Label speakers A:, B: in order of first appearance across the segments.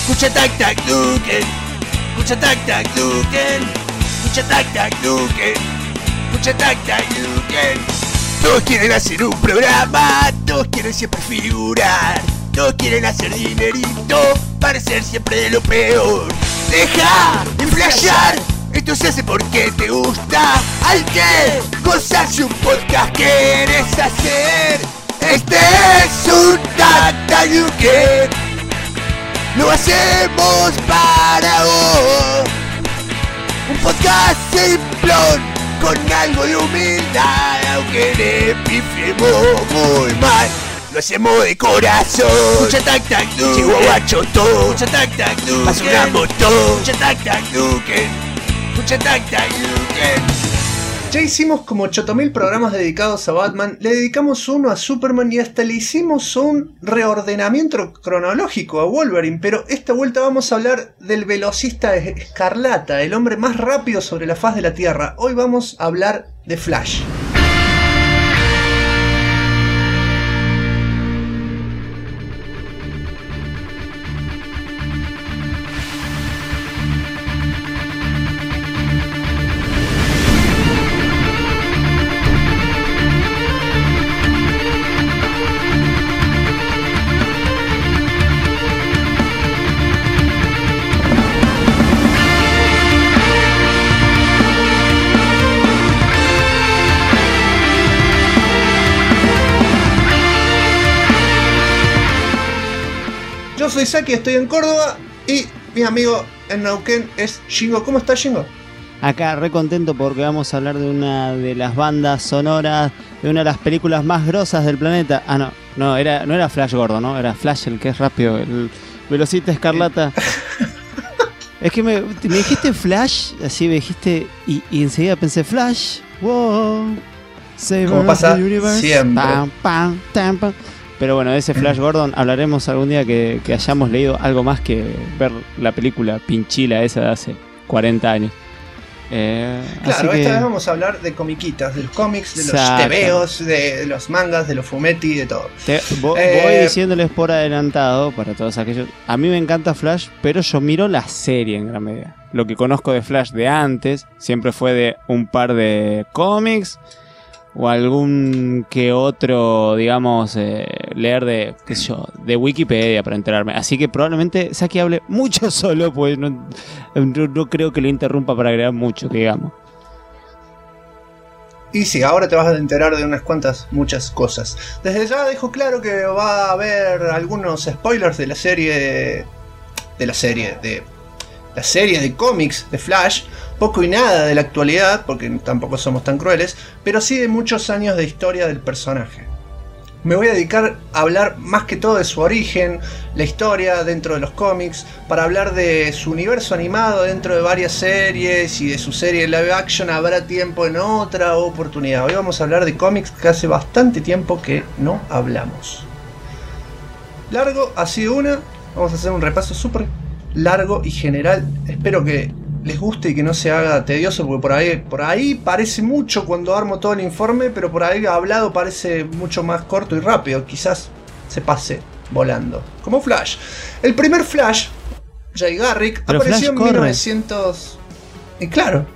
A: Escucha tac tac Duken. Escucha tac tac Duken. Escucha tac tac Duken. Escucha tac tac Duken. Todos quieren hacer un programa, todos quieren siempre figurar, todos quieren hacer dinerito, parecer siempre de lo peor. Deja de flashear, esto se hace porque te gusta. Hay que gozarse un podcast que quieres hacer. Este es un Tac Tac Duken. Lo hacemos para vos. Un podcast simplón con algo de humildad, aunque le pifiemos muy mal. Lo hacemos de corazón. Escucha Tac Tac Duken. Llegó guacho todo. Escucha Tac Tac Duken. Pasó un botón. Escucha Tac Tac Duken. Escucha Tac Tac Duken.
B: Ya hicimos como 8000 programas dedicados a Batman, le dedicamos uno a Superman y hasta le hicimos un reordenamiento cronológico a Wolverine, pero esta vuelta vamos a hablar del velocista Escarlata, el hombre más rápido sobre la faz de la Tierra. Hoy vamos a hablar de Flash. Yo soy Saki, estoy en Córdoba y mi amigo en Neuquén es Shingo. ¿Cómo estás, Shingo?
C: Acá re contento porque vamos a hablar de una de las bandas sonoras de una de las películas más grosas del planeta. No era Flash Gordon, ¿no? Era Flash el que es rápido, el velocista Escarlata. Es que me dijiste Flash, así me dijiste y enseguida pensé Flash. Wow.
B: ¿Cómo pasa? Siempre.
C: Pam, pam, tam, pam. Pero bueno, de ese Flash Gordon hablaremos algún día que hayamos leído algo más que ver la película pinchila esa de hace 40 años.
B: Claro, esta vez vamos a hablar de comiquitas, de los cómics, de los tebeos, de los mangas, de los fumetti, de todo.
C: Voy diciéndoles por adelantado para todos aquellos. A mí me encanta Flash, pero yo miro la serie en gran medida. Lo que conozco de Flash de antes siempre fue de un par de cómics o algún que otro, digamos, leer de, qué sé yo, de Wikipedia para enterarme. Así que probablemente Saki hable mucho solo, pues no creo que lo interrumpa para agregar mucho, digamos.
B: Y sí, ahora te vas a enterar de unas cuantas, muchas cosas. Desde ya dejo claro que va a haber algunos spoilers de la serie de cómics de Flash, poco y nada de la actualidad, porque tampoco somos tan crueles, pero sí de muchos años de historia del personaje. Me voy a dedicar a hablar más que todo de su origen, la historia dentro de los cómics, para hablar de su universo animado dentro de varias series y de su serie live action habrá tiempo en otra oportunidad. Hoy vamos a hablar de cómics que hace bastante tiempo que no hablamos. Largo, así de una, vamos a hacer un repaso súper largo y general. Espero que les guste y que no se haga tedioso, porque por ahí parece mucho cuando armo todo el informe, pero por ahí hablado parece mucho más corto y rápido. Quizás se pase volando. Como Flash. El primer Flash, Jay Garrick,
C: pero
B: apareció
C: Flash
B: en 1900. Y claro,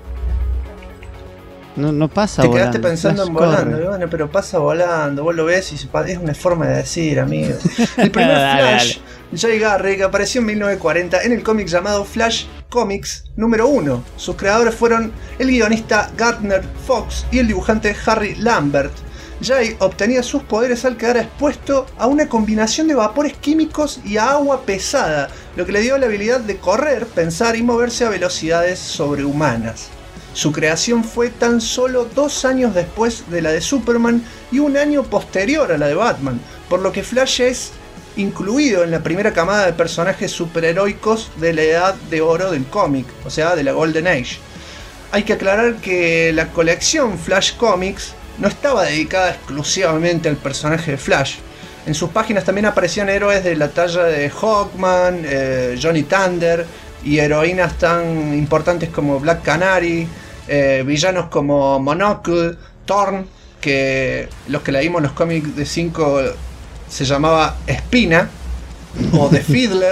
C: no pasa
B: te
C: volando.
B: quedaste pensando
C: Flash
B: en volando.
C: corre.
B: Y bueno, pero pasa volando. Vos lo ves y es una forma de decir, amigo. El primer Flash, Jay Garrick, apareció en 1940 en el cómic llamado Flash Comics número 1. Sus creadores fueron el guionista Gardner Fox y el dibujante Harry Lambert. Jay obtenía sus poderes al quedar expuesto a una combinación de vapores químicos y a agua pesada, lo que le dio la habilidad de correr, pensar y moverse a velocidades sobrehumanas. Su creación fue tan solo 2 años después de la de Superman y 1 año posterior a la de Batman, por lo que Flash es incluido en la primera camada de personajes superheroicos de la edad de oro del cómic, o sea, de la Golden Age. Hay que aclarar que la colección Flash Comics no estaba dedicada exclusivamente al personaje de Flash. En sus páginas también aparecían héroes de la talla de Hawkman, Johnny Thunder y heroínas tan importantes como Black Canary, villanos como Monocle, Thorn, que los que leímos los cómics de 5 se llamaba Espina, o The Fiddler,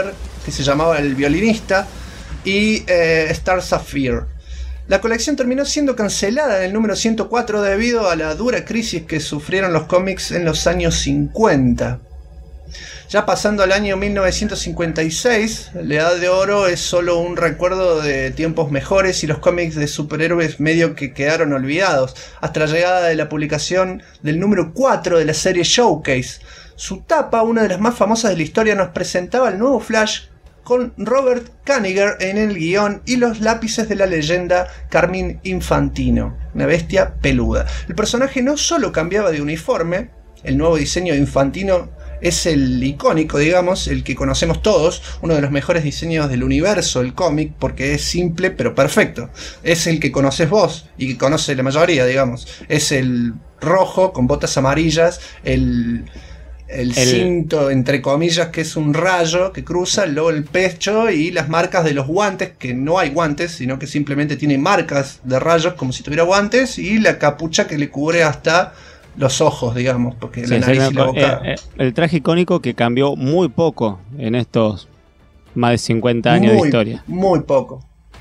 B: que se llamaba El violinista, y Star Sapphire. La colección terminó siendo cancelada en el número 104 debido a la dura crisis que sufrieron los cómics en los años 50. Ya pasando al año 1956, la Edad de Oro es solo un recuerdo de tiempos mejores y los cómics de superhéroes medio que quedaron olvidados, hasta la llegada de la publicación del número 4 de la serie Showcase. Su tapa, una de las más famosas de la historia, nos presentaba al nuevo Flash con Robert Kanigher en el guión y los lápices de la leyenda Carmine Infantino, una bestia peluda. El personaje no solo cambiaba de uniforme, el nuevo diseño de Infantino es el icónico, digamos, el que conocemos todos, uno de los mejores diseños del universo, el cómic, porque es simple pero perfecto. Es el que conoces vos y que conoce la mayoría, digamos. Es el rojo con botas amarillas, el cinto, entre comillas, que es un rayo que cruza, luego el pecho y las marcas de los guantes, que no hay guantes, sino que simplemente tiene marcas de rayos como si tuviera guantes, y la capucha que le cubre hasta los ojos, digamos, porque sí, la nariz y la boca.
C: El traje icónico que cambió muy poco en estos más de 50 años de historia.
B: Muy poco.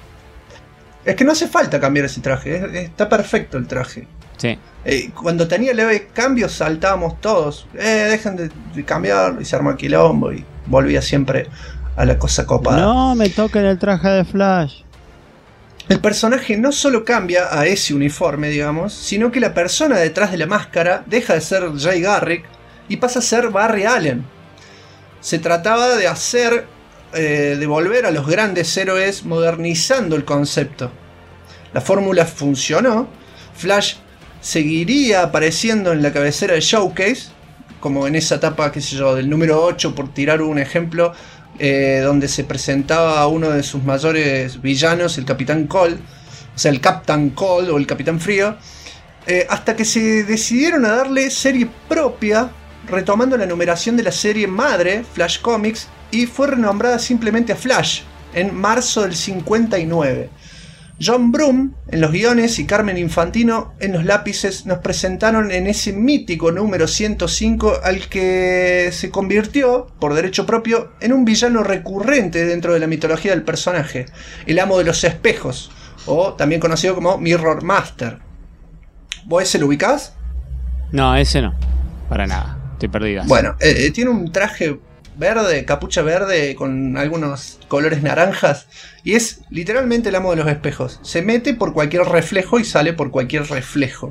B: Es que no hace falta cambiar ese traje, está perfecto el traje.
C: Sí.
B: Cuando tenía leve cambio saltábamos todos. Dejen de cambiar, y se armó el quilombo y volvía siempre a la cosa copada.
C: No me toquen el traje de Flash.
B: El personaje no solo cambia a ese uniforme, digamos, sino que la persona detrás de la máscara deja de ser Jay Garrick y pasa a ser Barry Allen. Se trataba de hacer, de volver a los grandes héroes modernizando el concepto. La fórmula funcionó. Flash seguiría apareciendo en la cabecera de Showcase, como en esa etapa, qué sé yo, del número 8, por tirar un ejemplo, donde se presentaba a uno de sus mayores villanos, el Capitán Cold, o sea, el Captain Cold o el Capitán Frío, hasta que se decidieron a darle serie propia, retomando la numeración de la serie madre, Flash Comics, y fue renombrada simplemente a Flash, en marzo del 59. John Broome en los guiones y Carmine Infantino en los lápices nos presentaron en ese mítico número 105 al que se convirtió, por derecho propio, en un villano recurrente dentro de la mitología del personaje, el amo de los espejos, o también conocido como Mirror Master. ¿Vos ese lo ubicás?
C: No, ese no, para nada, estoy perdida.
B: Bueno, tiene un traje verde, capucha verde con algunos colores naranjas, y es literalmente el amo de los espejos. Se mete por cualquier reflejo y sale por cualquier reflejo.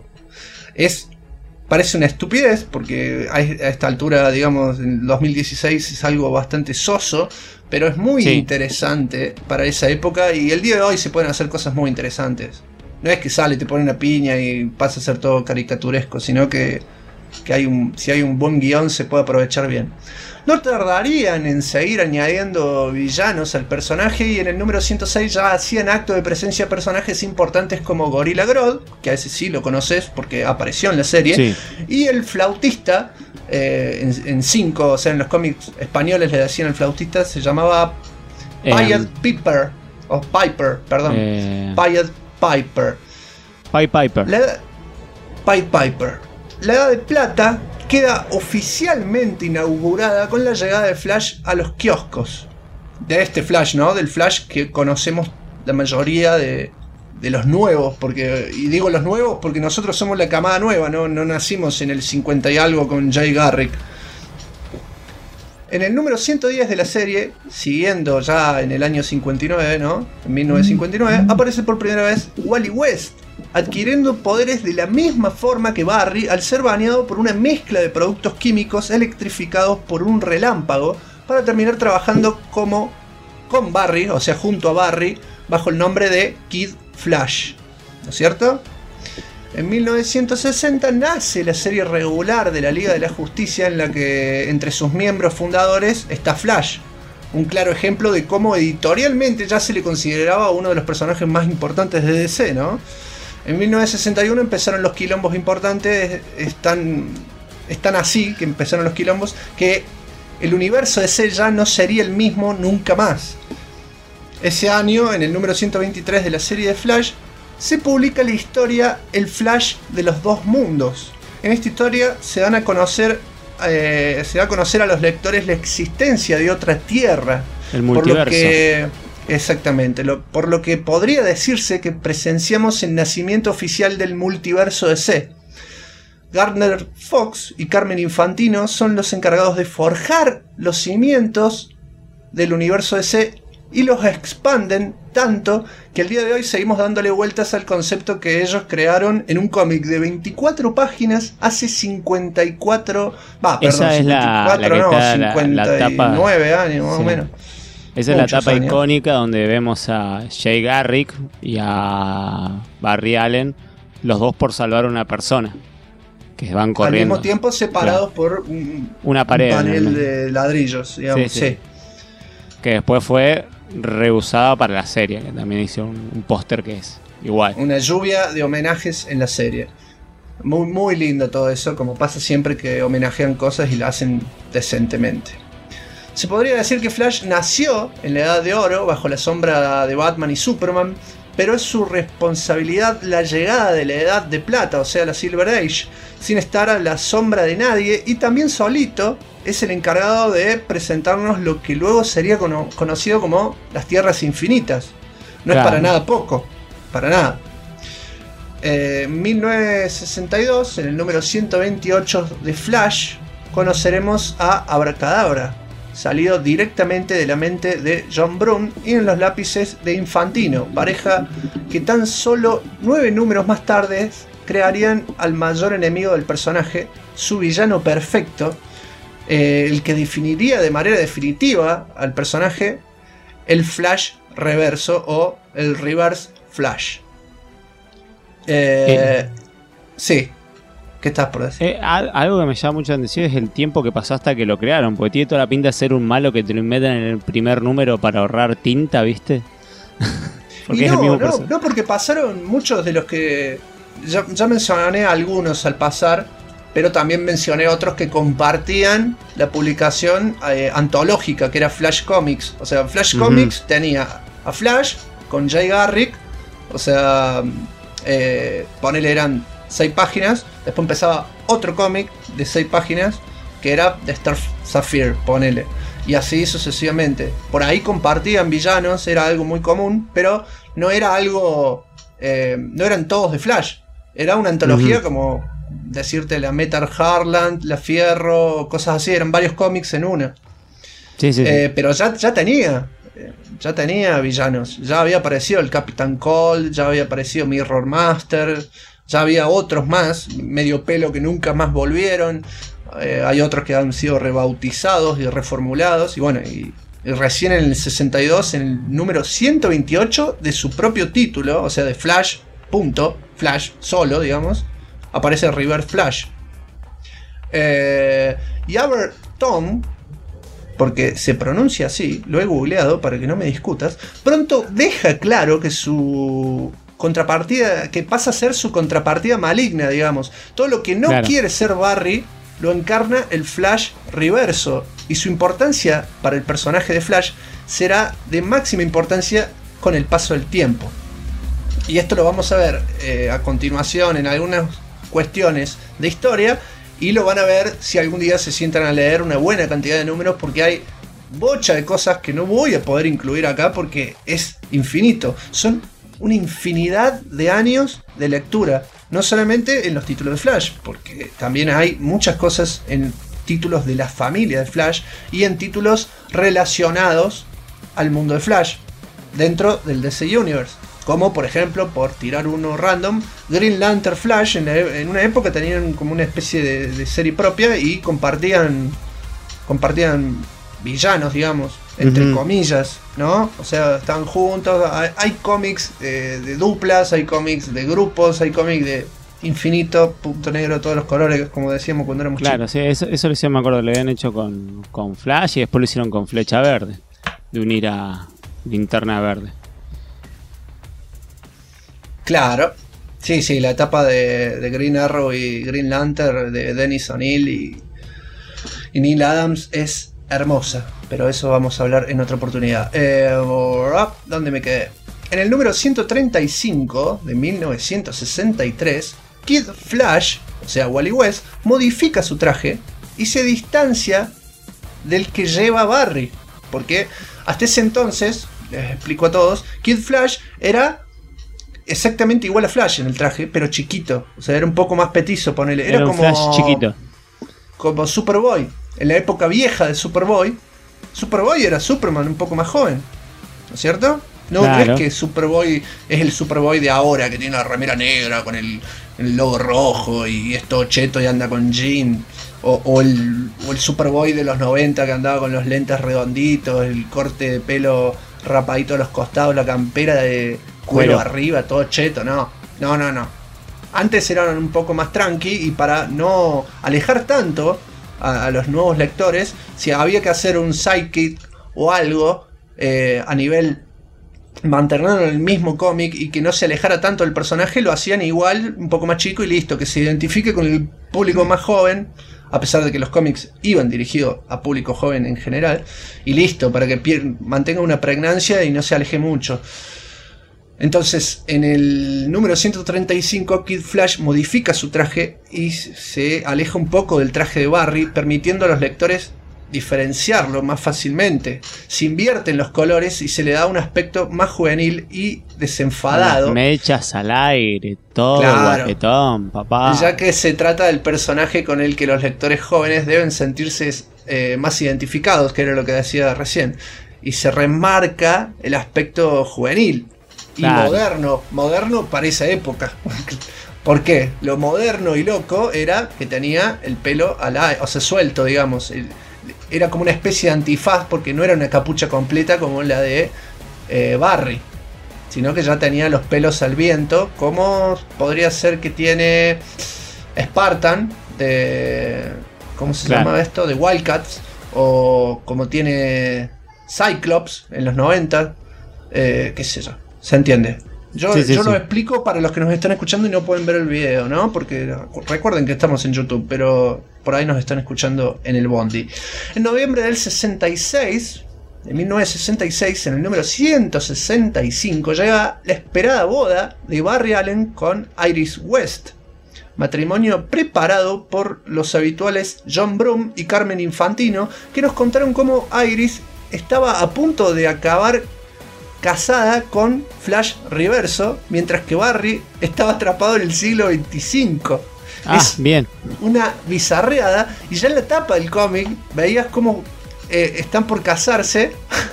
B: Parece una estupidez porque a esta altura, digamos, en 2016 es algo bastante soso, pero es muy interesante para esa época, y el día de hoy se pueden hacer cosas muy interesantes. No es que sale, te pone una piña y pasa a ser todo caricaturesco, sino que si hay un buen guión se puede aprovechar bien. No tardarían en seguir añadiendo villanos al personaje, y en el número 106 ya hacían acto de presencia personajes importantes como Gorilla Grodd, que a ese sí lo conoces porque apareció en la serie, y el flautista, en 5, o sea, en los cómics españoles le decían el flautista, se llamaba Pied Piper, o Piper, perdón, Pied Piper.
C: Pied Piper.
B: Pied Piper. La Edad de Plata queda oficialmente inaugurada con la llegada de Flash a los kioscos. De este Flash, ¿no? Del Flash que conocemos la mayoría de los nuevos. Y digo los nuevos porque nosotros somos la camada nueva, no nacimos en el 50 y algo con Jay Garrick. En el número 110 de la serie, siguiendo ya en el año 59, ¿no? En 1959, aparece por primera vez Wally West, adquiriendo poderes de la misma forma que Barry al ser bañado por una mezcla de productos químicos electrificados por un relámpago, para terminar trabajando con Barry, o sea, junto a Barry, bajo el nombre de Kid Flash, ¿no es cierto? En 1960 nace la serie regular de la Liga de la Justicia, en la que entre sus miembros fundadores está Flash, un claro ejemplo de cómo editorialmente ya se le consideraba uno de los personajes más importantes de DC, ¿no? En 1961 empezaron los quilombos importantes, están así que empezaron los quilombos, que el universo de DC ya no sería el mismo nunca más. Ese año, en el número 123 de la serie de Flash, se publica la historia El Flash de los Dos Mundos. En esta historia se da a conocer a los lectores la existencia de otra tierra,
C: El multiverso.
B: Exactamente, por lo que podría decirse que presenciamos el nacimiento oficial del multiverso DC. Gardner Fox y Carmen Infantino son los encargados de forjar los cimientos del universo DC y los expanden tanto que el día de hoy seguimos dándole vueltas al concepto que ellos crearon en un cómic de 24 páginas hace 54...
C: Esa es
B: 54
C: no,
B: 59 años más o menos.
C: Esa es la etapa icónica donde vemos a Jay Garrick y a Barry Allen, los dos por salvar a una persona, que van corriendo.
B: Al mismo tiempo separados por
C: una pared,
B: un panel de ladrillos, digamos. Sí.
C: Que después fue reusada para la serie, que también hizo un póster que es igual.
B: Una lluvia de homenajes en la serie. Muy, muy lindo todo eso, como pasa siempre que homenajean cosas y la hacen decentemente. Se podría decir que Flash nació en la Edad de Oro, bajo la sombra de Batman y Superman, pero es su responsabilidad la llegada de la Edad de Plata, o sea, la Silver Age, sin estar a la sombra de nadie, y también solito es el encargado de presentarnos lo que luego sería conocido como las Tierras Infinitas. No es para nada poco, para nada. En 1962, en el número 128 de Flash, conoceremos a Abracadabra, salido directamente de la mente de John Byrne y en los lápices de Infantino, pareja que tan solo 9 números más tarde crearían al mayor enemigo del personaje, su villano perfecto, el que definiría de manera definitiva al personaje, el Flash reverso o el Reverse Flash. Sí. ¿Qué estás por decir?
C: Algo que me llama mucho la atención es el tiempo que pasó hasta que lo crearon, porque tiene toda la pinta de ser un malo que te lo metan en el primer número para ahorrar tinta, ¿viste?
B: Porque es el mismo personaje. No, porque pasaron muchos de los que... Ya mencioné algunos al pasar, pero también mencioné otros que compartían la publicación antológica, que era Flash Comics. O sea, Flash Comics tenía a Flash con Jay Garrick, o sea, ponele eran 6 páginas, después empezaba otro cómic de 6 páginas que era de Star Sapphire, ponele, y así sucesivamente. Por ahí compartían villanos, era algo muy común, pero no era algo, no eran todos de Flash, era una antología como decirte la Metal Harland, la Fierro, cosas así, eran varios cómics en una. Sí. Pero ya tenía villanos, ya había aparecido el Capitán Cold, ya había aparecido Mirror Master, ya había otros más, medio pelo que nunca más volvieron. Hay otros que han sido rebautizados y reformulados. Y bueno, y recién en el 62, en el número 128 de su propio título, o sea, de Flash, Flash solo, digamos, aparece Reverse Flash. Y Tom, porque se pronuncia así, lo he googleado para que no me discutas, pronto deja claro que su contrapartida, que pasa a ser su contrapartida maligna, digamos. Todo lo que no quiere ser Barry lo encarna el Flash reverso, y su importancia para el personaje de Flash será de máxima importancia con el paso del tiempo. Y esto lo vamos a ver a continuación en algunas cuestiones de historia, y lo van a ver si algún día se sientan a leer una buena cantidad de números, porque hay bocha de cosas que no voy a poder incluir acá porque es infinito. Son una infinidad de años de lectura, no solamente en los títulos de Flash, porque también hay muchas cosas en títulos de la familia de Flash y en títulos relacionados al mundo de Flash dentro del DC Universe, como por ejemplo, por tirar uno random, Green Lantern Flash en una época tenían como una especie de serie propia y compartían villanos, digamos, entre comillas, ¿no? O sea, están juntos, hay cómics de duplas, hay cómics de grupos, hay cómics de infinito, punto negro, todos los colores, como decíamos cuando éramos chicos.
C: Claro, sí, eso lo hicieron, me acuerdo, lo habían hecho con Flash y después lo hicieron con Flecha Verde, de unir a Linterna Verde.
B: Claro, sí, la etapa de Green Arrow y Green Lantern de Dennis O'Neil y Neil Adams es hermosa, pero eso vamos a hablar en otra oportunidad. ¿Dónde me quedé? En el número 135 de 1963, Kid Flash, o sea Wally West, modifica su traje y se distancia del que lleva Barry, porque hasta ese entonces, les explico a todos, Kid Flash era exactamente igual a Flash en el traje, pero chiquito. O sea, era un poco más petizo, ponele. Era
C: un
B: como
C: Flash chiquito.
B: Como Superboy. En la época vieja de Superboy era Superman un poco más joven, ¿no es cierto? ¿No crees que Superboy es el Superboy de ahora, que tiene la remera negra con el logo rojo y es todo cheto y anda con jean? O el Superboy de los 90 que andaba con los lentes redonditos, el corte de pelo rapadito a los costados, la campera de cuero arriba, todo cheto. No. Antes eran un poco más tranqui, y para no alejar tanto a los nuevos lectores, si había que hacer un sidekick o algo a nivel mantenerlo en el mismo cómic y que no se alejara tanto del personaje, lo hacían igual, un poco más chico y listo, que se identifique con el público más joven, a pesar de que los cómics iban dirigidos a público joven en general, y listo, para que mantenga una pregnancia y no se aleje mucho. Entonces, en el número 135, Kid Flash modifica su traje y se aleja un poco del traje de Barry, permitiendo a los lectores diferenciarlo más fácilmente. Se invierten los colores y se le da un aspecto más juvenil y desenfadado.
C: Las mechas al aire, todo guapetón, papá.
B: Ya que se trata del personaje con el que los lectores jóvenes deben sentirse más identificados, que era lo que decía recién. Y se remarca el aspecto juvenil. Claro. Y moderno para esa época. ¿Por qué? Lo moderno y loco era que tenía el pelo suelto, digamos. Era como una especie de antifaz, porque no era una capucha completa como la de Barry, sino que ya tenía los pelos al viento, como podría ser que tiene Spartan de... ¿Cómo se llama esto? De Wildcats, o como tiene Cyclops en los 90, qué sé yo. ¿Se entiende? Yo lo explico para los que nos están escuchando y no pueden ver el video, ¿no? Porque recuerden que estamos en YouTube, pero por ahí nos están escuchando en el Bondi. En noviembre del 66, de 1966, en el número 165, llega la esperada boda de Barry Allen con Iris West. Matrimonio preparado por los habituales John Broome y Carmen Infantino, que nos contaron cómo Iris estaba a punto de acabar casada con Flash Reverso, mientras que Barry estaba atrapado en el siglo XXV.
C: Bien.
B: Una bizarreada. Y ya en la tapa del cómic veías cómo están por casarse.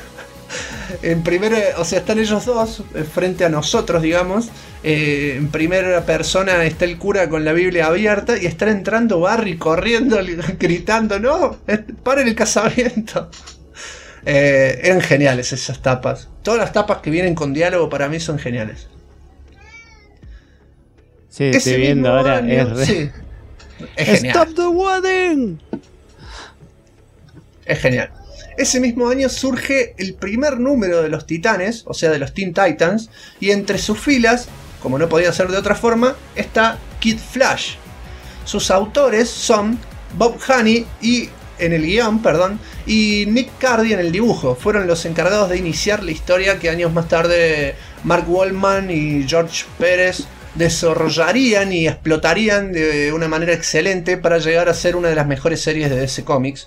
B: Están ellos dos frente a nosotros, digamos. En primera persona está el cura con la Biblia abierta y está entrando Barry corriendo, gritando: ¡no! ¡Paren el casamiento! Eran geniales esas tapas. Todas las tapas que vienen con diálogo para mí son geniales.
C: Sí, estoy viendo ahora.
B: Es genial.
C: ¡Stop the wedding!
B: Es genial. Ese mismo año surge el primer número de los Titanes, o sea, de los Teen Titans, y entre sus filas, como no podía ser de otra forma, está Kid Flash. Sus autores son Bob Haney en el guión, y Nick Cardy en el dibujo. Fueron los encargados de iniciar la historia que años más tarde Mark Waldman y George Pérez desarrollarían y explotarían de una manera excelente para llegar a ser una de las mejores series de DC Comics.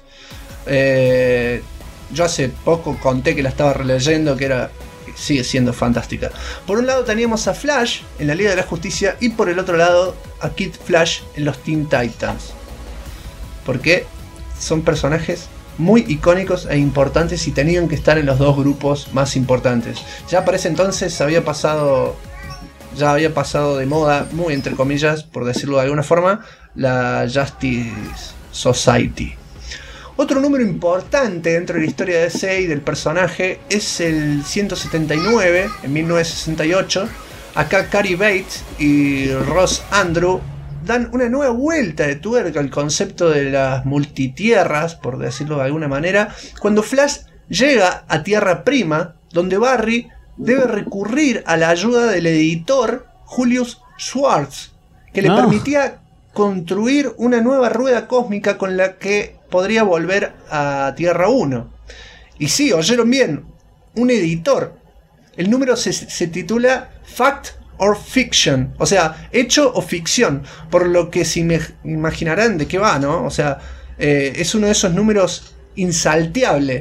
B: Yo hace poco conté que la estaba releyendo, que sigue siendo fantástica. Por un lado teníamos a Flash en la Liga de la Justicia y por el otro lado a Kid Flash en los Teen Titans, porque son personajes muy icónicos e importantes y tenían que estar en los dos grupos más importantes. Ya para ese entonces había pasado de moda, muy entre comillas, por decirlo de alguna forma, la Justice Society. Otro número importante dentro de la historia de DC y del personaje es el 179, en 1968. Acá Cary Bates y Ross Andru dan una nueva vuelta de tuerca al concepto de las multitierras, por decirlo de alguna manera, cuando Flash llega a Tierra Prima, donde Barry debe recurrir a la ayuda del editor Julius Schwartz, que le permitía construir una nueva rueda cósmica con la que podría volver a Tierra 1. Y sí, oyeron bien, un editor. El número se titula Fact or Fiction, o sea, hecho o ficción, por lo que se imaginarán de qué va, ¿no? O sea, es uno de esos números insalteable.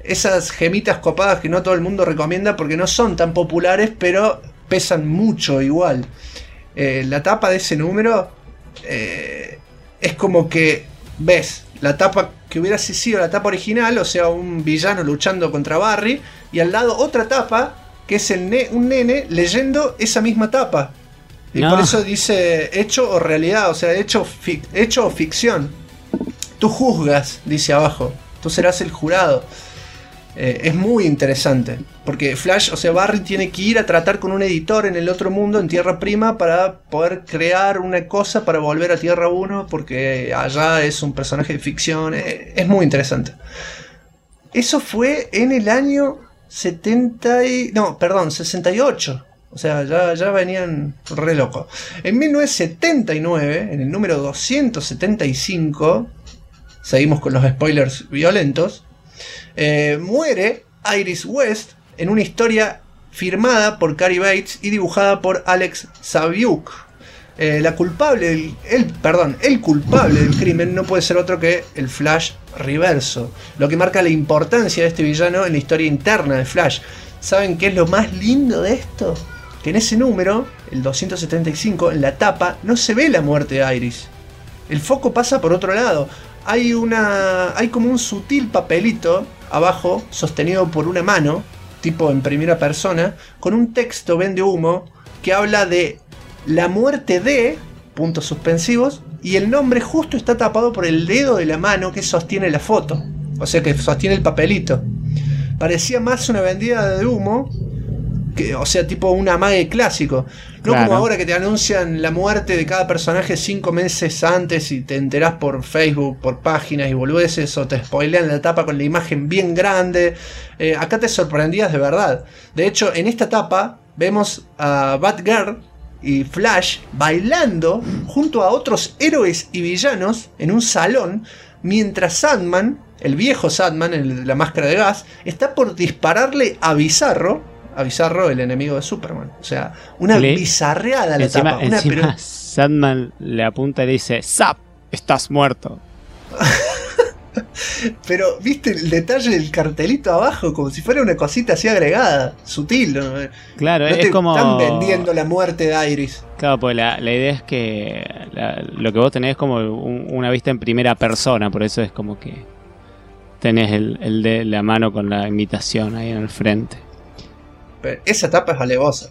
B: esas gemitas copadas que no todo el mundo recomienda porque no son tan populares, pero pesan mucho igual. La tapa de ese número es como que ves la tapa que hubiera sido la tapa original, o sea, un villano luchando contra Barry, y al lado otra tapa que es un nene leyendo esa misma tapa. Y por eso dice hecho o realidad, o sea, hecho o ficción. Tú juzgas, dice abajo, tú serás el jurado. Es muy interesante, porque Flash, o sea, Barry tiene que ir a tratar con un editor en el otro mundo, en Tierra Prima, para poder crear una cosa para volver a Tierra 1, porque allá es un personaje de ficción. Es muy interesante. Eso fue en el año 68. O sea, ya venían re locos. En 1979, en el número 275, seguimos con los spoilers violentos, muere Iris West en una historia firmada por Cary Bates y dibujada por Alex Saviuk. El culpable del crimen no puede ser otro que el Flash Reverso, lo que marca la importancia de este villano en la historia interna de Flash. ¿Saben qué es lo más lindo de esto? Que en ese número, el 275, en la tapa, no se ve la muerte de Iris. El foco pasa por otro lado. Hay como un sutil papelito abajo, sostenido por una mano, tipo en primera persona, con un texto vende humo que habla de la muerte de, puntos suspensivos, y el nombre justo está tapado por el dedo de la mano que sostiene la foto. O sea, que sostiene el papelito. Parecía más una vendida de humo, o sea, tipo un amague clásico. No claro, como ahora que te anuncian la muerte de cada personaje 5 meses antes y te enterás por Facebook, por páginas y boludeces, o te spoilean la tapa con la imagen bien grande. Acá te sorprendías de verdad. De hecho, en esta tapa vemos a Batgirl y Flash bailando junto a otros héroes y villanos en un salón, mientras Sandman, el viejo Sandman, el de la máscara de gas, está por dispararle a Bizarro, el enemigo de Superman. O sea, una bizarreada la tapa.
C: Encima Sandman le apunta y le dice: ¡Zap! ¡Estás muerto!
B: Pero, ¿viste el detalle del cartelito abajo? Como si fuera una cosita así agregada, sutil, ¿no?
C: Claro,
B: no
C: es como...
B: están vendiendo la muerte de Iris.
C: Claro, pues la idea es que lo que vos tenés es como una vista en primera persona, por eso es como que tenés el de la mano con la imitación ahí en el frente.
B: Pero esa tapa es alevosa.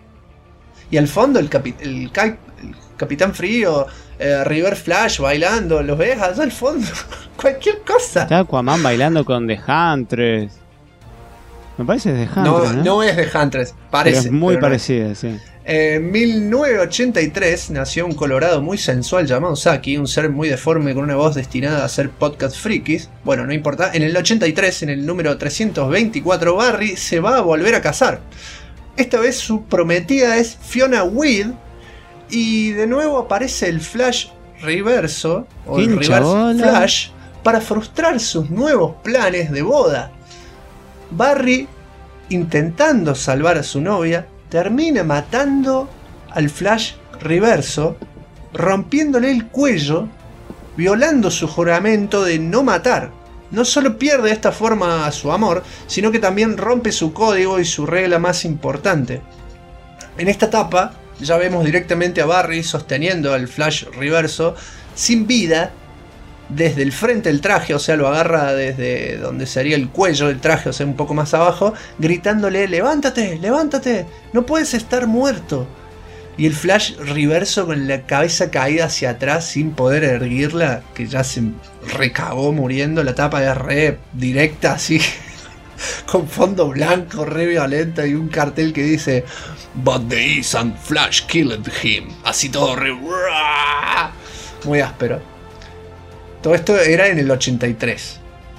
B: Y al fondo el Capitán Frío, River Flash bailando, ¿los ves allá al fondo? Cualquier cosa.
C: Está Aquaman bailando con The Huntress. Me parece The Huntress, ¿no?
B: No es The Huntress, parece.
C: Pero es muy parecida, no. Sí.
B: En 1983 nació un colorado muy sensual llamado Saki, un ser muy deforme con una voz destinada a hacer podcast frikis. Bueno, no importa. En el 83, en el número 324, Barry se va a volver a casar. Esta vez su prometida es Fiona Weed. Y de nuevo aparece el Flash Reverso, o el Reverse Flash, para frustrar sus nuevos planes de boda. Barry, intentando salvar a su novia, termina matando al Flash Reverso, rompiéndole el cuello, violando su juramento de no matar. No solo pierde de esta forma a su amor, sino que también rompe su código y su regla más importante. En esta etapa ya vemos directamente a Barry sosteniendo al Flash Reverso sin vida desde el frente del traje, o sea, lo agarra desde donde sería el cuello del traje, o sea, un poco más abajo, gritándole: levántate, levántate, no puedes estar muerto. Y el Flash Reverso con la cabeza caída hacia atrás sin poder erguirla, que ya se recagó muriendo. La tapa es re directa así, con fondo blanco, re violenta, y un cartel que dice: "But the innocent Flash killed him". Así todo re... muy áspero. Todo esto era en el 83.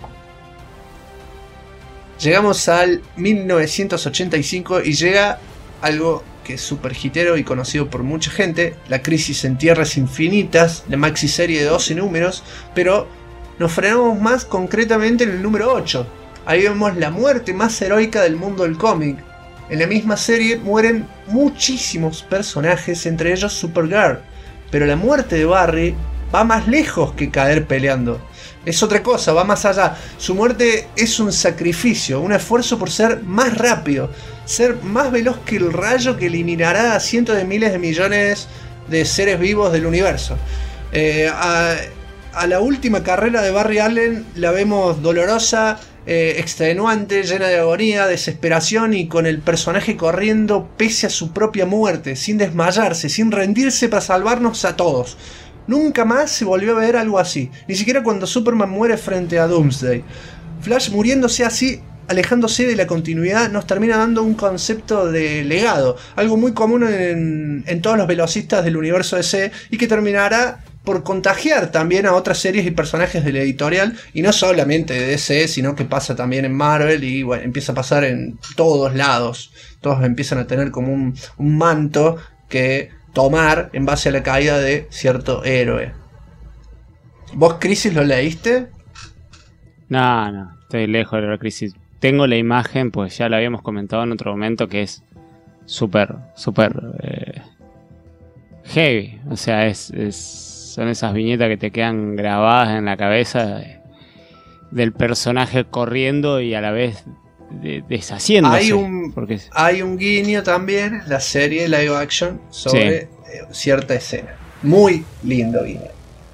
B: Llegamos al 1985 y llega algo que es super hitero y conocido por mucha gente: La Crisis en Tierras Infinitas, la maxi serie de 12 números, pero nos frenamos más concretamente en el número 8. Ahí vemos la muerte más heroica del mundo del cómic. En la misma serie mueren muchísimos personajes, entre ellos Supergirl, pero la muerte de Barry va más lejos que caer peleando. Es otra cosa, va más allá. Su muerte es un sacrificio, un esfuerzo por ser más rápido, ser más veloz que el rayo que eliminará a cientos de miles de millones de seres vivos del universo. A la última carrera de Barry Allen la vemos dolorosa, extenuante, llena de agonía, desesperación y con el personaje corriendo pese a su propia muerte, sin desmayarse, sin rendirse para salvarnos a todos. Nunca más se volvió a ver algo así, ni siquiera cuando Superman muere frente a Doomsday. Flash muriéndose así, alejándose de la continuidad, nos termina dando un concepto de legado, algo muy común en todos los velocistas del universo DC y que terminará por contagiar también a otras series y personajes de la editorial, y no solamente de DC, sino que pasa también en Marvel y bueno, empieza a pasar en todos lados. Todos empiezan a tener como un manto que tomar en base a la caída de cierto héroe. ¿Vos, Crisis, lo leíste?
C: No, estoy lejos de la Crisis. Tengo la imagen, pues ya la habíamos comentado en otro momento, que es súper heavy. O sea, son esas viñetas que te quedan grabadas en la cabeza del personaje corriendo y a la vez deshaciéndose.
B: Hay un guiño también en la serie live action sobre cierta escena. Muy lindo guiño.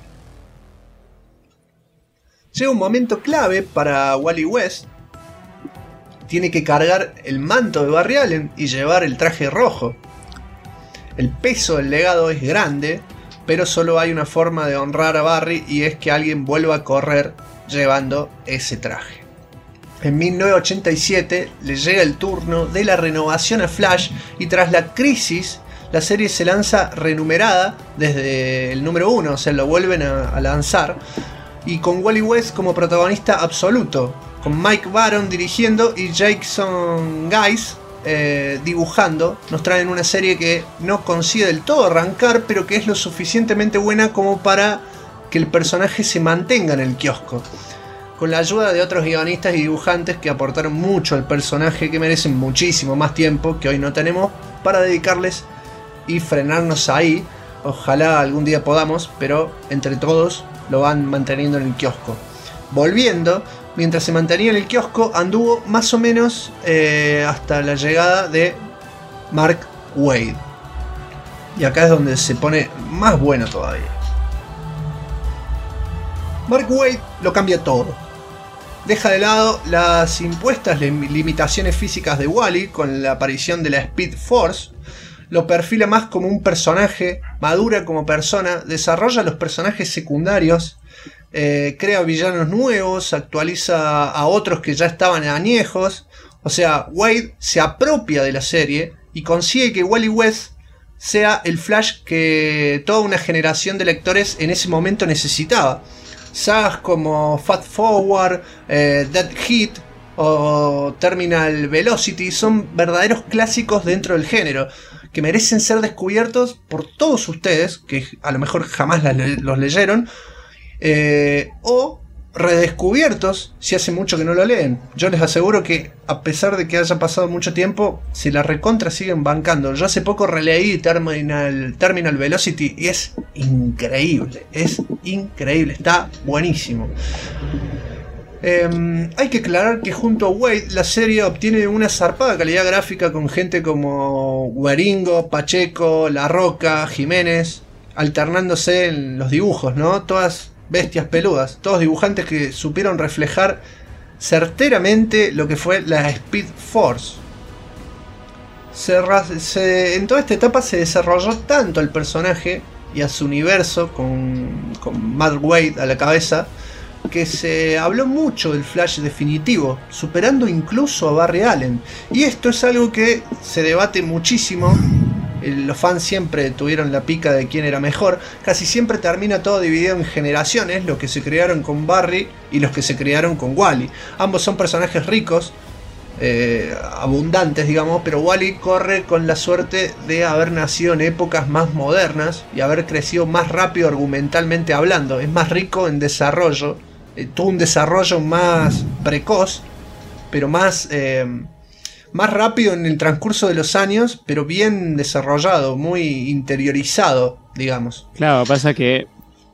B: Llega un momento clave para Wally West. Tiene que cargar el manto de Barry Allen y llevar el traje rojo. El peso del legado es grande, pero solo hay una forma de honrar a Barry y es que alguien vuelva a correr llevando ese traje. En 1987 le llega el turno de la renovación a Flash y tras la crisis la serie se lanza renumerada desde el número 1, o sea, lo vuelven a lanzar y con Wally West como protagonista absoluto, con Mike Baron dirigiendo y Jason Guice dibujando. Nos traen una serie que no consigue del todo arrancar, pero que es lo suficientemente buena como para que el personaje se mantenga en el kiosco, con la ayuda de otros guionistas y dibujantes que aportaron mucho al personaje, que merecen muchísimo más tiempo que hoy no tenemos para dedicarles y frenarnos ahí. Ojalá algún día podamos, pero entre todos lo van manteniendo en el kiosco. Volviendo, mientras se mantenía en el kiosco, anduvo más o menos hasta la llegada de Mark Waid. Y acá es donde se pone más bueno todavía. Mark Waid lo cambia todo. Deja de lado las impuestas limitaciones físicas de Wally con la aparición de la Speed Force. Lo perfila más como un personaje, madura como persona, desarrolla los personajes secundarios, crea villanos nuevos, actualiza a otros que ya estaban añejos. O sea, Wade se apropia de la serie y consigue que Wally West sea el Flash que toda una generación de lectores en ese momento necesitaba. Sagas como Fast Forward, Dead Heat o Terminal Velocity son verdaderos clásicos dentro del género, que merecen ser descubiertos por todos ustedes, que a lo mejor jamás los leyeron, o redescubiertos si hace mucho que no lo leen. Yo les aseguro que a pesar de que haya pasado mucho tiempo, se la recontra siguen bancando. Yo hace poco releí Terminal Velocity y es increíble, está buenísimo. Hay que aclarar que junto a Wade la serie obtiene una zarpada calidad gráfica con gente como Gueringo, Pacheco, La Roca, Jiménez, alternándose en los dibujos, ¿no? Todas bestias peludas, todos dibujantes que supieron reflejar certeramente lo que fue la Speed Force. En toda esta etapa se desarrolló tanto el personaje y a su universo con Mark Waid a la cabeza, que se habló mucho del Flash definitivo, superando incluso a Barry Allen. Y esto es algo que se debate muchísimo. Los fans siempre tuvieron la pica de quién era mejor. Casi siempre termina todo dividido en generaciones, los que se crearon con Barry y los que se crearon con Wally. Ambos son personajes ricos, abundantes, digamos, pero Wally corre con la suerte de haber nacido en épocas más modernas y haber crecido más rápido argumentalmente hablando. Es más rico en desarrollo, tuvo un desarrollo más precoz, pero más rápido en el transcurso de los años, pero bien desarrollado, muy interiorizado, digamos.
C: Claro, pasa que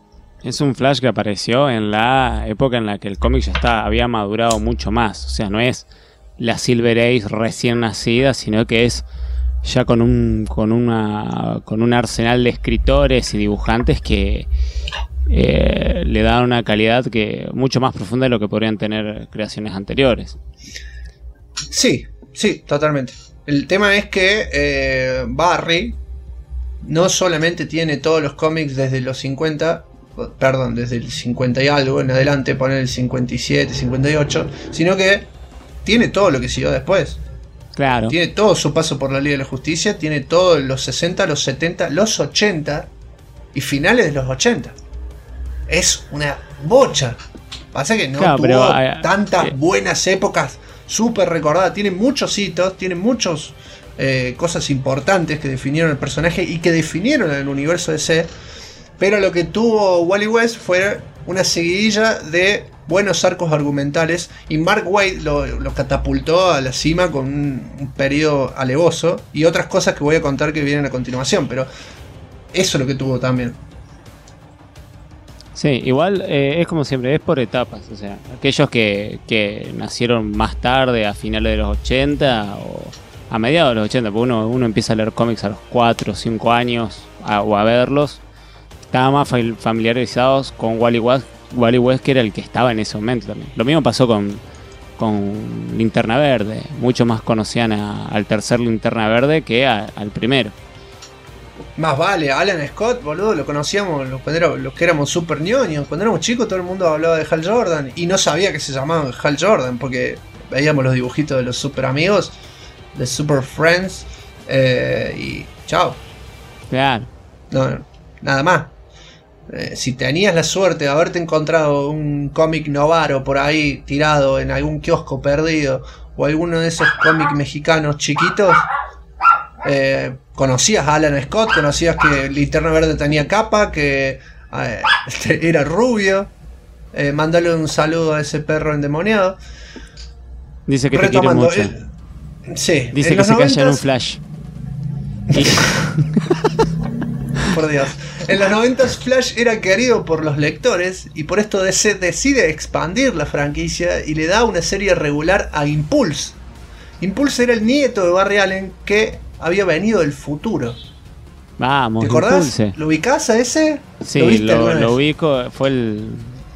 C: Es un Flash que apareció en la época en la que el cómic ya había madurado mucho más. O sea, no es la Silver Age recién nacida, sino que es ya con un arsenal de escritores y dibujantes que le dan una calidad que mucho más profunda de lo que podrían tener creaciones anteriores.
B: Sí, totalmente. El tema es que Barry no solamente tiene todos los cómics desde los 50, perdón, desde el 50 y algo en adelante, poner el 57, 58, sino que tiene todo lo que siguió después.
C: Claro.
B: Tiene todo su paso por la Liga de la Justicia, tiene todo los 60, los 70, los 80 y finales de los 80. Es una bocha. Pasa que no tuvo tantas buenas épocas súper recordadas. Tiene muchos hitos, tiene muchas cosas importantes que definieron el personaje y que definieron el universo DC. Pero lo que tuvo Wally West fue una seguidilla de buenos arcos argumentales, y Mark Waid lo catapultó a la cima con un periodo alevoso y otras cosas que voy a contar que vienen a continuación, pero eso es lo que tuvo también.
C: Sí, igual es como siempre, es por etapas. O sea, aquellos que nacieron más tarde, a finales de los 80 o a mediados de los 80, porque uno empieza a leer cómics a los 4 o 5 años o a verlos, estaban más familiarizados con Wally West, que era el que estaba en ese momento también. Lo mismo pasó con Linterna Verde. Muchos más conocían al tercer Linterna Verde que al primero.
B: Más vale, Alan Scott, boludo, lo conocíamos los que éramos super ñoños. Cuando éramos chicos todo el mundo hablaba de Hal Jordan y no sabía que se llamaban Hal Jordan porque veíamos los dibujitos de los super amigos, de Super Friends, y chao.
C: Claro.
B: No, nada más. Si tenías la suerte de haberte encontrado un cómic novaro por ahí tirado en algún kiosco perdido o alguno de esos cómics mexicanos chiquitos, conocías a Alan Scott, conocías que Linterna Verde tenía capa, que era rubio. Mándale un saludo a ese perro endemoniado.
C: Dice que retomando, te quiere mucho.
B: Sí,
C: dice que se calla en un Flash.
B: Por Dios. En los 90 Flash era querido por los lectores y por esto DC decide expandir la franquicia y le da una serie regular a Impulse. Impulse era el nieto de Barry Allen que había venido del futuro.
C: Vamos,
B: ¿te acordás?
C: Impulse.
B: ¿Lo ubicás a ese?
C: Sí, lo ubico. Fue el...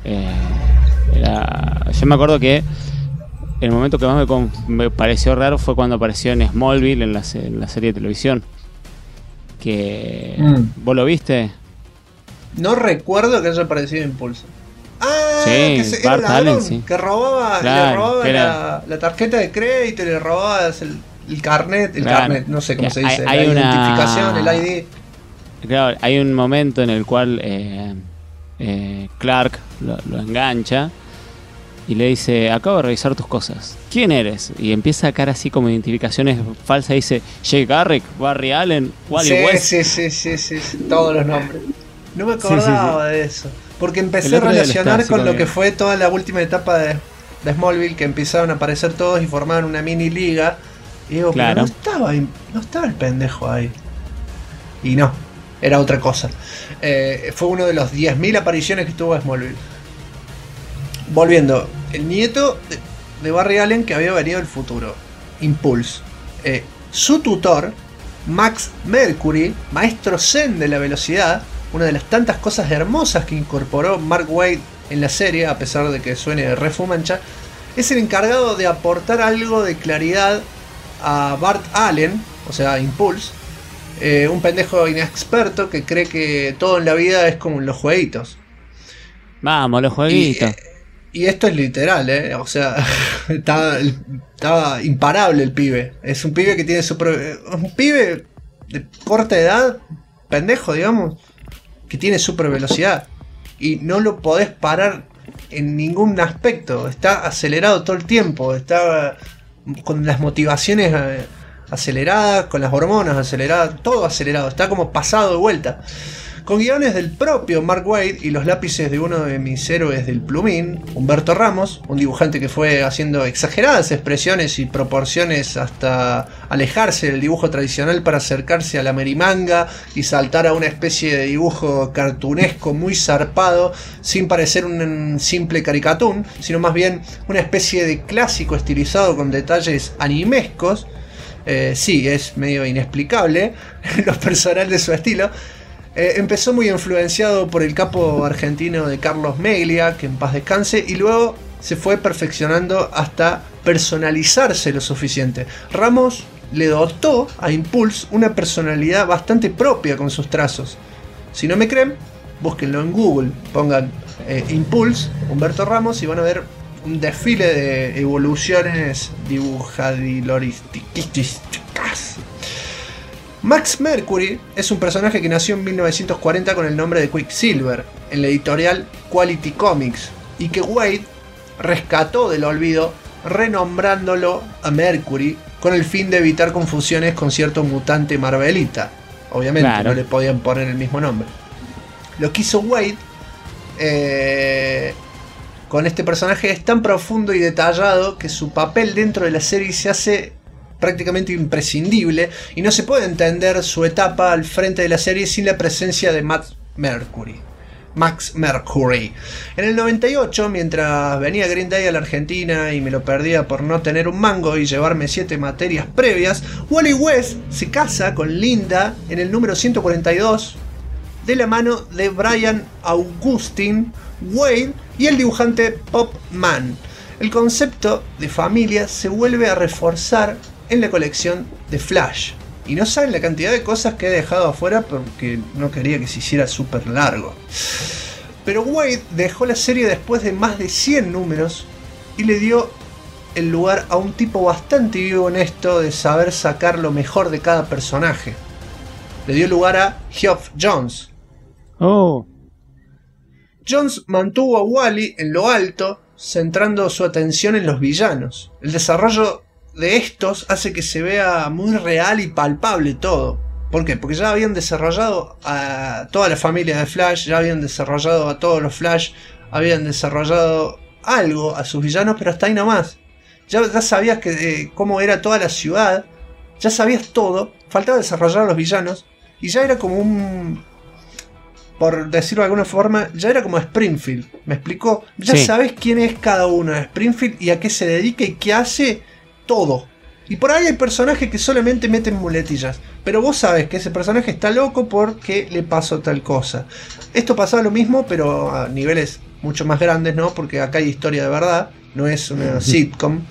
C: yo me acuerdo que el momento que más me pareció raro fue cuando apareció en Smallville, en la serie de televisión. Que ¿vos lo viste?
B: No recuerdo que haya aparecido Impulso. Ah,
C: sí,
B: que era el ladrón,
C: Allen, sí.
B: Que robaba, claro, le robaba la tarjeta de crédito y le robaba el carnet, carnet, no sé cómo se dice, la identificación, el ID.
C: Claro, hay un momento en el cual Clark lo engancha y le dice: acabo de revisar tus cosas, ¿quién eres? Y empieza a sacar así como identificaciones falsas. Dice Jay Garrick, Barry Allen, Wally West.
B: Sí, todos los nombres. No me acordaba de eso, porque empecé a relacionar con lo que fue toda la última etapa de Smallville, que empezaron a aparecer todos y formaron una mini liga. Y digo,
C: claro,
B: pero no estaba el pendejo ahí. Y no, era otra cosa. Fue uno de los 10.000 apariciones que tuvo Smallville. Volviendo, el nieto de Barry Allen que había venido del futuro, Impulse. Su tutor, Max Mercury, maestro zen de la velocidad, una de las tantas cosas hermosas que incorporó Mark Waid en la serie, a pesar de que suene refumancha, es el encargado de aportar algo de claridad a Bart Allen, o sea, Impulse, un pendejo inexperto que cree que todo en la vida es como en los jueguitos.
C: Vamos, los jueguitos.
B: Y esto es literal, o sea, estaba imparable el pibe. Es un pibe que tiene un pibe de corta edad, pendejo, digamos, que tiene super velocidad. Y no lo podés parar en ningún aspecto. Está acelerado todo el tiempo. Está con las motivaciones aceleradas, con las hormonas aceleradas, todo acelerado. Está como pasado de vuelta. con guiones del propio Mark Waid y los lápices de uno de mis héroes del plumín, Humberto Ramos, un dibujante que fue haciendo exageradas expresiones y proporciones hasta alejarse del dibujo tradicional para acercarse a la merimanga y saltar a una especie de dibujo cartunesco muy zarpado, sin parecer un simple caricatún, sino más bien una especie de clásico estilizado con detalles animescos. Sí, es medio inexplicable lo personal de su estilo. Empezó muy influenciado por el capo argentino de Carlos Meglia, que en paz descanse, y luego se fue perfeccionando hasta personalizarse lo suficiente. Ramos le dotó a Impulse una personalidad bastante propia con sus trazos. Si no me creen, búsquenlo en Google, pongan Impulse, Humberto Ramos, y van a ver un desfile de evoluciones dibujadilorísticas. Max Mercury es un personaje que nació en 1940 con el nombre de Quicksilver en la editorial Quality Comics y que Waid rescató del olvido renombrándolo a Mercury con el fin de evitar confusiones con cierto mutante marvelita. Obviamente no le podían poner el mismo nombre. Lo que hizo Waid con este personaje es tan profundo y detallado que su papel dentro de la serie se hace prácticamente imprescindible y no se puede entender su etapa al frente de la serie sin la presencia de Max Mercury. En el 98, mientras venía Green Day a la Argentina y me lo perdía por no tener un mango y llevarme 7 materias previas, Wally West se casa con Linda en el número 142 de la mano de Brian Augustin Wade y el dibujante Pop Man. El concepto de familia se vuelve a reforzar en la colección de Flash. Y no saben la cantidad de cosas que he dejado afuera porque no quería que se hiciera súper largo. Pero Waid dejó la serie después de más de 100 números y le dio el lugar a un tipo bastante vivo en esto de saber sacar lo mejor de cada personaje. Le dio lugar a Geoff Johns. Johns mantuvo a Wally en lo alto, centrando su atención en los villanos. El desarrollo de estos hace que se vea muy real y palpable todo. ¿Por qué? Porque ya habían desarrollado a toda la familia de Flash, ya habían desarrollado a todos los Flash, habían desarrollado algo a sus villanos, pero hasta ahí nomás. Ya sabías cómo era toda la ciudad, ya sabías todo, faltaba desarrollar a los villanos, y ya era como un... por decirlo de alguna forma, ya era como Springfield, ¿me explicó? Ya sabes quién es cada uno de Springfield y a qué se dedica y qué hace todo. Y por ahí hay personajes que solamente meten muletillas, pero vos sabés que ese personaje está loco porque le pasó tal cosa. Esto pasaba lo mismo, pero a niveles mucho más grandes, ¿no? Porque acá hay historia de verdad, no es una sitcom.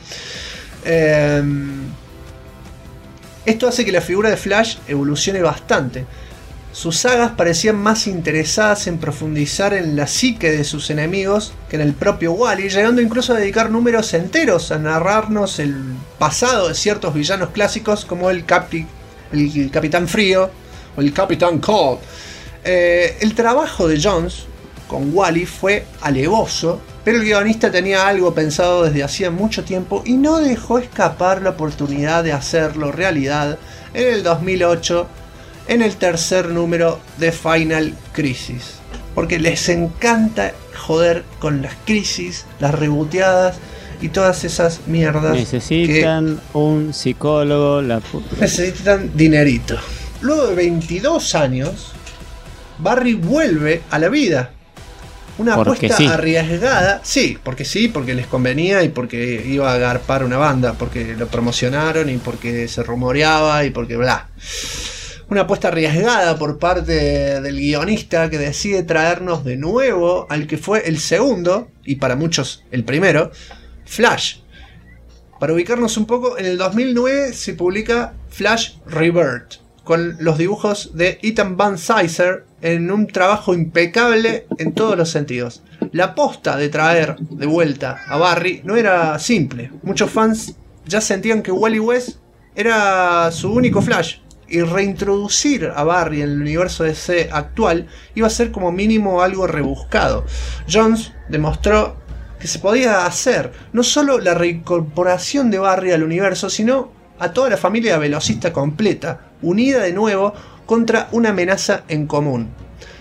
B: Esto hace que la figura de Flash evolucione bastante. Sus sagas parecían más interesadas en profundizar en la psique de sus enemigos que en el propio Wally, llegando incluso a dedicar números enteros a narrarnos el pasado de ciertos villanos clásicos como el Capitán Frío o el Capitán Cold. El trabajo de Johns con Wally fue alevoso, pero el guionista tenía algo pensado desde hacía mucho tiempo y no dejó escapar la oportunidad de hacerlo realidad en el 2008 en el tercer número de Final Crisis, porque les encanta joder con las crisis, las reboteadas y todas esas mierdas.
C: Necesitan un psicólogo,
B: necesitan dinerito. Luego de 22 años, Barry vuelve a la vida. Una apuesta arriesgada, porque les convenía y porque iba a agarpar una banda, porque lo promocionaron y porque se rumoreaba y porque bla. Una apuesta arriesgada por parte del guionista que decide traernos de nuevo al que fue el segundo, y para muchos el primero, Flash. Para ubicarnos un poco, en el 2009 se publica Flash Rebirth, con los dibujos de Ethan Van Sizer en un trabajo impecable en todos los sentidos. La aposta de traer de vuelta a Barry no era simple. Muchos fans ya sentían que Wally West era su único Flash, y reintroducir a Barry en el universo DC actual iba a ser como mínimo algo rebuscado. Johns demostró que se podía hacer no solo la reincorporación de Barry al universo, sino a toda la familia velocista completa, unida de nuevo contra una amenaza en común.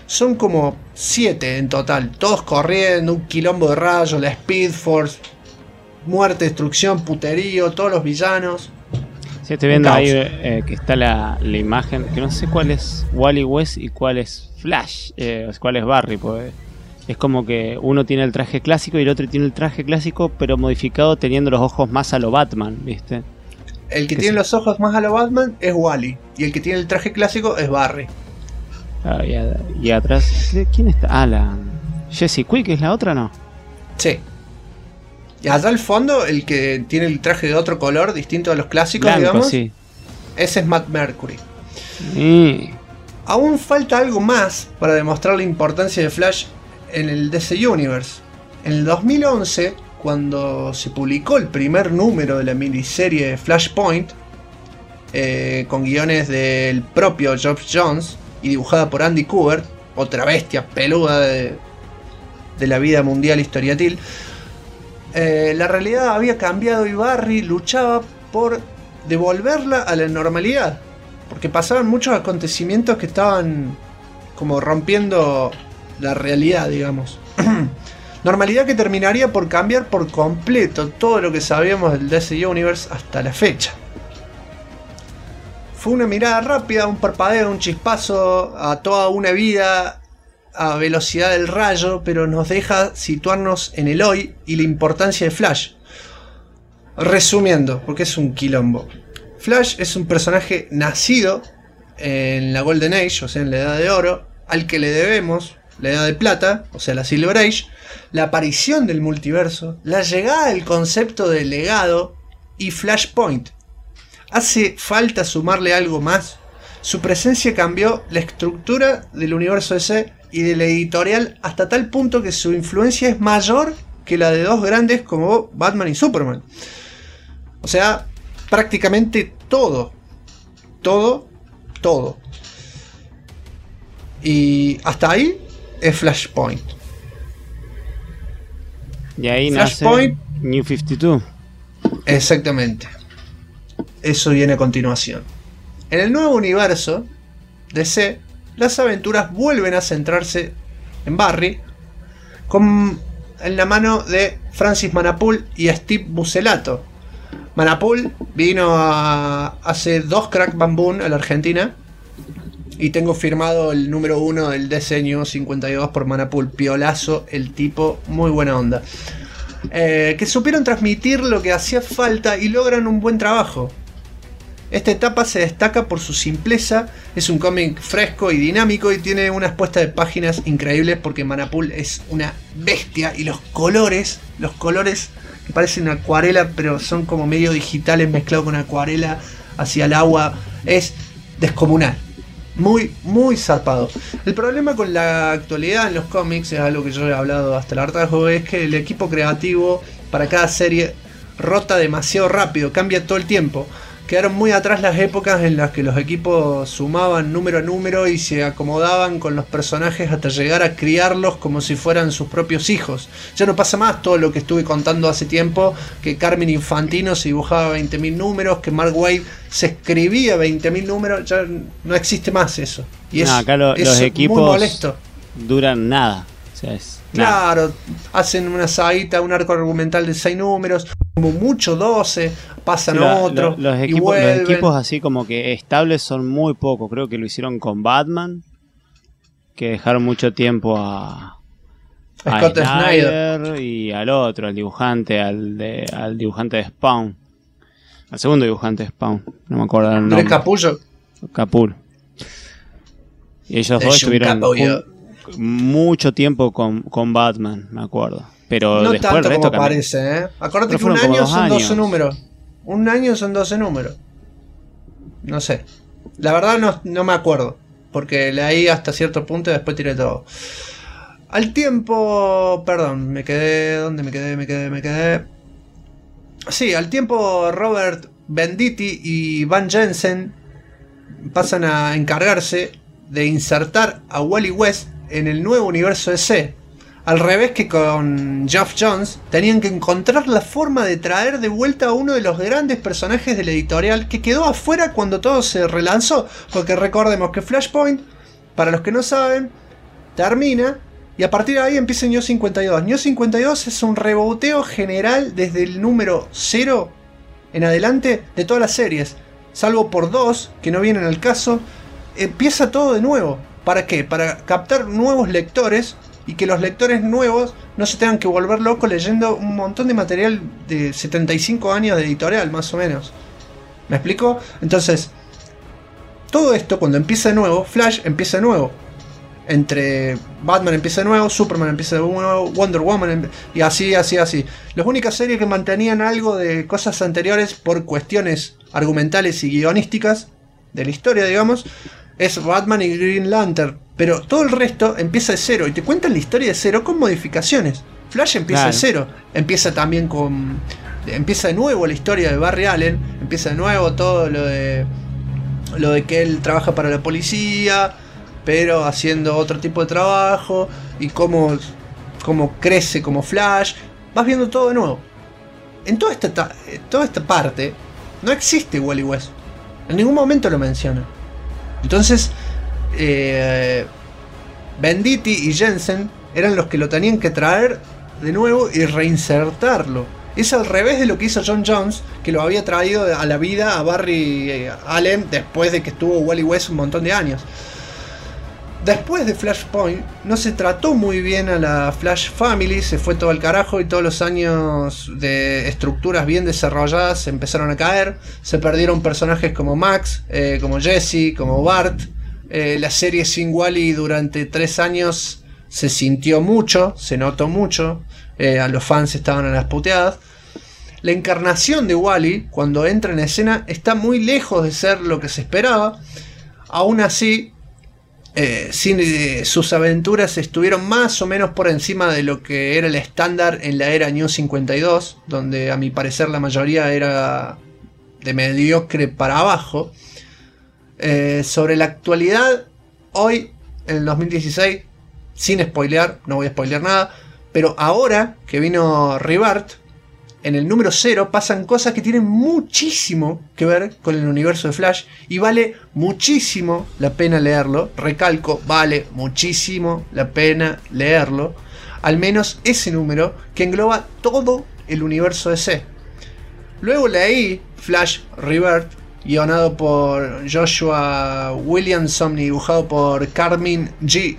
B: son como 7 en total, todos corriendo, un quilombo de rayos, la Speed Force, muerte, destrucción, puterío, todos los villanos.
C: Sí, estoy viendo ahí que está la imagen, que no sé cuál es Wally West y cuál es Flash, cuál es Barry, pues. Es como que uno tiene el traje clásico y el otro tiene el traje clásico, pero modificado teniendo los ojos más a lo Batman, ¿viste?
B: El que tiene los ojos más a lo Batman es Wally, y el que tiene el traje clásico es Barry.
C: Ah, y atrás, ¿quién está? Ah, la Jessie Quick, ¿es la otra, no?
B: Sí. Y allá al fondo, el que tiene el traje de otro color, distinto a los clásicos,
C: blanco,
B: digamos,
C: sí.
B: Ese es Matt Mercury. Aún falta algo más para demostrar la importancia de Flash en el DC Universe. En el 2011, cuando se publicó el primer número de la miniserie Flashpoint, con guiones del propio Geoff Johns y dibujada por Andy Kubert, otra bestia peluda de la vida mundial historiatil, la realidad había cambiado y Barry luchaba por devolverla a la normalidad, porque pasaban muchos acontecimientos que estaban como rompiendo la realidad, digamos. Normalidad que terminaría por cambiar por completo todo lo que sabíamos del DC Universe hasta la fecha. Fue una mirada rápida, un parpadeo, un chispazo a toda una vida a velocidad del rayo, pero nos deja situarnos en el hoy y la importancia de Flash. Resumiendo, porque es un quilombo. Flash es un personaje nacido en la Golden Age, o sea en la Edad de Oro, al que le debemos la Edad de Plata, o sea la Silver Age, la aparición del multiverso, la llegada del concepto de legado y Flashpoint. ¿Hace falta sumarle algo más? Su presencia cambió la estructura del universo DC y de la editorial hasta tal punto que su influencia es mayor que la de dos grandes como Batman y Superman. O sea, prácticamente todo. Y hasta ahí es Flashpoint.
C: Y ahí
B: Flashpoint,
C: nace New 52.
B: Exactamente. Eso viene a continuación. En el nuevo universo DC, las aventuras vuelven a centrarse en Barry, en la mano de Francis Manapul y Steve Buccellato. Manapul vino hace 2 Crack Bamboo a la Argentina. Y tengo firmado el número 1 del DC New 52 por Manapul. Piolazo, el tipo, muy buena onda. Que supieron transmitir lo que hacía falta y logran un buen trabajo. Esta etapa se destaca por su simpleza, es un cómic fresco y dinámico y tiene unas puestas de páginas increíbles porque Manapul es una bestia y los colores que parecen acuarela pero son como medio digitales mezclados con acuarela hacia el agua, es descomunal. Muy, muy zarpado. El problema con la actualidad en los cómics, es algo que yo he hablado hasta el hartazgo, es que el equipo creativo para cada serie rota demasiado rápido, cambia todo el tiempo. Quedaron muy atrás las épocas en las que los equipos sumaban número a número y se acomodaban con los personajes hasta llegar a criarlos como si fueran sus propios hijos. Ya no pasa más todo lo que estuve contando hace tiempo, que Carmine Infantino se dibujaba 20.000 números, que Mark Waid se escribía 20.000 números, ya no existe más eso. Y
C: no, acá los equipos
B: muy molesto.
C: Duran nada. O sea,
B: claro, hacen una saguita, un arco argumental de 6 números, como mucho 12, pasan
C: sí,
B: otro.
C: Los equipos así como que estables son muy pocos. Creo que lo hicieron con Batman, que dejaron mucho tiempo a
B: Scott Snyder
C: y al otro, al dibujante de Spawn, al segundo dibujante de Spawn, no me acuerdo el nombre. Capullo. Y ellos dos estuvieron mucho tiempo con Batman, me acuerdo. Pero
B: no
C: después
B: tanto
C: el resto
B: como parece, ¿eh? Acuérdate que un
C: año
B: son 12 números. Un año son 12 números. No sé. La verdad no me acuerdo. Porque leí hasta cierto punto y después tiré todo. Al tiempo... Perdón, me quedé... ¿Dónde me quedé? Sí, al tiempo Robert Venditti y Van Jensen pasan a encargarse de insertar a Wally West en el nuevo universo DC. Al revés que con Geoff Johns, tenían que encontrar la forma de traer de vuelta a uno de los grandes personajes de la editorial que quedó afuera cuando todo se relanzó. Porque recordemos que Flashpoint, para los que no saben, termina y a partir de ahí empieza New 52. New 52 es un reboteo general desde el número 0 en adelante de todas las series, salvo por 2 que no vienen al caso. Empieza todo de nuevo. ¿Para qué? Para captar nuevos lectores y que los lectores nuevos no se tengan que volver locos leyendo un montón de material de 75 años de editorial, más o menos. ¿Me explico? Entonces, todo esto cuando empieza de nuevo, Flash empieza de nuevo. Entre Batman empieza de nuevo, Superman empieza de nuevo, Wonder Woman y así. Las únicas series que mantenían algo de cosas anteriores por cuestiones argumentales y guionísticas de la historia, digamos, es Batman y Green Lantern. Pero todo el resto empieza de cero y te cuentan la historia de cero con modificaciones. Flash empieza de cero, empieza también con... Empieza de nuevo la historia de Barry Allen, empieza de nuevo todo lo de que él trabaja para la policía, pero haciendo otro tipo de trabajo, y cómo crece como Flash. Vas viendo todo de nuevo. En toda esta parte no existe Wally West. En ningún momento lo menciona. Entonces, Venditti y Jensen eran los que lo tenían que traer de nuevo y reinsertarlo. Es al revés de lo que hizo John Jones, que lo había traído a la vida a Barry Allen después de que estuvo Wally West un montón de años. Después de Flashpoint no se trató muy bien a la Flash Family, se fue todo al carajo y todos los años de estructuras bien desarrolladas se empezaron a caer. Se perdieron personajes como Max, como Jesse, como Bart. La serie sin Wally durante 3 años se sintió mucho, se notó mucho. A los fans estaban a las puteadas. La encarnación de Wally, cuando entra en escena, está muy lejos de ser lo que se esperaba. Aún así, sus aventuras estuvieron más o menos por encima de lo que era el estándar en la era New 52, donde a mi parecer la mayoría era de mediocre para abajo. Sobre la actualidad, hoy, en el 2016, sin spoilear, no voy a spoilear nada, pero ahora que vino Rebirth, en el número 0 pasan cosas que tienen muchísimo que ver con el universo de Flash y vale muchísimo la pena leerlo. Recalco, vale muchísimo la pena leerlo. Al menos ese número que engloba todo el universo DC. Luego leí Flash Rebirth, guionado por Joshua Williamson y dibujado por Carmine G.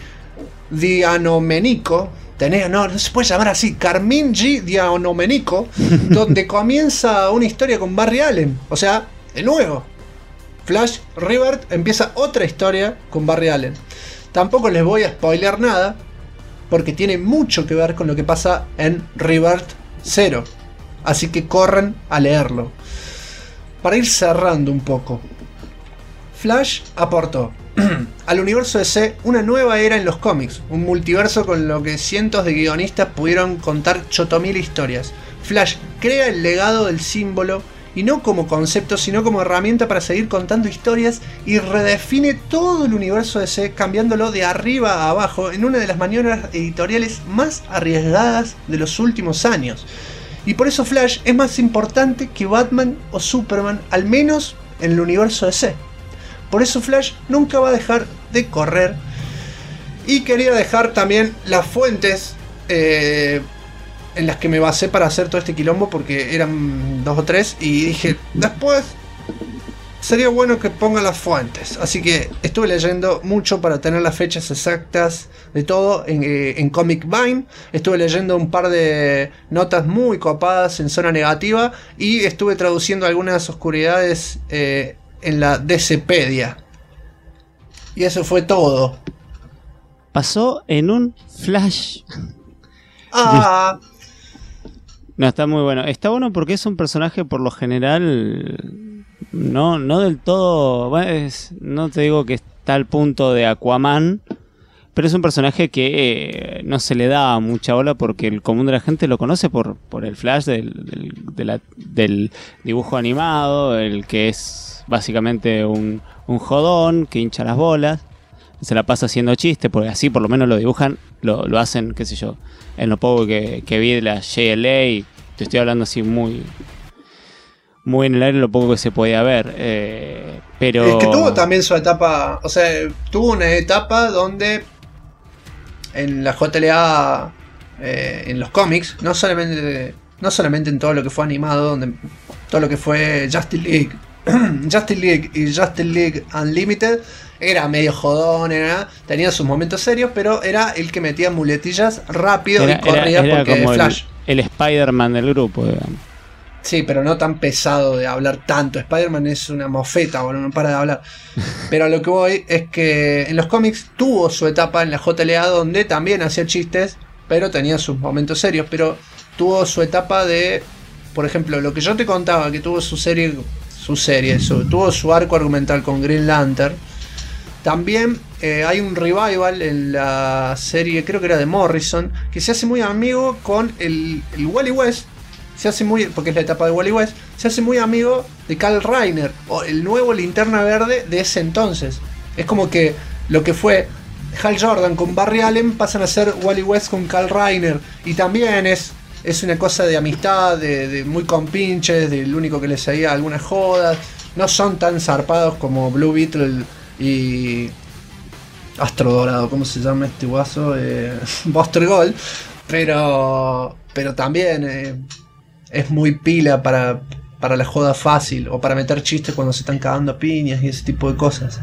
B: Dianomenico. No se puede llamar así, Carmine G. Dianomenico, donde comienza una historia con Barry Allen. O sea, de nuevo, Flash Rebirth empieza otra historia con Barry Allen. Tampoco les voy a spoilear nada, porque tiene mucho que ver con lo que pasa en Rebirth 0. Así que corran a leerlo. Para ir cerrando un poco, Flash aportó al universo DC una nueva era en los cómics, un multiverso con lo que cientos de guionistas pudieron contar chotomil historias. Flash crea el legado del símbolo, y no como concepto, sino como herramienta para seguir contando historias, y redefine todo el universo DC, cambiándolo de arriba a abajo en una de las maniobras editoriales más arriesgadas de los últimos años. Y por eso Flash es más importante que Batman o Superman, al menos en el universo DC. Por eso Flash nunca va a dejar de correr. Y quería dejar también las fuentes en las que me basé para hacer todo este quilombo, porque eran 2 o 3. Y dije, después sería bueno que ponga las fuentes. Así que estuve leyendo mucho para tener las fechas exactas de todo en Comic Vine. Estuve leyendo un par de notas muy copadas en Zona Negativa. Y estuve traduciendo algunas oscuridades en la DCpedia. Y eso fue todo.
C: Pasó en un flash. No, está muy bueno. Está bueno porque es un personaje por lo general no del todo... Bueno, no te digo que está al punto de Aquaman, pero es un personaje que no se le da mucha bola porque el común de la gente lo conoce por el Flash del dibujo animado, el que es básicamente un jodón que hincha las bolas, se la pasa haciendo chistes, porque así por lo menos lo dibujan, lo hacen, qué sé yo, en lo poco que vi de la JLA, y te estoy hablando así muy en el aire, lo poco que se podía ver, pero...
B: Es que tuvo también su etapa, o sea, tuvo una etapa donde en la JLA, en los cómics, no solamente en todo lo que fue animado, donde todo lo que fue Justice League, Justice League y Justice League Unlimited era medio jodón, tenía sus momentos serios, pero era el que metía muletillas rápido y corría
C: era
B: porque
C: como
B: Flash.
C: El Spider-Man del grupo, digamos.
B: Sí, pero no tan pesado de hablar tanto. Spider-Man es una mofeta, boludo, no para de hablar. Pero a lo que voy es que en los cómics tuvo su etapa en la JLA donde también hacía chistes, pero tenía sus momentos serios. Pero tuvo su etapa de, por ejemplo, lo que yo te contaba, que tuvo tuvo su arco argumental con Green Lantern. También hay un revival en la serie, creo que era de Morrison, que se hace muy amigo con el Wally West. Se hace muy, porque es la etapa de Wally West, se hace muy amigo de Kyle Rayner, o el nuevo Linterna Verde de ese entonces. Es como que lo que fue Hal Jordan con Barry Allen pasan a ser Wally West con Kyle Rayner. Y también es una cosa de amistad, de muy compinches, del único que les seguía algunas jodas. No son tan zarpados como Blue Beetle y Astro Dorado, ¿cómo se llama este guaso? Buster Gold. Pero también es muy pila para la joda fácil, o para meter chistes cuando se están cagando a piñas y ese tipo de cosas.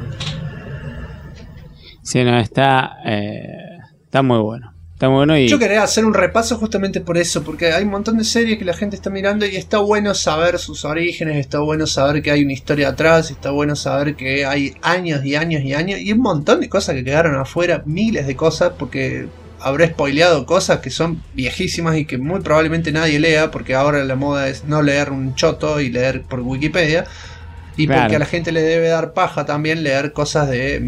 C: Sí, no, está muy bueno. Está muy bueno y...
B: Yo quería hacer un repaso justamente por eso, porque hay un montón de series que la gente está mirando y está bueno saber sus orígenes, está bueno saber que hay una historia atrás, está bueno saber que hay años y años y años, y un montón de cosas que quedaron afuera, miles de cosas, porque habré spoileado cosas que son viejísimas y que muy probablemente nadie lea, porque ahora la moda es no leer un choto y leer por Wikipedia, y claro, porque a la gente le debe dar paja también leer cosas de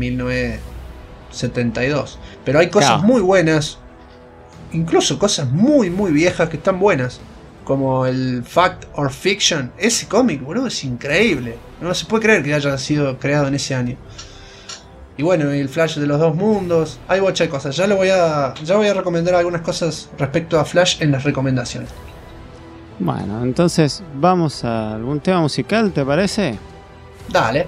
B: 1972. Pero hay cosas muy buenas, incluso cosas muy muy viejas que están buenas, como el Fact or Fiction. Ese cómic, boludo, es increíble. No se puede creer que haya sido creado en ese año. Y bueno, el Flash de los dos mundos. Hay bocha de cosas. Ya voy a recomendar algunas cosas respecto a Flash en las recomendaciones.
C: Bueno, entonces vamos a algún tema musical, ¿te parece?
B: Dale.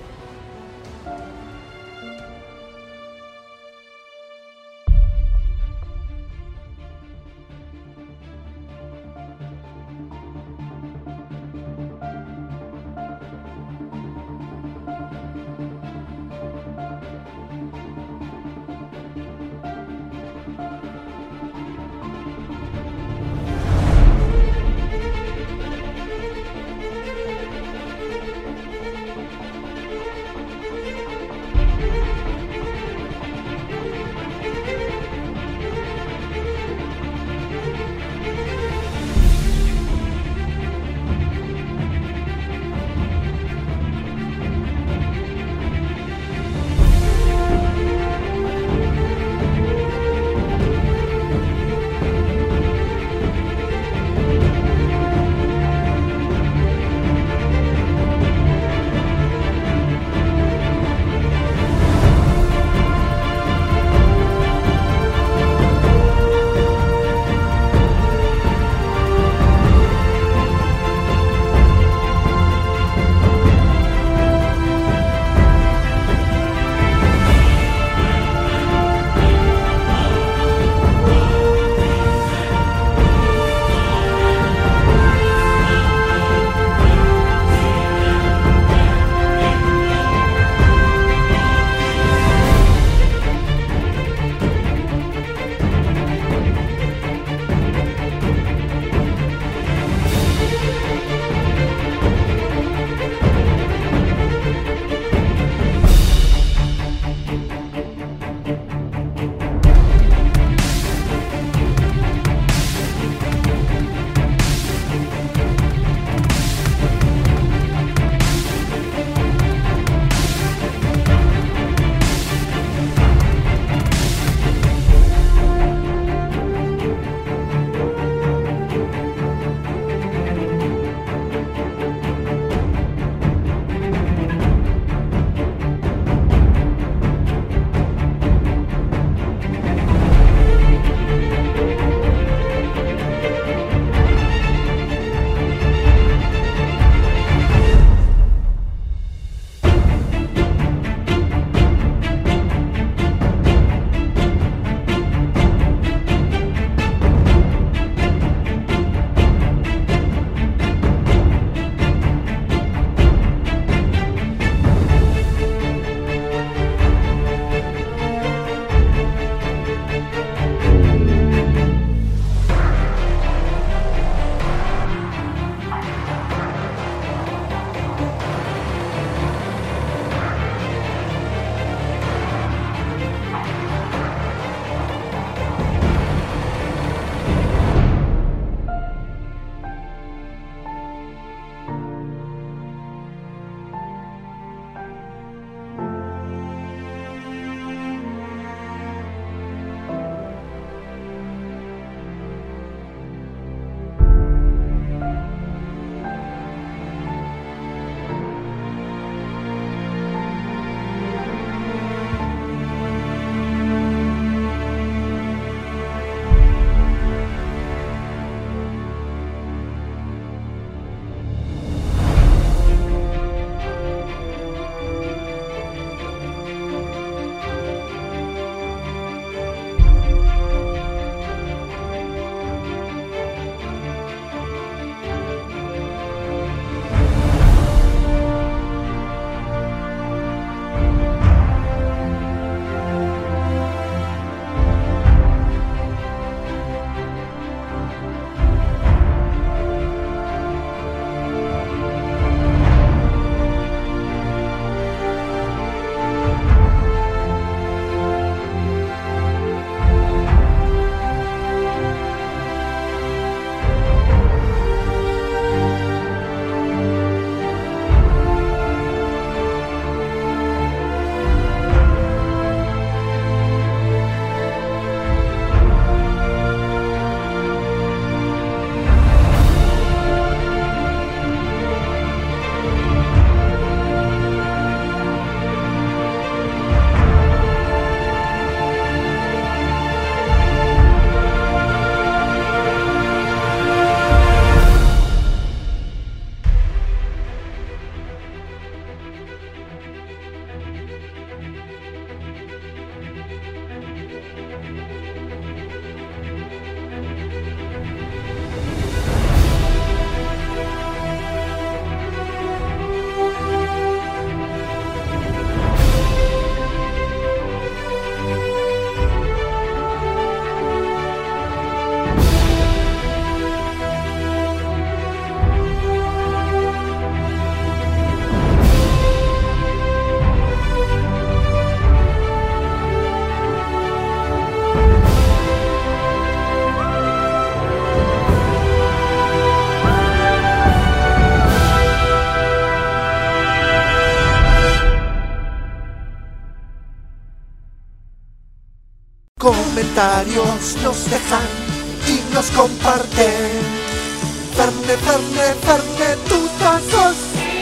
A: comentarios nos dejan y nos comparten. Ferne, Ferne, Ferne, tutazos.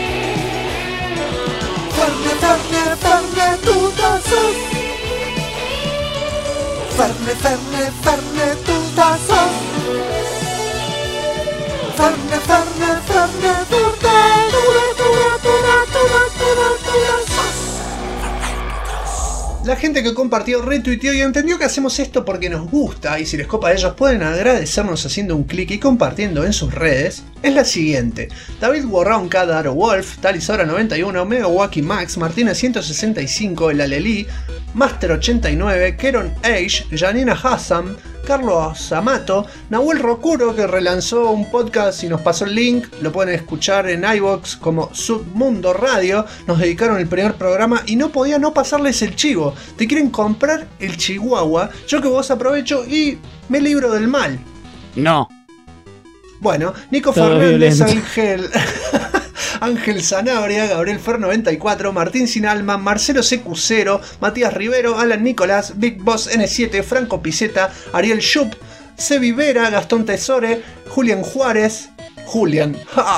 A: Ferne, Ferne, Ferne, tutazos. Ferne, Ferne, Ferne, tutazos. Ferne, Ferne, Ferne,
B: La gente que compartió, retuiteó y entendió que hacemos esto porque nos gusta y si les copa a ellos pueden agradecernos haciendo un clic y compartiendo en sus redes es la siguiente: David Warrown, Kadar Wolf, Talisora 91, Megawaki Max, Martina 165, El Alelí, Master 89, Keron Age, Janina Hassam, Carlos Amato, Nahuel Rocuro, que relanzó un podcast y nos pasó el link, lo pueden escuchar en iVoox como Submundo Radio, nos dedicaron el primer programa y no podía no pasarles el chivo. Te quieren comprar el chihuahua, yo que vos aprovecho y me libro del mal.
C: No.
B: Bueno, Nico
C: Todo
B: Fernández,
C: violento.
B: Ángel Zanabria, Gabriel Fer 94, Martín Sin Alma, Marcelo CQ0, Matías Rivero, Alan Nicolás, Big Boss N7, Franco Piceta, Ariel Schupp, Sebi Vera, Gastón Tesore, Julián Juárez, Julián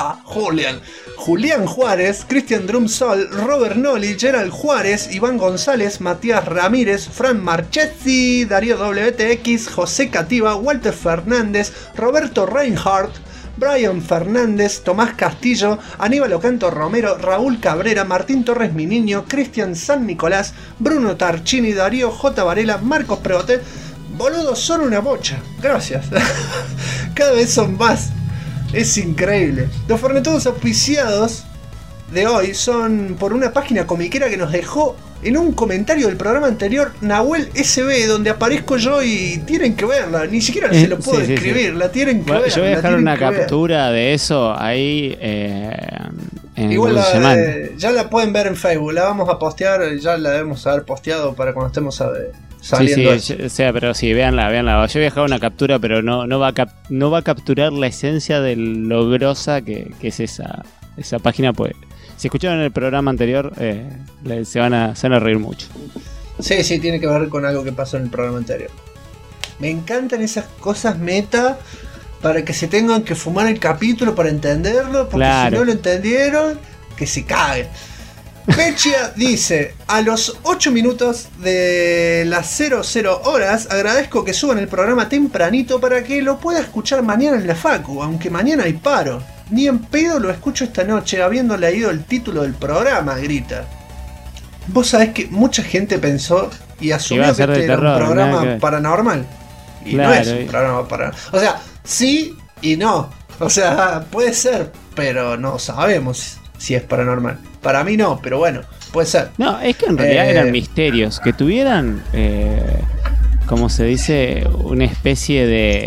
B: Juárez, Cristian Drumsol, Robert Noli, Gerald Juárez, Iván González, Matías Ramírez, Fran Marchetti, Darío WTX, José Cativa, Walter Fernández, Roberto Reinhardt, Brian Fernández, Tomás Castillo, Aníbal Ocanto Romero, Raúl Cabrera, Martín Torres Mi Niño, Cristian San Nicolás, Bruno Tarchini, Darío J. Varela, Marcos Prevotet. Boludos, son una bocha. Gracias. Cada vez son más. Es increíble. Los fornetudos auspiciados de hoy son por una página comiquera que nos dejó en un comentario del programa anterior Nahuel SB, donde aparezco yo y tienen que verla. Ni siquiera se lo puedo describir, la tienen que ver.
C: Yo voy a dejar una captura de eso ahí en
B: igual ya la pueden ver en Facebook, la vamos a postear, ya la debemos haber posteado para cuando estemos saliendo.
C: Sí, o sea, pero sí, véanla. Yo voy a dejar una captura, pero no va a capturar la esencia de lo grosa que es esa página, pues. Si escucharon el programa anterior, se van a reír mucho.
B: Sí, tiene que ver con algo que pasó en el programa anterior. Me encantan esas cosas meta para que se tengan que fumar el capítulo para entenderlo, porque si no lo entendieron, que se caguen. Pechia dice: a los 8 minutos de las 00 horas agradezco que suban el programa tempranito para que lo pueda escuchar mañana en la facu, aunque mañana hay paro. Ni en pedo lo escucho esta noche habiendo leído el título del programa, grita. Vos sabés que mucha gente pensó y asumió que este era un programa paranormal. Y no es un programa paranormal. O sea, sí y no. O sea, puede ser, pero no sabemos si es paranormal. Para mí no, pero bueno, puede ser.
C: No, es que en realidad eran misterios. Que tuvieran, como se dice, una especie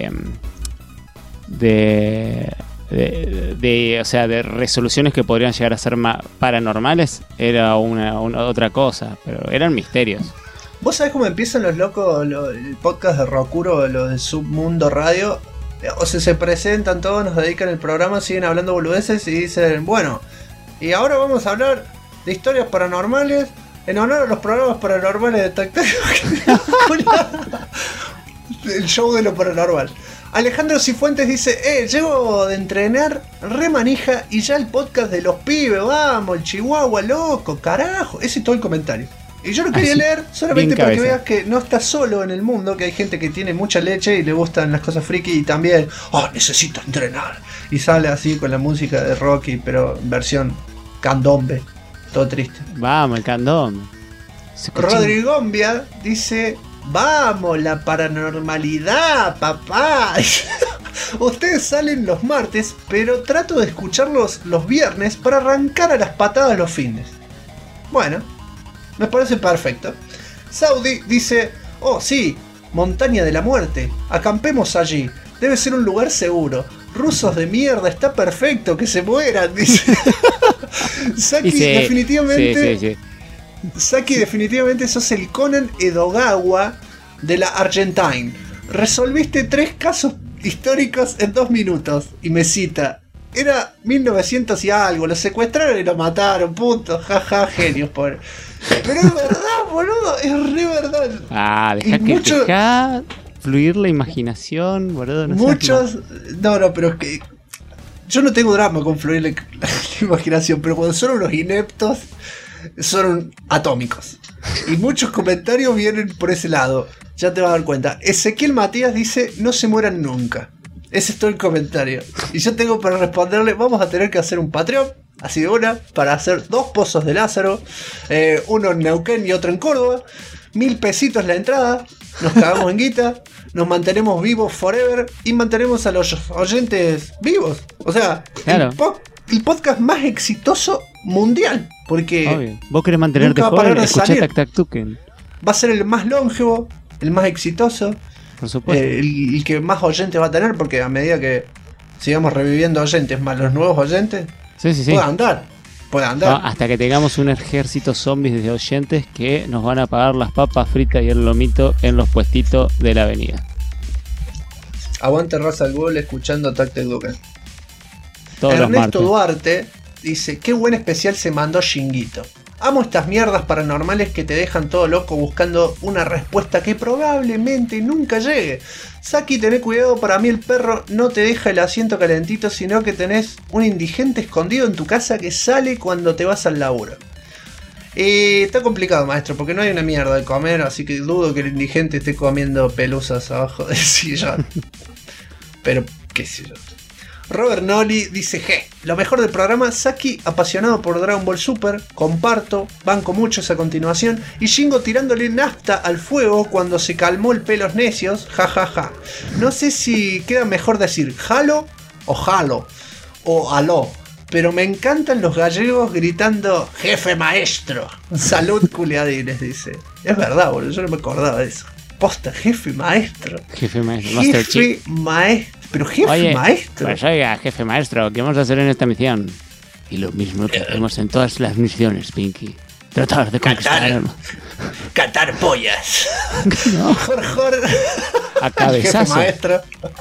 C: o sea, de resoluciones que podrían llegar a ser paranormales, era una otra cosa, pero eran misterios.
B: ¿Vos sabés cómo empiezan los locos, el podcast de Rocuro, lo de Submundo Radio? O sea, se presentan todos, nos dedican el programa, siguen hablando boludeces y dicen, bueno, y ahora vamos a hablar de historias paranormales en honor a los programas paranormales de Tactario. El show de lo paranormal. Alejandro Cifuentes dice: llego de entrenar re manija y ya el podcast de los pibes, vamos, el Chihuahua loco, carajo. Ese es todo el comentario. Y yo lo quería leer solamente para que veas que no estás solo en el mundo, que hay gente que tiene mucha leche y le gustan las cosas friki y también, necesito entrenar. Y sale así con la música de Rocky, pero en versión candombe, todo triste.
C: Vamos, el candombe.
B: Rodrigombia dice: vamos, la paranormalidad, papá. Ustedes salen los martes, pero trato de escucharlos los viernes para arrancar a las patadas los fines. Bueno, me parece perfecto. Saudi dice: oh sí, montaña de la muerte, acampemos allí, debe ser un lugar seguro. Rusos de mierda, está perfecto, que se mueran, dice. Saki, definitivamente. Sí. Saki, definitivamente sos el Conan Edogawa de la Argentine. Resolviste 3 casos históricos en 2 minutos. Y me cita: era 1900 y algo, lo secuestraron y lo mataron, punto, jaja, genios, pobre. Pero es verdad, boludo, es re verdad.
C: Deja fluir la imaginación, boludo.
B: No, pero es que yo no tengo drama con fluir la imaginación, pero cuando son unos ineptos, son atómicos. Y muchos comentarios vienen por ese lado, ya te vas a dar cuenta. Ezequiel Matías dice, no se mueran nunca. Ese es todo el comentario. Y yo tengo para responderle, vamos a tener que hacer un Patreon, así de una, para hacer 2 pozos de Lázaro, uno en Neuquén y otro en Córdoba, 1000 pesitos la entrada, nos cagamos en guita, nos mantenemos vivos forever y mantenemos a los oyentes vivos. O sea, claro, el podcast más exitoso mundial. Porque
C: obvio. Vos querés mantenerte joven, escuchá Tac Tac Tuken.
B: Va a ser el más longevo, el más exitoso,
C: por supuesto.
B: El que más oyentes va a tener, porque a medida que sigamos reviviendo oyentes más los nuevos oyentes, puede andar. No,
C: hasta que tengamos un ejército zombies de oyentes que nos van a pagar las papas fritas y el lomito en los puestitos de la avenida.
B: Aguante Raza al Gol escuchando Tac Tac Tuken.
C: Ernesto
B: Duarte dice, qué buen especial se mandó Shinguito. Amo estas mierdas paranormales que te dejan todo loco buscando una respuesta que probablemente nunca llegue. Saki, tené cuidado, para mí el perro no te deja el asiento calentito, sino que tenés un indigente escondido en tu casa que sale cuando te vas al laburo. Está complicado, maestro, porque no hay una mierda de comer, así que dudo que el indigente esté comiendo pelusas abajo del sillón. Pero, qué sé yo. Robert Nolly dice, lo mejor del programa, Saki apasionado por Dragon Ball Super, comparto, banco mucho esa continuación, y Shingo tirándole nafta al fuego cuando se calmó el pelos necios, jajaja. No sé si queda mejor decir jalo o jalo, o aló, pero me encantan los gallegos gritando, jefe maestro, salud culiadines, dice. Es verdad, boludo, yo no me acordaba de eso. Posta, jefe maestro.
C: Jefe maestro, Master Chief.
B: Maestro. Pero jefe maestro.
C: Pues oiga, jefe maestro, ¿qué vamos a hacer en esta misión? Y lo mismo que hacemos en todas las misiones, Pinky. Tratar de conquistar.
B: Catar pollas.
C: No.
B: Jorge.
C: A cabezazo.
B: Jefe maestro.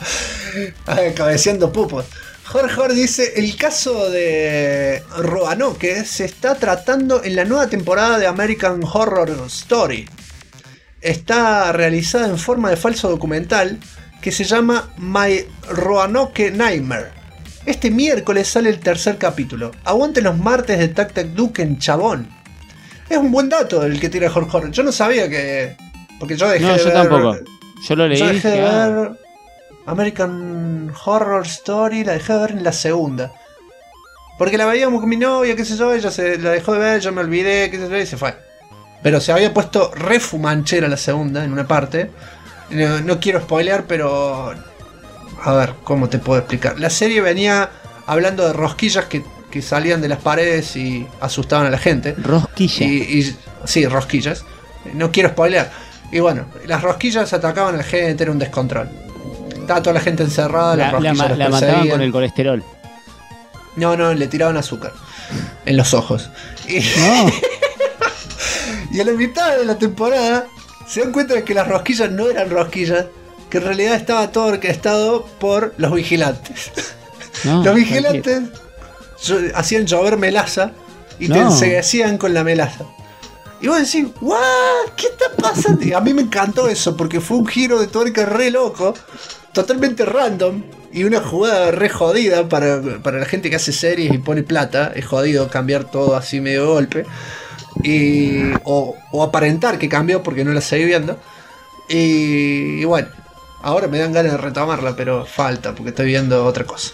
B: Cabeceando pupos. Jorge dice, el caso de Roanoke se está tratando en la nueva temporada de American Horror Story. Está realizada en forma de falso documental que se llama My Roanoke Nightmare. Este miércoles sale el 3er capítulo. Aguante los martes de Tac Tac Tuken, chabón. Es un buen dato el que tira Jorge. Yo no sabía que... Porque yo dejé de ver...
C: No, yo tampoco. Yo lo leí.
B: Yo dejé de ver American Horror Story, la dejé de ver en la segunda. Porque la veíamos con mi novia, qué sé yo, ella se la dejó de ver, yo me olvidé, qué sé yo, y se fue. Pero se había puesto re fumanchera la segunda, en una parte. No quiero spoilear, pero... A ver, ¿cómo te puedo explicar? La serie venía hablando de rosquillas que salían de las paredes y asustaban a la gente.
C: ¿Rosquillas?
B: Sí, rosquillas. No quiero spoilear. Y bueno, las rosquillas atacaban a la gente, era un descontrol. Estaba toda la gente encerrada, las rosquillas
C: la mataban con el colesterol.
B: No, le tiraban azúcar en los ojos.
C: No.
B: Y a la mitad de la temporada se dan cuenta de que las rosquillas no eran rosquillas, que en realidad estaba todo orquestado por los vigilantes. No, los vigilantes hacían llover melaza y te enseguecían con la melaza. Y vos decís, ¿what? ¿Qué está pasando? Y a mí me encantó eso, porque fue un giro de tuerca re loco, totalmente random, y una jugada re jodida para la gente que hace series y pone plata. Es jodido cambiar todo así medio de golpe. O aparentar que cambió porque no la seguí viendo. Y bueno, ahora me dan ganas de retomarla, pero falta porque estoy viendo otra cosa.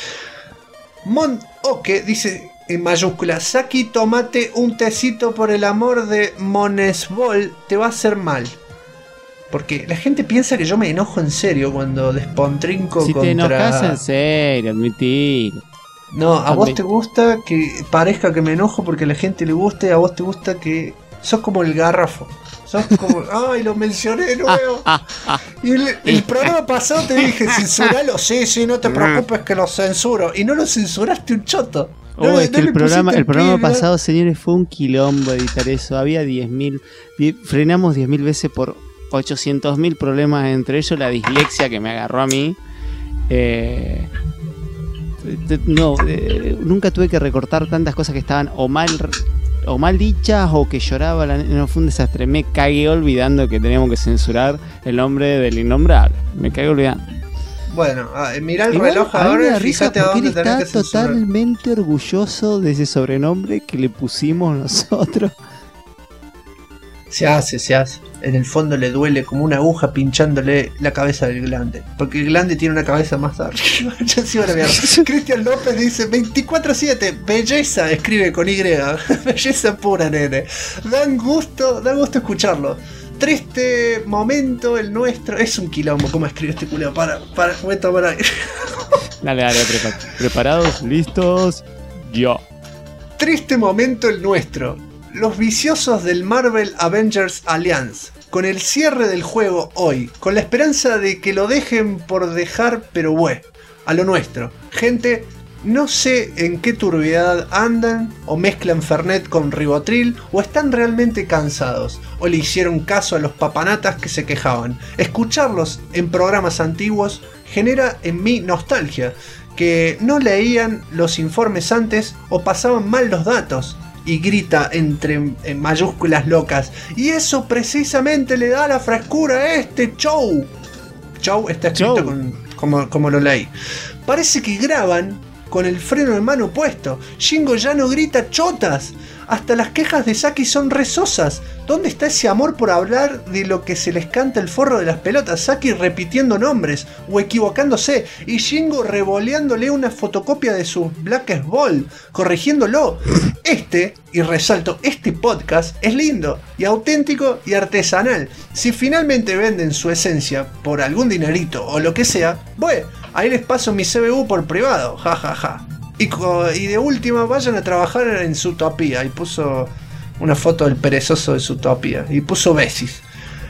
B: Oke dice en mayúscula, Saki, tomate un tecito por el amor de Monesbol, te va a hacer mal. Porque la gente piensa que yo me enojo en serio cuando despontrinco
C: si
B: contra...
C: Si te enojas en serio, admitir.
B: No, a vos te gusta que parezca que me enojo porque a la gente le gusta, y a vos te gusta que sos como el garrafo. Sos como... ¡Ay, lo mencioné de nuevo! Y el programa pasado te dije, censuralo. Sí, no te preocupes que lo censuro. Y no lo censuraste un choto.
C: Es que el programa pasado, señores, fue un quilombo editar eso. Había 10.000... Frenamos 10.000 veces por 800.000 problemas, entre ellos la dislexia que me agarró a mí. nunca tuve que recortar tantas cosas que estaban o mal dichas o que lloraba. No, fue un desastre. Me cagué olvidando que teníamos que censurar el nombre del innombrable. Me cagué olvidando.
B: Bueno, mirá el reloj ahora y fíjate a dónde tenés que censurar.
C: Está totalmente orgulloso de ese sobrenombre que le pusimos nosotros.
B: Se hace. En el fondo le duele como una aguja pinchándole la cabeza del glande. Porque el glande tiene una cabeza más arriba. Ya se va la mierda. Cristian López dice 24/7. Belleza, escribe con Y. Belleza pura, nene. Da gusto escucharlo. Triste momento el nuestro. Es un quilombo. ¿Cómo escribe este culeo? Voy a tomar aire. Dale,
C: preparados, listos, yo.
B: Triste momento el nuestro. Los viciosos del Marvel Avengers Alliance, con el cierre del juego hoy, con la esperanza de que lo dejen por dejar, pero a lo nuestro. Gente, no sé en qué turbidad andan, o mezclan Fernet con Ribotril, o están realmente cansados, o le hicieron caso a los papanatas que se quejaban. Escucharlos en programas antiguos genera en mí nostalgia, que no leían los informes antes o pasaban mal los datos. Y grita en mayúsculas locas. Y eso precisamente le da la frescura a este show. Show está escrito como lo leí. Parece que graban con el freno de mano puesto. Shingo ya no grita chotas. Hasta las quejas de Saki son rezosas. ¿Dónde está ese amor por hablar de lo que se les canta el forro de las pelotas? Saki repitiendo nombres o equivocándose y Shingo revoleándole una fotocopia de su Black Ball, corrigiéndolo. Y resalto, este podcast es lindo y auténtico y artesanal. Si finalmente venden su esencia por algún dinerito o lo que sea, ahí les paso mi CBU por privado, jajaja. Y de última, vayan a trabajar en Zootopia. Y puso una foto del perezoso de Zootopia. Y puso besis.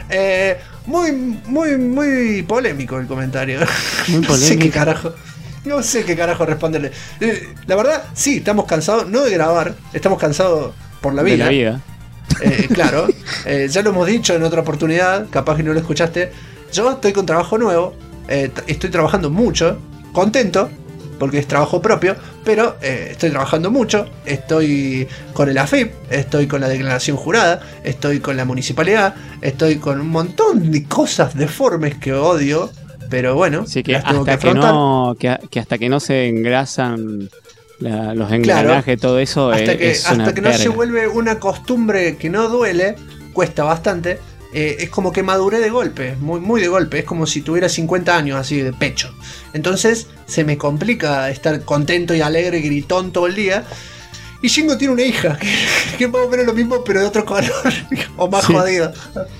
B: Muy polémico el comentario. Muy polémico. No sé qué carajo responderle. La verdad, sí, estamos cansados, no de grabar. Estamos cansados por la vida.
C: De la vida.
B: Claro. Ya lo hemos dicho en otra oportunidad. Capaz que no lo escuchaste. Yo estoy con trabajo nuevo. Estoy trabajando mucho. Contento. Porque es trabajo propio, pero estoy trabajando mucho, estoy con el AFIP, estoy con la declaración jurada, estoy con la municipalidad, estoy con un montón de cosas deformes que odio, pero bueno,
C: sí, que hasta que hasta que no se engrasan los engranajes, claro, todo eso
B: hasta que no se vuelve una costumbre que no duele, cuesta bastante. Es como que maduré de golpe, muy de golpe. Es como si tuviera 50 años así de pecho. Entonces se me complica estar contento y alegre y gritón todo el día. Y Shingo tiene una hija que más o menos lo mismo, pero de otro color o más jodido.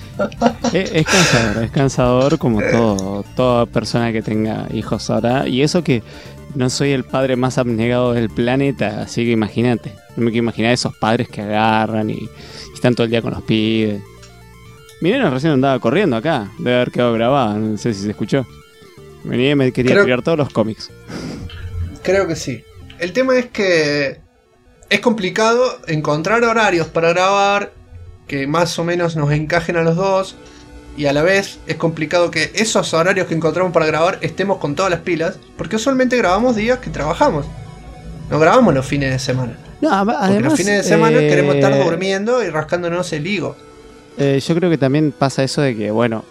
C: Es cansador como toda persona que tenga hijos ahora. Y eso que no soy el padre más abnegado del planeta, así que imagínate. No me quiero imaginar esos padres que agarran y están todo el día con los pibes. Mi nena recién andaba corriendo acá, debe haber quedado grabada, no sé si se escuchó. Venía y me quería tirar todos los cómics.
B: Creo que sí. El tema es que es complicado encontrar horarios para grabar que más o menos nos encajen a los dos. Y a la vez es complicado que esos horarios que encontramos para grabar estemos con todas las pilas. Porque usualmente grabamos días que trabajamos. No grabamos los fines de semana.
C: No, además, porque
B: los fines de semana queremos estar durmiendo y rascándonos el higo.
C: Yo creo que también pasa eso de que,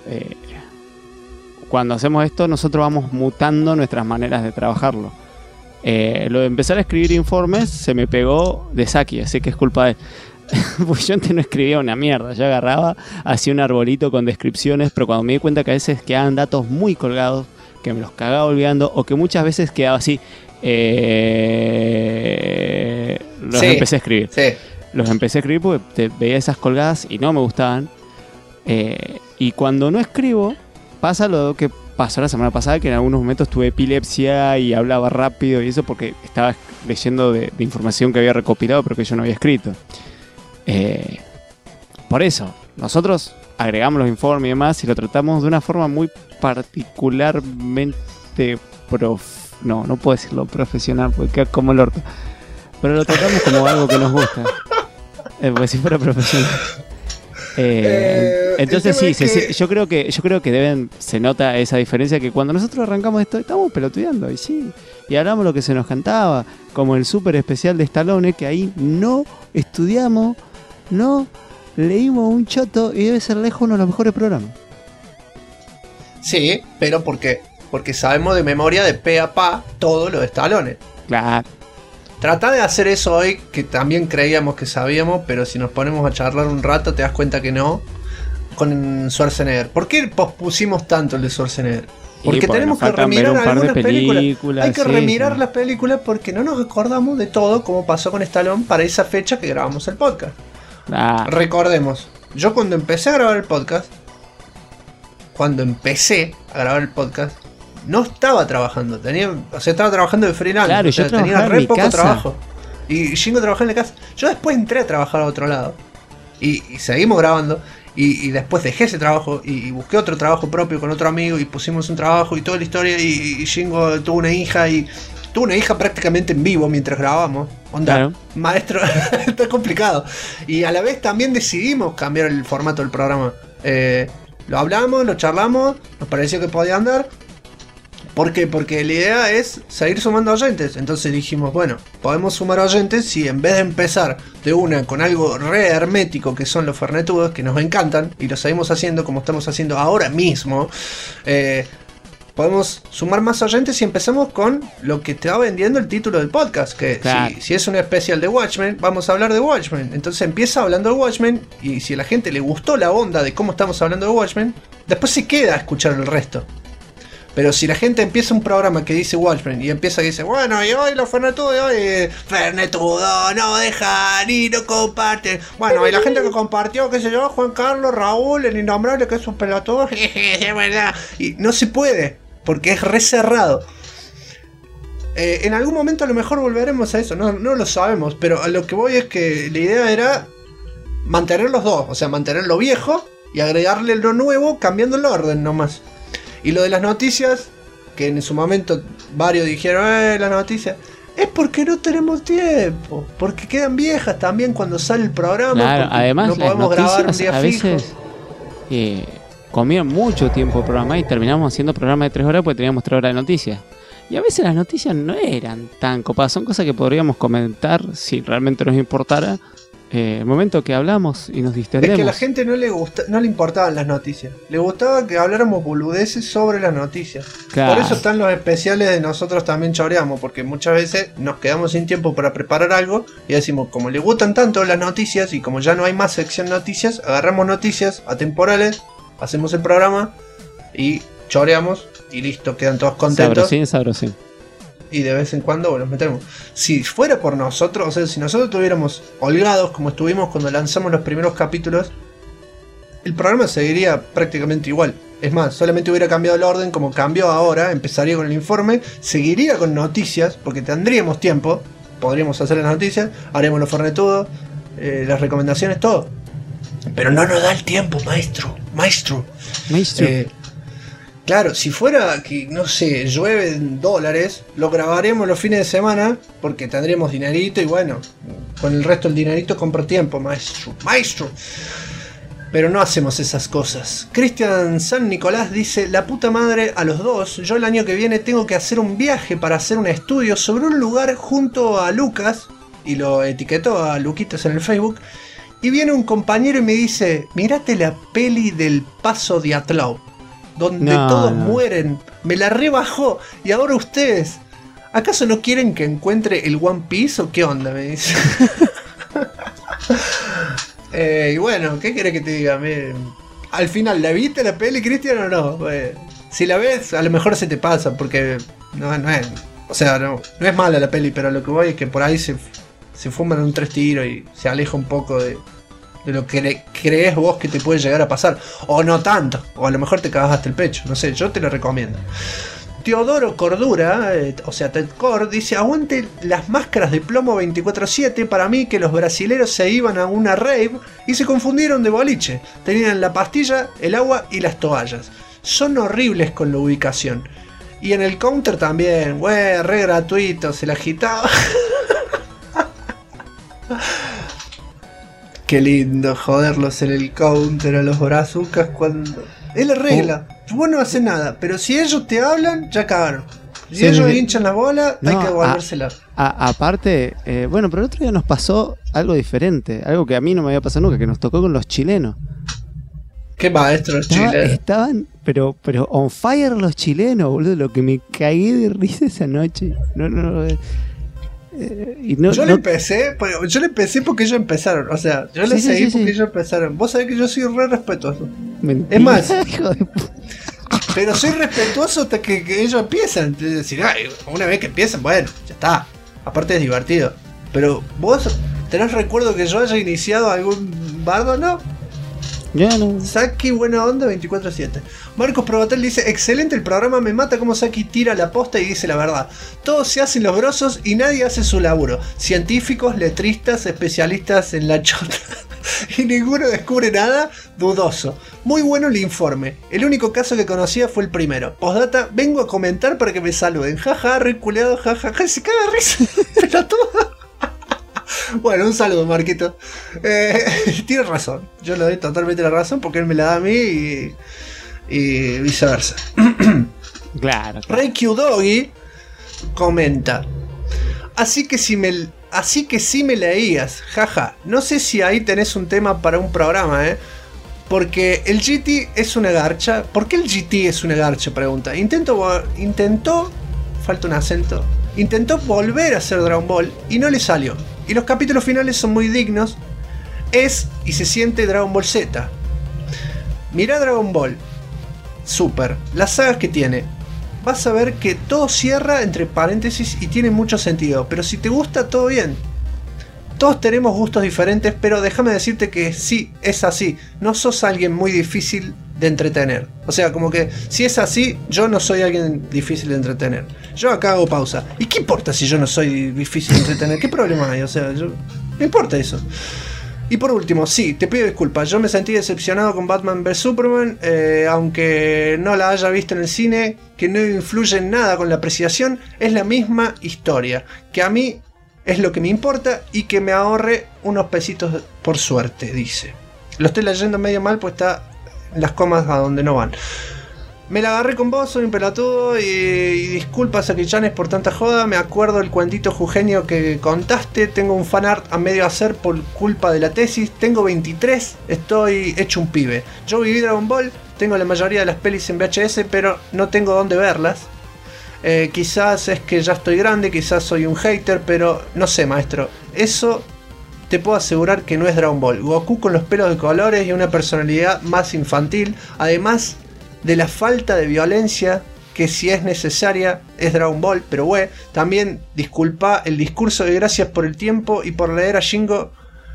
C: cuando hacemos esto nosotros vamos mutando nuestras maneras de trabajarlo. Lo de empezar a escribir informes se me pegó de Saki, así que es culpa de él. Pues yo antes no escribía una mierda, yo agarraba, hacía un arbolito con descripciones, pero cuando me di cuenta que a veces quedaban datos muy colgados, que me los cagaba olvidando, o que muchas veces quedaba así, los empecé a escribir. Sí. Los empecé a escribir porque veía esas colgadas y no me gustaban. Y cuando no escribo, pasa lo que pasó la semana pasada, que en algunos momentos tuve epilepsia y hablaba rápido y eso porque estaba leyendo de información que había recopilado pero que yo no había escrito. Por eso, nosotros agregamos los informes y demás y lo tratamos de una forma muy particularmente no puedo decirlo profesional porque queda como el orto. Pero lo tratamos como algo que nos gusta. Pues si fuera profesional. Entonces sí, yo creo que se nota esa diferencia, que cuando nosotros arrancamos esto estamos pelotudeando y hablamos lo que se nos cantaba, como el súper especial de Stallone, que ahí no estudiamos, no leímos un choto, y debe ser lejos uno de los mejores programas.
B: Sí, pero porque sabemos de memoria de pe a pa todo lo de Stallone.
C: Claro.
B: Trata de hacer eso hoy, que también creíamos que sabíamos, pero si nos ponemos a charlar un rato te das cuenta que no, con Schwarzenegger. ¿Por qué pospusimos tanto el de Schwarzenegger? Porque tenemos que remirar algunas películas. Hay que remirar las películas porque no nos acordamos de todo como pasó con Stallone para esa fecha que grabamos el podcast. Recordemos, yo cuando empecé a grabar el podcast, no estaba trabajando, estaba trabajando de freelance,
C: claro,
B: tenía re poco trabajo. Y Shingo trabajaba en la casa. Yo después entré a trabajar a otro lado. Y seguimos grabando. Y después dejé ese trabajo y busqué otro trabajo propio con otro amigo y pusimos un trabajo y toda la historia. Y Shingo tuvo una hija prácticamente en vivo mientras grabábamos. Onda, claro. Maestro, está complicado. Y a la vez también decidimos cambiar el formato del programa. Lo hablamos, lo charlamos, nos pareció que podía andar. ¿Por qué? Porque la idea es seguir sumando oyentes. Entonces dijimos, bueno, podemos sumar oyentes si en vez de empezar de una con algo re hermético que son los fernetudos, que nos encantan, y lo seguimos haciendo como estamos haciendo ahora mismo, podemos sumar más oyentes y empezamos con lo que te va vendiendo el título del podcast. Que claro, si es un especial de Watchmen, vamos a hablar de Watchmen. Entonces empieza hablando de Watchmen, y si a la gente le gustó la onda de cómo estamos hablando de Watchmen, después se queda a escuchar el resto. Pero si la gente empieza un programa que dice Watchmen y empieza a decir, bueno, y hoy los fernetudos de hoy, fernetudo, no dejan y no comparten. Bueno, y la gente que compartió, qué sé yo, Juan Carlos, Raúl, el innombrable, que es un pelotudo, es verdad. Y no se puede, porque es re cerrado. En algún momento a lo mejor volveremos a eso, no lo sabemos, pero a lo que voy es que la idea era mantener los dos, o sea, mantener lo viejo y agregarle lo nuevo, cambiando el orden nomás. Y lo de las noticias, que en su momento varios dijeron, las noticias, es porque no tenemos tiempo, porque quedan viejas también cuando sale el programa.
C: Claro, además
B: no podemos grabar un día
C: a veces comían mucho tiempo el programa y terminamos haciendo programas de 3 horas porque teníamos 3 horas de noticias. Y a veces las noticias no eran tan copadas, son cosas que podríamos comentar si realmente nos importara. El momento que hablamos y nos distendemos.
B: Es que a la gente no le importaban las noticias. Le gustaba que habláramos boludeces sobre las noticias. Claro. Por eso están los especiales de nosotros también choreamos, porque muchas veces nos quedamos sin tiempo para preparar algo y decimos, como le gustan tanto las noticias y como ya no hay más sección noticias, agarramos noticias atemporales, hacemos el programa y choreamos y listo, quedan todos contentos.
C: Sabrosín.
B: Y de vez en cuando los metemos. Si fuera por nosotros, o sea, si nosotros estuviéramos holgados como estuvimos cuando lanzamos los primeros capítulos, el programa seguiría prácticamente igual. Es más, solamente hubiera cambiado el orden como cambió ahora. Empezaría con el informe, seguiría con noticias, porque tendríamos tiempo, podríamos hacer las noticias, haremos los fornetudos, las recomendaciones, todo. Pero no nos da el tiempo, maestro. Claro, si fuera que, no sé, llueve en dólares, lo grabaremos los fines de semana porque tendríamos dinerito y bueno, con el resto del dinerito compro tiempo, maestro. Pero no hacemos esas cosas. Cristian San Nicolás dice, la puta madre a los dos, yo el año que viene tengo que hacer un viaje para hacer un estudio sobre un lugar junto a Lucas, y lo etiquetó a Luquitas en el Facebook, y viene un compañero y me dice, mirate la peli del Paso de Atlau, donde todos mueren, me la rebajó, y ahora ustedes, ¿acaso no quieren que encuentre el One Piece o qué onda? Me dice. Y bueno, ¿qué querés que te diga? Al final, ¿la viste la peli, Cristian, o no? Si la ves, a lo mejor se te pasa, porque no es, o sea, no es mala la peli, pero lo que voy es que por ahí se fuman un 3 tiros y se aleja un poco de lo que crees vos que te puede llegar a pasar, o no tanto, o a lo mejor te cagas hasta el pecho, no sé, yo te lo recomiendo. Teodoro Cordura, o sea Ted Cord, dice, aguante las máscaras de plomo 24/7, para mí que los brasileros se iban a una rave y se confundieron de boliche, tenían la pastilla, el agua y las toallas, son horribles con la ubicación, y en el counter también, re gratuito, se la agitaba. Qué lindo joderlos en el counter a los brazucas cuando... Es la regla. Vos no haces nada, pero si ellos te hablan, ya cagaron. Si ellos hinchan la bola, hay que devolvérsela.
C: Aparte, bueno, pero el otro día nos pasó algo diferente. Algo que a mí no me había pasado nunca, que nos tocó con los chilenos.
B: Qué maestros chilenos.
C: Estaban, pero on fire los chilenos, boludo. Lo que me cagué de risa esa noche. Yo le empecé
B: porque ellos empezaron. O sea, yo les seguí porque ellos empezaron. Vos sabés que yo soy re respetuoso.
C: Mentira,
B: es más, pero soy respetuoso hasta que ellos empiezan. Es decir, una vez que empiezan, bueno, ya está. Aparte es divertido. Pero vos tenés recuerdo que yo haya iniciado algún bardo, ¿no?
C: Ya no.
B: Saki, buena onda, 24/7. Marcos Probatel dice: excelente el programa, me mata como Saki tira la posta y dice la verdad. Todos se hacen los grosos y nadie hace su laburo. Científicos, letristas, especialistas en la chota. Y ninguno descubre nada dudoso. Muy bueno el informe. El único caso que conocía fue el primero. Postdata, vengo a comentar para que me saluden. Jaja, reculeado, jajaja. Se caga de risa. Pero todo. Bueno, un saludo, Marquito. Tiene razón. Yo le doy totalmente la razón porque él me la da a mí y viceversa.
C: Claro.
B: Rey Q Doggy comenta: Así que si me leías, jaja. No sé si ahí tenés un tema para un programa, porque el GT es una garcha. ¿Por qué el GT es una garcha? Pregunta. Falta un acento. Intentó volver a hacer Dragon Ball y no le salió. Y los capítulos finales son muy dignos. Es y se siente Dragon Ball Z. Mirá Dragon Ball Super, las sagas que tiene. Vas a ver que todo cierra entre paréntesis y tiene mucho sentido. Pero si te gusta, todo bien. Todos tenemos gustos diferentes, pero déjame decirte que sí, es así. No sos alguien muy difícil de entretener. O sea, como que si es así, yo no soy alguien difícil de entretener. Yo acá hago pausa. ¿Y qué importa si yo no soy difícil de entretener? ¿Qué problema hay? O sea, no importa eso. Y por último, sí, te pido disculpas. Yo me sentí decepcionado con Batman vs Superman, aunque no la haya visto en el cine, que no influye en nada con la apreciación. Es la misma historia, que a mí es lo que me importa y que me ahorre unos pesitos por suerte, dice. Lo estoy leyendo medio mal, pues está las comas a donde no van. Me la agarré con vos, soy un pelotudo y disculpas a Kichanes por tanta joda. Me acuerdo el cuentito jujeño que contaste. Tengo un fanart a medio hacer por culpa de la tesis. Tengo 23, estoy hecho un pibe. Yo viví Dragon Ball, tengo la mayoría de las pelis en VHS, pero no tengo dónde verlas. Quizás es que ya estoy grande, quizás soy un hater, pero no sé, maestro. Eso te puedo asegurar que no es Dragon Ball. Goku con los pelos de colores y una personalidad más infantil, además de la falta de violencia que si es necesaria es Dragon Ball, pero también disculpa el discurso de gracias por el tiempo y por leer a Shingo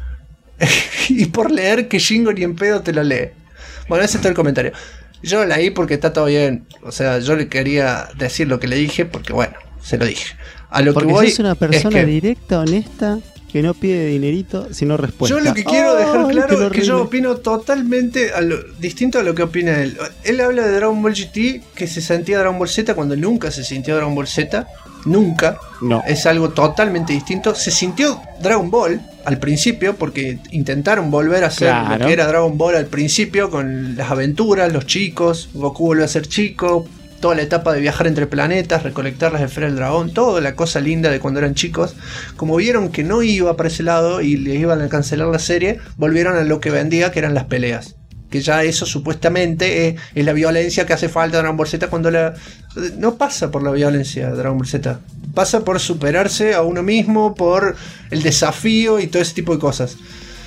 B: y por leer que Shingo ni en pedo te lo lee. Bueno, ese es todo el comentario. Yo lo leí porque está todo bien. O sea, yo le quería decir lo que le dije porque bueno, se lo dije. A lo
C: porque
B: que voy
C: sos una persona directa, honesta, que no pide dinerito, sino respuesta.
B: Yo lo que quiero dejar claro es que yo opino totalmente distinto a lo que opina él. Él habla de Dragon Ball GT, que se sentía Dragon Ball Z cuando nunca se sintió Dragon Ball Z. Nunca.
C: No.
B: Es algo totalmente distinto. Se sintió Dragon Ball al principio, porque intentaron volver a hacer lo que era Dragon Ball al principio, con las aventuras, los chicos. Goku volvió a ser chico. Toda la etapa de viajar entre planetas, recolectar las esferas del dragón, toda la cosa linda de cuando eran chicos. Como vieron que no iba para ese lado y les iban a cancelar la serie, volvieron a lo que vendía, que eran las peleas. Que ya eso supuestamente es la violencia que hace falta Dragon Ball Z cuando no pasa por la violencia Dragon Ball Z. Pasa por superarse a uno mismo, por el desafío y todo ese tipo de cosas.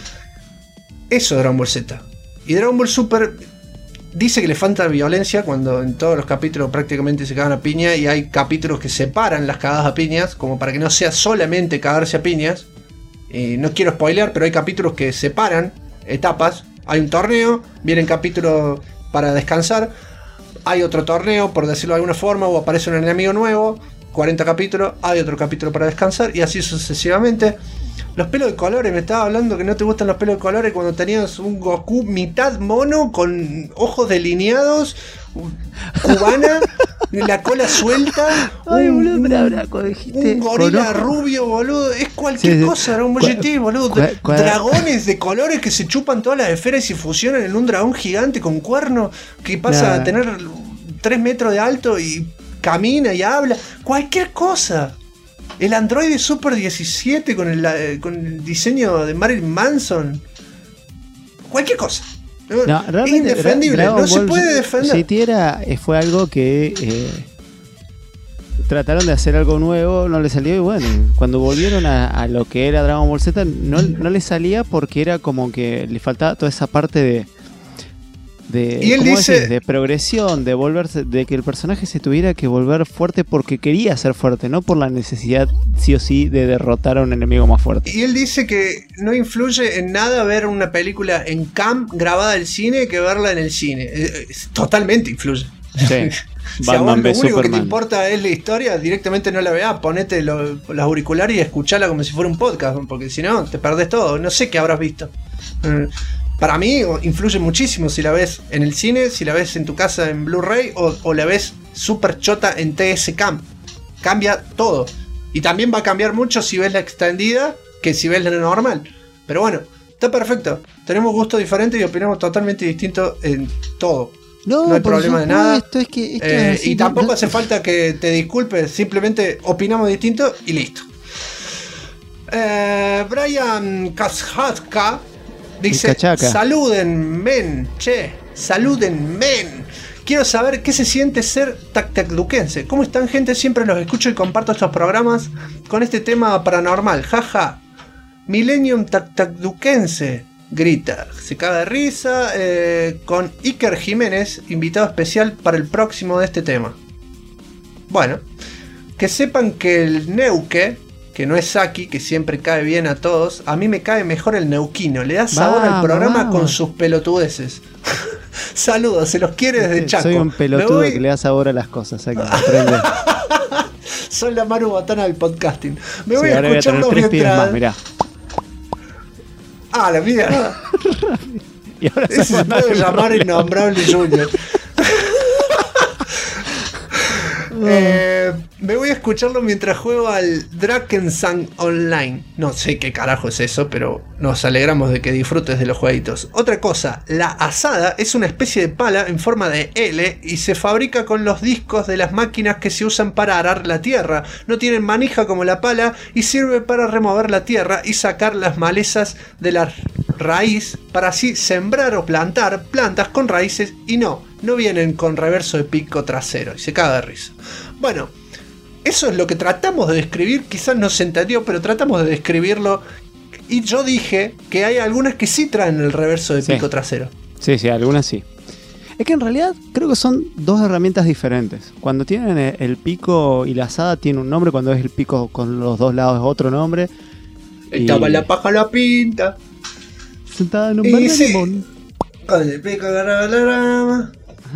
B: Eso es Dragon Ball Z. Y Dragon Ball Super dice que le falta violencia cuando en todos los capítulos prácticamente se cagan a piña, y hay capítulos que separan las cagadas a piñas, como para que no sea solamente cagarse a piñas. No quiero spoilear, pero hay capítulos que separan etapas. Hay un torneo, vienen capítulos para descansar, hay otro torneo, por decirlo de alguna forma, o aparece un enemigo nuevo, 40 capítulos, hay otro capítulo para descansar, y así sucesivamente. Los pelos de colores, me estaba hablando que no te gustan los pelos de colores cuando tenías un Goku mitad mono con ojos delineados, cubana, la cola suelta.
C: Ay, boludo, cuando dijiste.
B: Un gorila rubio, boludo. Es cualquier cosa, Dragon Ball GT, boludo. Dragones de colores que se chupan todas las esferas y se fusionan en un dragón gigante con cuerno que pasa a tener 3 metros de alto y camina y habla. Cualquier cosa. El Android Super 17 con el diseño de Marilyn Manson. Cualquier cosa.
C: No,
B: es indefendible, no se puede defender.
C: GT fue algo que trataron de hacer algo nuevo, no le salió, y bueno, cuando volvieron a lo que era Dragon Ball Z, no le salía porque era como que le faltaba toda esa parte de
B: y él dice,
C: de progresión, de volverse, de que el personaje se tuviera que volver fuerte porque quería ser fuerte, no por la necesidad sí o sí de derrotar a un enemigo más fuerte.
B: Y él dice que no influye en nada ver una película en cam grabada del cine que verla en el cine. Totalmente influye.
C: Sí.
B: Si a vos lo único que te importa es la historia, directamente no la veas, ponete los auriculares y escuchala como si fuera un podcast, porque si no te perdés todo. No sé qué habrás visto. Para mí influye muchísimo si la ves en el cine, si la ves en tu casa en Blu-ray o la ves super chota en TS Cam. Cambia todo. Y también va a cambiar mucho si ves la extendida que si ves la normal. Pero bueno, está perfecto. Tenemos gustos diferentes y opinamos totalmente distinto en todo. No hay problema de nada. Y tampoco hace falta que te disculpes. Simplemente opinamos distinto y listo. Brian Kashatka dice: saluden, men, saluden, men. Quiero saber qué se siente ser tactacduquense. ¿Cómo están, gente? Siempre los escucho y comparto estos programas con este tema paranormal. Jaja. Millennium tactacduquense. Grita. Se caga de risa. Con Iker Jiménez, invitado especial para el próximo de este tema. Bueno. Que sepan que el Neuque, que no es Saki, que siempre cae bien a todos, a mí me cae mejor el neuquino. Le da sabor al programa con sus pelotudeces. Saludos, se los quiere desde Chaco.
C: Soy un pelotudo que le da sabor a las cosas.
B: Soy la Maru Botana del podcasting. Me voy a escucharlo mientras...
C: Mirá.
B: Ah, la mía.
C: Y ahora
B: ese se puede llamar Innombrable Junior. Me voy a escucharlo mientras juego al Drakensang Online. No sé qué carajo es eso, pero nos alegramos de que disfrutes de los jueguitos. Otra cosa, la asada es una especie de pala en forma de L y se fabrica con los discos de las máquinas que se usan para arar la tierra. No tienen manija como la pala y sirve para remover la tierra y sacar las malezas de la raíz para así sembrar o plantar plantas con raíces y no vienen con reverso de pico trasero. Y se caga de risa. Bueno, eso es lo que tratamos de describir. Quizás no se entendió, pero tratamos de describirlo. Y yo dije que hay algunas que sí traen el reverso de pico trasero.
C: Sí, algunas sí. Es que en realidad creo que son dos herramientas diferentes. Cuando tienen el pico y la asada tiene un nombre, cuando es el pico con los dos lados es otro nombre.
B: Estaba la paja la pinta.
C: Sentada en un bar de limón.
B: Con el pico agarraba la rama.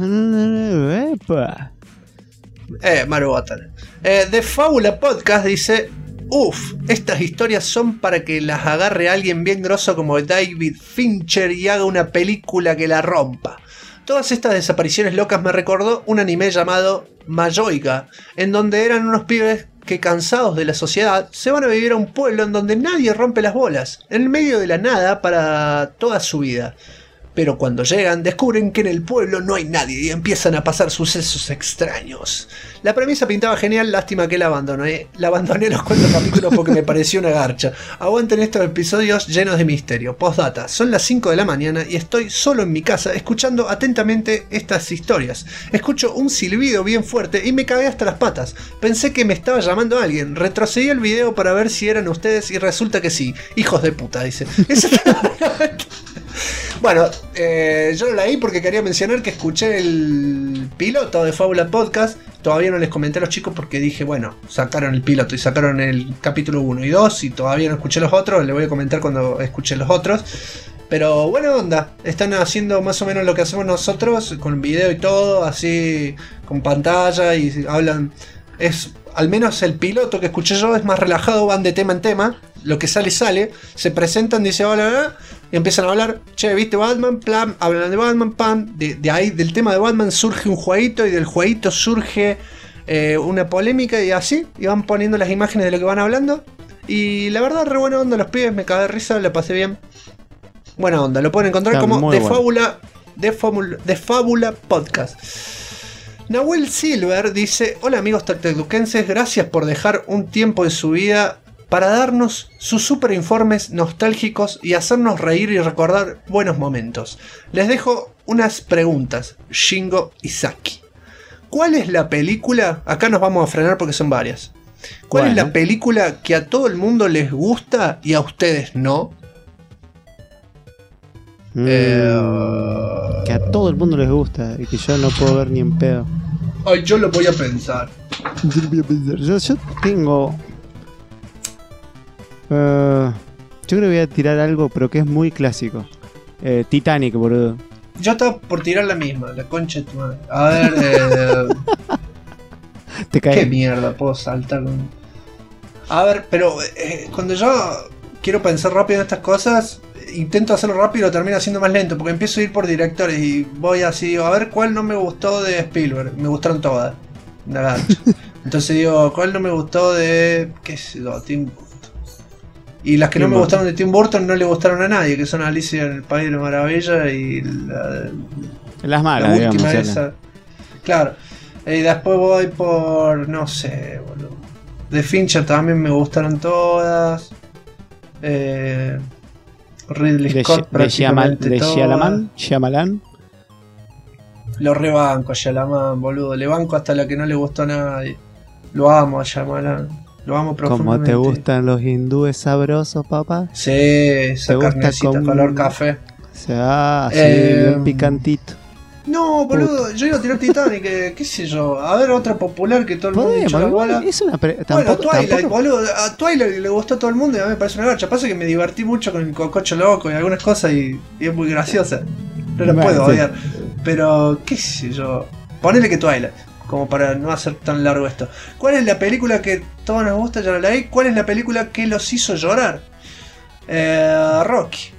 B: Maru Botana. De Fábula Podcast dice: uff, estas historias son para que las agarre alguien bien grosso como David Fincher y haga una película que la rompa. Todas estas desapariciones locas me recordó un anime llamado Mayoiga, en donde eran unos pibes que, cansados de la sociedad, se van a vivir a un pueblo en donde nadie rompe las bolas, en el medio de la nada para toda su vida. Pero cuando llegan, descubren que en el pueblo no hay nadie y empiezan a pasar sucesos extraños. La premisa pintaba genial, lástima que la abandoné. La abandoné los 4 capítulos porque me pareció una garcha. Aguanten estos episodios llenos de misterio. Postdata, son las 5 de la mañana y estoy solo en mi casa escuchando atentamente estas historias. Escucho un silbido bien fuerte y me cagué hasta las patas. Pensé que me estaba llamando a alguien. Retrocedí el video para ver si eran ustedes y resulta que sí. Hijos de puta, dice. Bueno, yo lo leí porque quería mencionar que escuché el piloto de Fábula Podcast. Todavía no les comenté a los chicos porque dije, bueno, sacaron el piloto y sacaron el capítulo 1 y 2 y todavía no escuché los otros. Les voy a comentar cuando escuché los otros. Pero buena onda, están haciendo más o menos lo que hacemos nosotros, con video y todo, así con pantalla y hablan. Al menos el piloto que escuché yo es más relajado, van de tema en tema. lo que sale, se presentan, dice hola, hola, y empiezan a hablar, che, ¿viste Batman? Plan, hablan de Batman, pam, de ahí, del tema de Batman surge un jueguito, y del jueguito surge una polémica, y así, y van poniendo las imágenes de lo que van hablando, y la verdad, re buena onda los pibes, me cagué de risa, la pasé bien. Buena onda, lo pueden encontrar
C: está
B: como
C: bueno.
B: de Fábula Podcast. Nahuel Silver dice: hola amigos tactaduquenses, gracias por dejar un tiempo en su vida para darnos sus super informes nostálgicos y hacernos reír y recordar buenos momentos. Les dejo unas preguntas, Shingo y Saki. ¿Cuál es la película? Acá nos vamos a frenar porque son varias. ¿Cuál es la película que a todo el mundo les gusta y a ustedes no?
C: Que a todo el mundo les gusta y que yo no puedo ver ni en pedo.
B: Ay, yo lo voy a pensar.
C: Yo tengo... yo creo que voy a tirar algo, pero que es muy clásico. Titanic, boludo.
B: Yo estaba por tirar la misma, la concha de tu madre. A ver,
C: Te cae.
B: ¿qué mierda puedo saltar? A ver, pero cuando yo quiero pensar rápido en estas cosas, intento hacerlo rápido y lo termino haciendo más lento, porque empiezo a ir por directores y voy así, digo, a ver cuál no me gustó de Spielberg. Me gustaron todas. Entonces digo, ¿cuál no me gustó de, qué sé yo, Tim Burton? Y las que no me gustaron de Tim Burton no le gustaron a nadie, que son Alicia en el País de la Maravilla y
C: las malas,
B: la última
C: digamos,
B: esa. Claro. Y después voy por, no sé, boludo. De Fincher también me gustaron todas. Ridley Scott prácticamente
C: de
B: todas.
C: Shyamalan.
B: Lo rebanco a Shyamalan, boludo. Le banco hasta la que no le gustó a nadie. Lo amo a Shyamalan. Lo amo profundamente.
C: ¿Cómo te gustan los hindúes sabrosos, papá?
B: Sí, esa carnecita color café.
C: O sea, así bien picantito.
B: No, boludo, yo iba a tirar Titanic, qué sé yo. A ver, otra popular que todo el mundo echó la bola.
C: Es una
B: bueno, Twilight, boludo. A Twilight le gustó a todo el mundo y a mí me parece una garcha. Pasa que me divertí mucho con el cococho loco y algunas cosas y es muy graciosa. No la puedo odiar. Pero, qué sé yo. Ponele que Twilight, como para no hacer tan largo esto. ¿Cuál es la película que todos nos gusta? Ya la leí. ¿Cuál es la película que los hizo llorar? Rocky.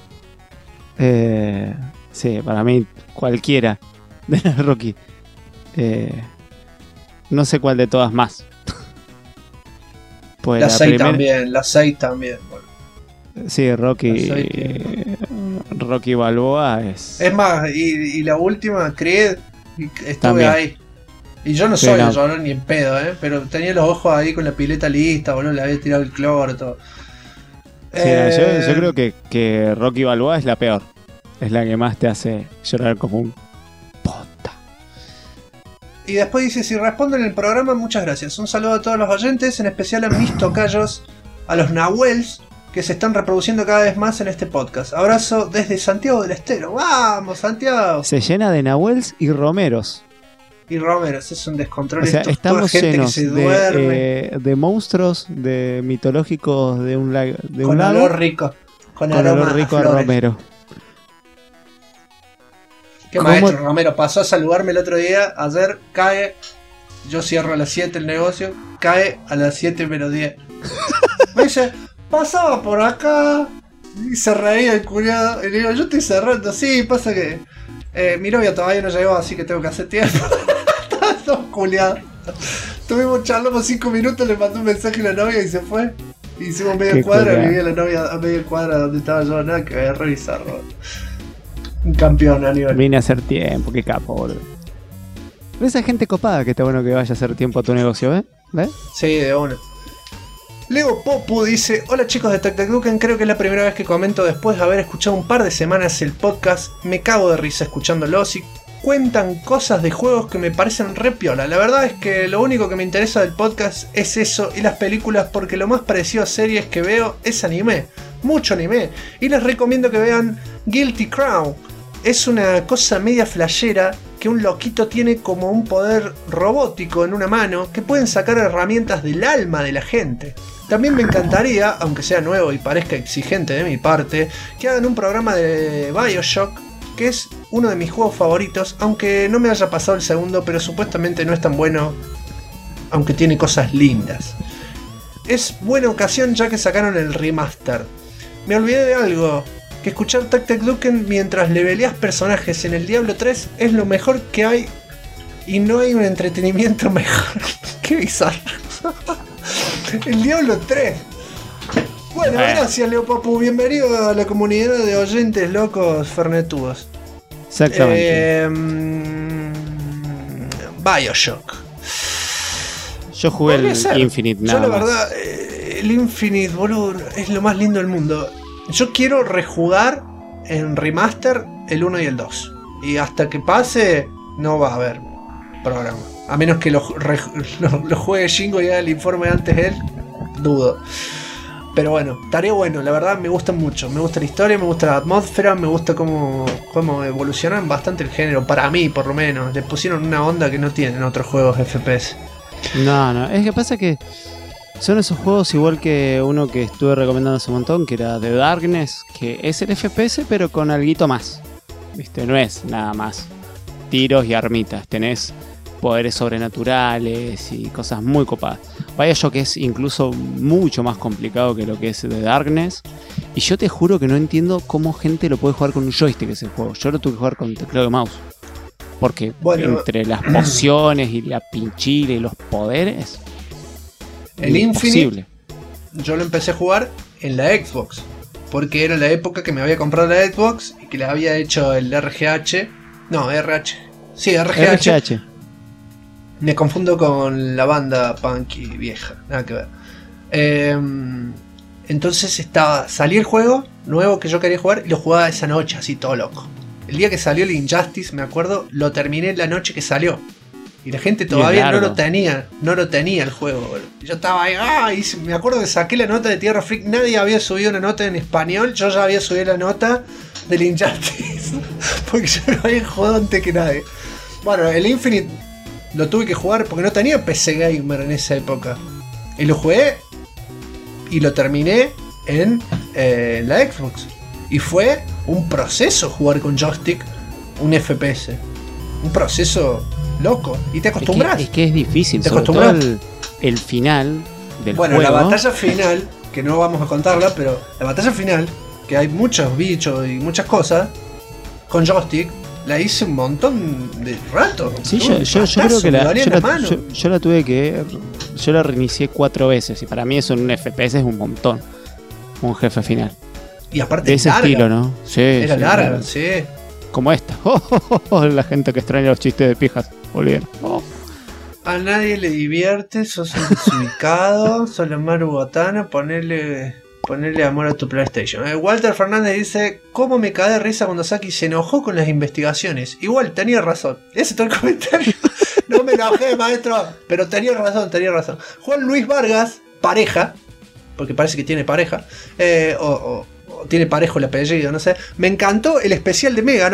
C: Sí, para mí cualquiera de las Rocky. No sé cuál de todas más.
B: Pues la 6 también, la 6 también. Bueno.
C: Sí, Rocky Balboa es...
B: Es más, y la última, Creed, estuve también ahí. Y yo no soy de llorar ni en pedo, pero tenía los ojos ahí con la pileta lista, boludo, le había tirado el cloro, todo.
C: Sí, yo creo que Rocky Balboa es la peor. Es la que más te hace llorar como un puta.
B: Y después dice, si responden en el programa, muchas gracias. Un saludo a todos los oyentes, en especial a mis tocayos, a los Nahuels, que se están reproduciendo cada vez más en este podcast. Abrazo desde Santiago del Estero. ¡Vamos, Santiago!
C: Se llena de Nahuels y Romeros.
B: Y Romeros, es un descontrol.
C: O sea, estamos llenos de monstruos, de mitológicos de un lado.
B: Con olor rico. Con olor rico a
C: Romero.
B: Qué maestro, Romero. Pasó a saludarme el otro día. Ayer cae. Yo cierro a las 7 el negocio. Cae a las 7 menos 10. Me dice, pasaba por acá. Y se reía el culiado. Y le digo, yo estoy cerrando. Sí, pasa que mi novia todavía no llegó, así que tengo que hacer tiempo. Estaba todo culiado. Charlamos 5 minutos, le mandé un mensaje a la novia y se fue. Hicimos media cuadra, vivía la novia a media cuadra donde estaba yo. Nada que voy a revisarlo. Un campeón, Aníbal.
C: Vine a hacer tiempo, qué capo, boludo. Esa gente copada que está bueno que vaya a hacer tiempo a tu negocio, ¿ves?
B: Sí, de una. Leo Popu dice: hola chicos de Tactaduken, creo que es la primera vez que comento después de haber escuchado un par de semanas el podcast. Me cago de risa escuchándolos y cuentan cosas de juegos que me parecen re piola. La verdad es que lo único que me interesa del podcast es eso y las películas, porque lo más parecido a series que veo es anime. Mucho anime. Y les recomiendo que vean Guilty Crown. Es una cosa media flashera que un loquito tiene como un poder robótico en una mano que pueden sacar herramientas del alma de la gente. También me encantaría, aunque sea nuevo y parezca exigente de mi parte, que hagan un programa de Bioshock, que es uno de mis juegos favoritos, aunque no me haya pasado el segundo, pero supuestamente no es tan bueno, aunque tiene cosas lindas. es buena ocasión ya que sacaron el remaster. Me olvidé de algo, que escuchar Tac Tac Duken mientras leveleas personajes en el Diablo 3 es lo mejor que hay y no hay un entretenimiento mejor. Qué bizarro. El Diablo 3. Bueno, gracias Leo Papu, bienvenido a la comunidad de oyentes locos fernetudos.
C: Exactamente.
B: Bioshock.
C: Yo jugué el Infinite, nada
B: Yo la
C: más.
B: verdad, el Infinite, boludo, es lo más lindo del mundo. Yo quiero rejugar en remaster el 1 y el 2. Y hasta que pase, no va a haber programa. A menos que lo juegue Shingo y haga el informe antes él, dudo. Pero bueno, tarea bueno, la verdad me gusta mucho. Me gusta la historia, me gusta la atmósfera, me gusta cómo evolucionan bastante el género. Para mí, por lo menos. Le pusieron una onda que no tienen otros juegos FPS.
C: No, es que pasa que son esos juegos igual que uno que estuve recomendando hace un montón, que era The Darkness, que es el FPS pero con alguito más. ¿Viste? No es nada más tiros y armitas, tenés poderes sobrenaturales y cosas muy copadas. Bioshock es incluso mucho más complicado que lo que es The Darkness. Y yo te juro que no entiendo cómo gente lo puede jugar con un joystick ese juego. Yo lo tuve que jugar con teclado y mouse. Porque entre las pociones y la pinchila y los poderes,
B: el Infinite, yo lo empecé a jugar en la Xbox. Porque era la época que me había comprado la Xbox y que le había hecho el RGH. No, RH. Sí, RGH. Me confundo con la banda punky vieja, nada que ver. Entonces salí el juego nuevo que yo quería jugar y lo jugaba esa noche, así todo loco. El día que salió el Injustice, me acuerdo, lo terminé la noche que salió. Y la gente todavía no lo tenía el juego, boludo. Yo estaba ahí, y me acuerdo que saqué la nota de Tierra Freak, nadie había subido una nota en español, yo ya había subido la nota del Injustice. Porque yo lo había jugado antes que nadie. Bueno, el Infinite lo tuve que jugar porque no tenía PC Gamer en esa época. Y lo jugué y lo terminé en la Xbox. Y fue un proceso jugar con joystick un FPS. Un proceso loco. Y te acostumbras.
C: Es que es difícil, sobre todo el final del juego. Bueno,
B: la batalla final, que no vamos a contarla, pero la batalla final, que hay muchos bichos y muchas cosas, con joystick, la hice un montón de rato.
C: Sí, yo creo que yo la tuve que... Yo la reinicié 4 veces y para mí eso en un FPS es un montón. Un jefe final.
B: Y aparte
C: de ese larga. Estilo, ¿no? Sí.
B: Era larga, sí.
C: Como esta. La gente que extraña los chistes de pijas. Volvieron.
B: A nadie le divierte, sos un desubicado, sos la Maru Botana, ponerle amor a tu PlayStation. Walter Fernández dice: ¿cómo me cagué de risa cuando Saki se enojó con las investigaciones? Igual, tenía razón. Ese es todo el comentario. No me enojé, maestro, pero tenía razón. Juan Luis Vargas, pareja, porque parece que tiene pareja, o tiene parejo el apellido, no sé. Me encantó el especial de Mega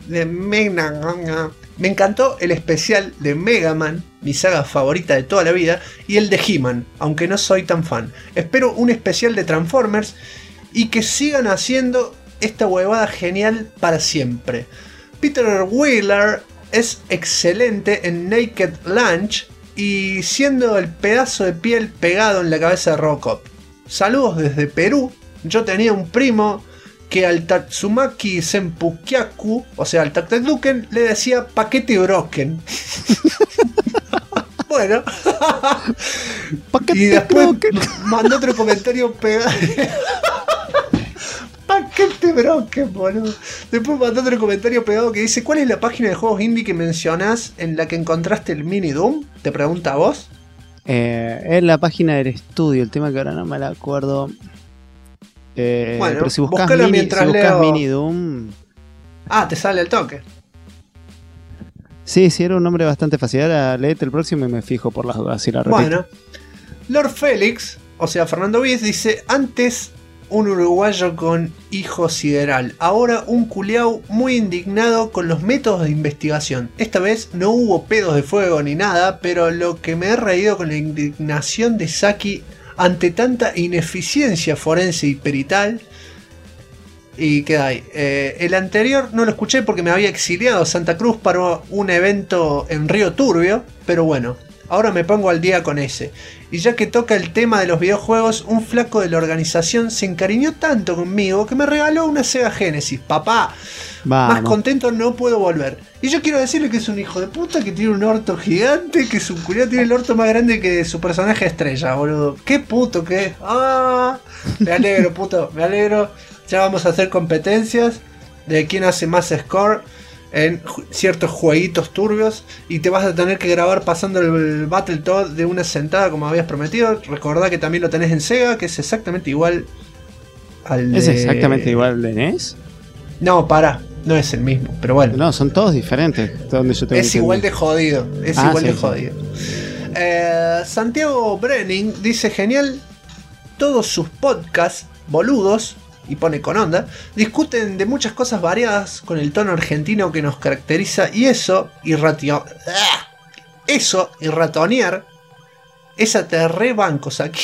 B: Man, mi saga favorita de toda la vida, y el de He-Man, aunque no soy tan fan. Espero un especial de Transformers y que sigan haciendo esta huevada genial para siempre. Peter Wheeler es excelente en Naked Lunch y siendo el pedazo de piel pegado en la cabeza de Robocop. Saludos desde Perú. Yo tenía un primo que al Tatsumaki Senpukyaku, o sea al Tac Tac Duken, le decía paquete broken. Bueno.
C: Paquete
B: y después
C: broken.
B: Mandó otro comentario pegado. Paquete broken, boludo. Después mandó otro comentario pegado que dice: ¿cuál es la página de juegos indie que mencionás en la que encontraste el mini Doom? Te pregunta a vos.
C: Es la página del estudio, el tema que ahora no me la acuerdo.
B: Bueno,
C: pero si buscas mini Doom.
B: Ah, te sale el toque.
C: Sí, era un nombre bastante fácil. Ahora léete el próximo y me fijo por las dudas si la repito.
B: Bueno, Lord Félix, o sea Fernando Víez, dice: antes un uruguayo con hijo sideral, ahora un culiao muy indignado con los métodos de investigación. Esta vez no hubo pedos de fuego ni nada, pero lo que me he reído con la indignación de Saki ante tanta ineficiencia forense y perital. Y queda ahí. El anterior no lo escuché porque me había exiliado a Santa Cruz para un evento en Río Turbio. Pero bueno, Ahora me pongo al día con ese. Y ya que toca el tema de los videojuegos, un flaco de la organización se encariñó tanto conmigo que me regaló una Sega Genesis. Papá, más contento no puedo volver. Y yo quiero decirle que es un hijo de puta, que tiene un orto gigante, que su culiao tiene el orto más grande que su personaje estrella, boludo. Qué puto que es. Ah, me alegro, puto, me alegro. Ya vamos a hacer competencias de quién hace más score en ciertos jueguitos turbios, y te vas a tener que grabar pasando el Battletoad de una sentada como habías prometido. Recordá que también lo tenés en Sega, que es exactamente igual al de...
C: ¿Es exactamente igual al de NES?
B: No, no es el mismo, pero bueno.
C: No, son todos diferentes.
B: Es igual de jodido. Es igual de jodido. Santiago Brenning dice: genial, todos sus podcasts boludos, y pone con onda, discuten de muchas cosas variadas con el tono argentino que nos caracteriza, y eso y ratonear, esa te rebancos aquí.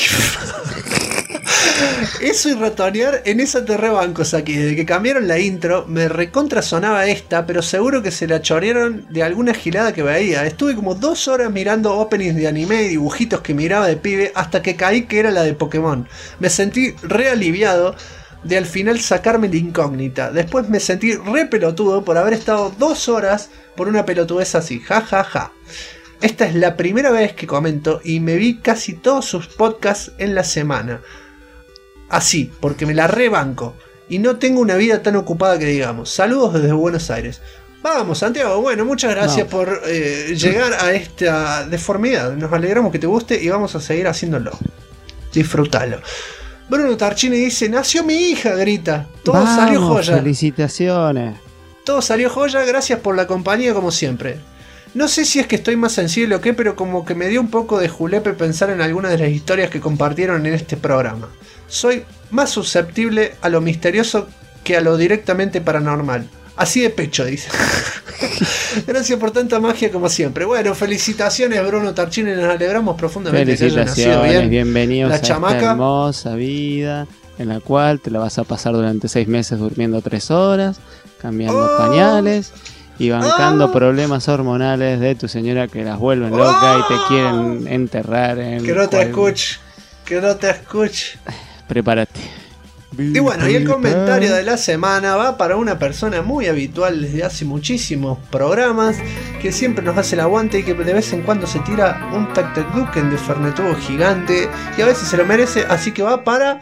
B: Eso y ratonear en esa te rebancos aquí. Desde que cambiaron la intro me recontra sonaba esta, pero seguro que se la chorearon de alguna gilada que veía. Estuve como 2 horas mirando openings de anime y dibujitos que miraba de pibe hasta que caí que era la de Pokémon. Me sentí re aliviado de al final sacarme la incógnita. Después me sentí re pelotudo por haber estado 2 horas por una pelotudez así. Ja, ja, ja. Esta es la primera vez que comento y me vi casi todos sus podcasts en la semana. Así, porque me la rebanco y no tengo una vida tan ocupada que digamos. Saludos desde Buenos Aires. Vamos, Santiago, bueno, muchas gracias por llegar a esta deformidad. Nos alegramos que te guste y vamos a seguir haciéndolo. Disfrútalo. Bruno Tarchini dice: nació mi hija, grita. Todo salió joya.
C: Felicitaciones.
B: Todo salió joya, gracias por la compañía como siempre. No sé si es que estoy más sensible o qué, pero como que me dio un poco de julepe pensar en algunas de las historias que compartieron en este programa. Soy más susceptible a lo misterioso que a lo directamente paranormal. Así de pecho, dice. Gracias por tanta magia como siempre. Bueno, felicitaciones, Bruno Tarchini, nos alegramos profundamente que haya nacido bien.
C: Bienvenidos
B: la
C: a esta hermosa vida en la cual te la vas a pasar durante 6 meses durmiendo 3 horas, cambiando pañales y bancando problemas hormonales de tu señora que las vuelven locas y te quieren enterrar en...
B: Que no te escuche, que no te escuche.
C: Prepárate.
B: Y bueno, y el comentario de la semana va para una persona muy habitual desde hace muchísimos programas, que siempre nos hace el aguante y que de vez en cuando se tira un tac-tac-duken de Fernetubo gigante, y a veces se lo merece, así que va para...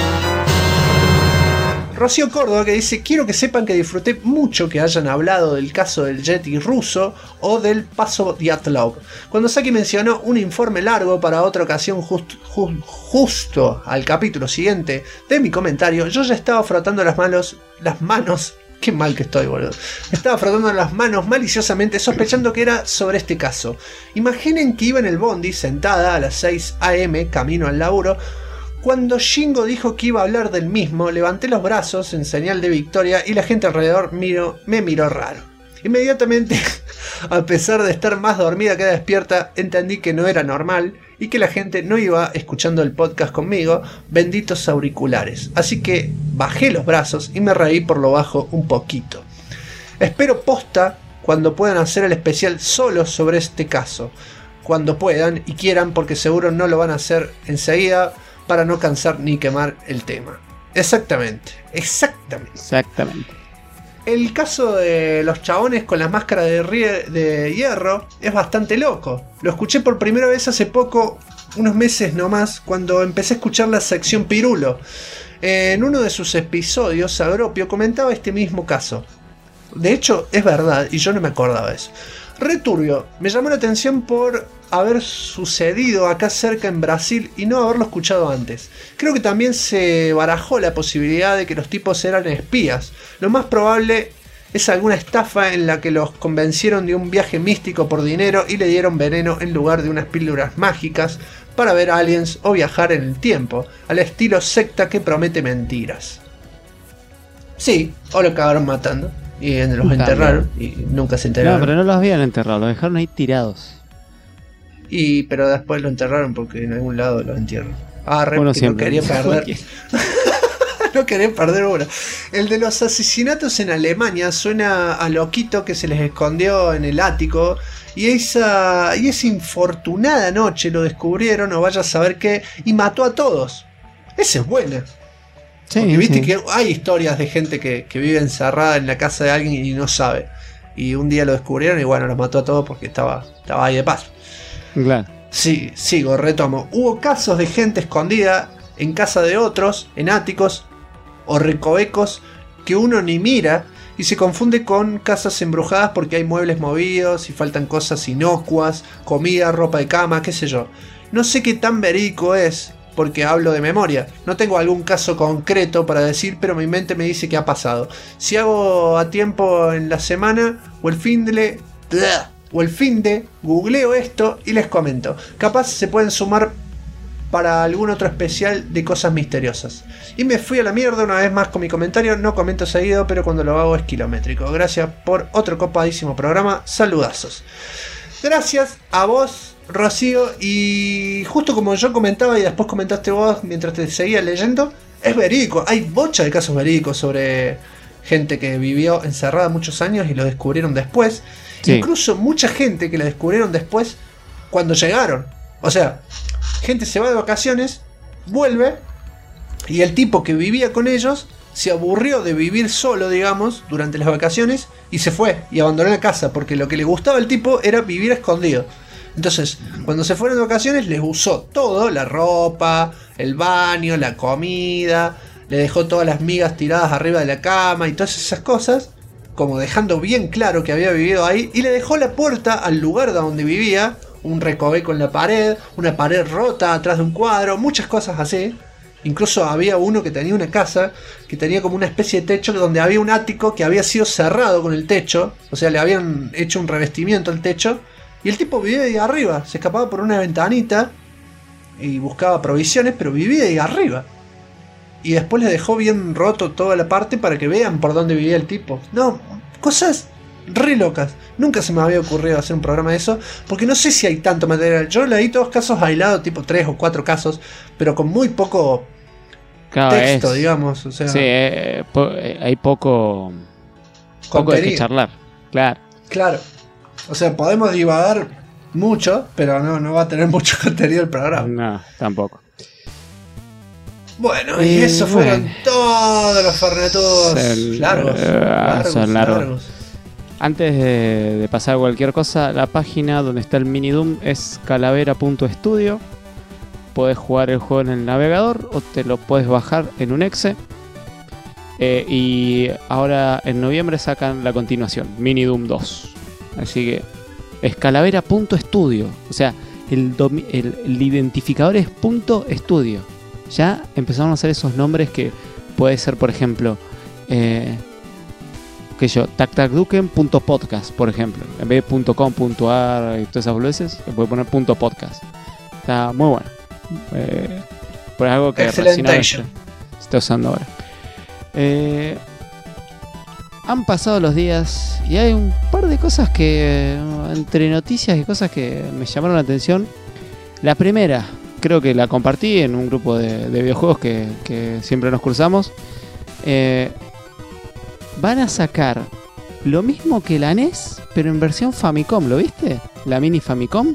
B: Rocío Córdoba, que dice: quiero que sepan que disfruté mucho que hayan hablado del caso del Yeti ruso o del paso Dyatlov. Cuando Saki mencionó un informe largo para otra ocasión justo al capítulo siguiente de mi comentario, yo ya estaba frotando las manos. Qué mal que estoy, boludo. Estaba frotando las manos maliciosamente, sospechando que era sobre este caso. Imaginen que iba en el bondi, sentada a las 6 AM, camino al laburo. Cuando Shingo dijo que iba a hablar del mismo, levanté los brazos en señal de victoria y la gente alrededor me miró raro. Inmediatamente, a pesar de estar más dormida que despierta, entendí que no era normal y que la gente no iba escuchando el podcast conmigo, benditos auriculares. Así que bajé los brazos y me reí por lo bajo un poquito. Espero posta cuando puedan hacer el especial solo sobre este caso. Cuando puedan y quieran, porque seguro no lo van a hacer enseguida, para no cansar ni quemar el tema. Exactamente. El caso de los chabones con las máscaras de hierro es bastante loco. Lo escuché por primera vez hace poco, unos meses nomás, cuando empecé a escuchar la sección Pirulo. En uno de sus episodios, Agropio comentaba este mismo caso. De hecho, es verdad, y yo no me acordaba de eso. Returbio, me llamó la atención por haber sucedido acá cerca en Brasil y no haberlo escuchado antes. Creo que también se barajó la posibilidad de que los tipos eran espías. Lo más probable es alguna estafa en la que los convencieron de un viaje místico por dinero y le dieron veneno en lugar de unas píldoras mágicas para ver aliens o viajar en el tiempo, al estilo secta que promete mentiras. Sí, o lo acabaron matando. Y los enterraron y nunca se enteraron.
C: No, pero no los habían enterrado, los dejaron ahí tirados.
B: Pero después lo enterraron porque en algún lado lo entierran.
C: Bueno, siempre
B: quería perder. No querés perder uno. El de los asesinatos en Alemania suena a loquito que se les escondió en el ático. Y esa infortunada noche lo descubrieron, o vaya a saber qué, y mató a todos. Esa es buena.
C: Sí,
B: porque viste
C: sí.
B: que hay historias de gente que vive encerrada en la casa de alguien y no sabe. Y un día lo descubrieron y bueno, los mató a todos porque estaba ahí de paso.
C: Claro.
B: Sí, sigo, retomo. Hubo casos de gente escondida en casa de otros, en áticos o recovecos que uno ni mira y se confunde con casas embrujadas porque hay muebles movidos y faltan cosas inocuas, comida, ropa de cama, qué sé yo. No sé qué tan verídico es porque hablo de memoria. No tengo algún caso concreto para decir, pero mi mente me dice que ha pasado. Si hago a tiempo en la semana o el fin de googleo esto y les comento. Capaz se pueden sumar para algún otro especial de cosas misteriosas. Y me fui a la mierda una vez más con mi comentario. No comento seguido, pero cuando lo hago es kilométrico. Gracias por otro copadísimo programa. Saludazos. Gracias a vos, Rocío. Y justo como yo comentaba y después comentaste vos mientras te seguía leyendo, es verídico. Hay bocha de casos verídicos sobre gente que vivió encerrada muchos años y lo descubrieron después. Sí. Incluso mucha gente que la descubrieron después cuando llegaron. O sea, gente se va de vacaciones, vuelve, y el tipo que vivía con ellos se aburrió de vivir solo, digamos, durante las vacaciones y se fue y abandonó la casa porque lo que le gustaba al tipo era vivir escondido. Entonces, cuando se fueron de vacaciones, les usó todo, la ropa, el baño, la comida, le dejó todas las migas tiradas arriba de la cama y todas esas cosas, como dejando bien claro que había vivido ahí, y le dejó la puerta al lugar donde vivía, un recoveco en la pared, una pared rota atrás de un cuadro, muchas cosas así. Incluso había uno que tenía una casa que tenía como una especie de techo donde había un ático que había sido cerrado con el techo, o sea, le habían hecho un revestimiento al techo, y el tipo vivía ahí arriba, se escapaba por una ventanita y buscaba provisiones, pero vivía ahí arriba. Y después le dejó bien roto toda la parte para que vean por dónde vivía el tipo. No, cosas re locas. Nunca se me había ocurrido hacer un programa de eso, porque no sé si hay tanto material. Yo leí todos casos aislados, tipo 3 o 4 casos, pero con muy poco texto, digamos. O sea,
C: sí, hay poco de qué charlar.
B: Claro. O sea, podemos divagar mucho, pero no va a tener mucho contenido el programa.
C: No, tampoco.
B: Bueno, y eso fueron todos los Fernetudos largos.
C: Antes de pasar a cualquier cosa, la página donde está el mini Doom es calavera.studio. Podés jugar el juego en el navegador o te lo puedes bajar en un exe. Y ahora en noviembre sacan la continuación, Mini Doom 2. Así que es calavera.studio. O sea, el identificador es .studio. Ya empezaron a hacer esos nombres que puede ser, por ejemplo, tactacduken.podcast, por ejemplo. En vez de .com.ar y todas esas boludeces, le puede poner .podcast. Está muy bueno. Por algo que recién se está usando ahora. Han pasado los días y hay un par de cosas que, entre noticias y cosas que me llamaron la atención. La primera, creo que la compartí en un grupo de videojuegos que siempre nos cruzamos. Van a sacar lo mismo que la NES, pero en versión Famicom, ¿lo viste? La mini Famicom.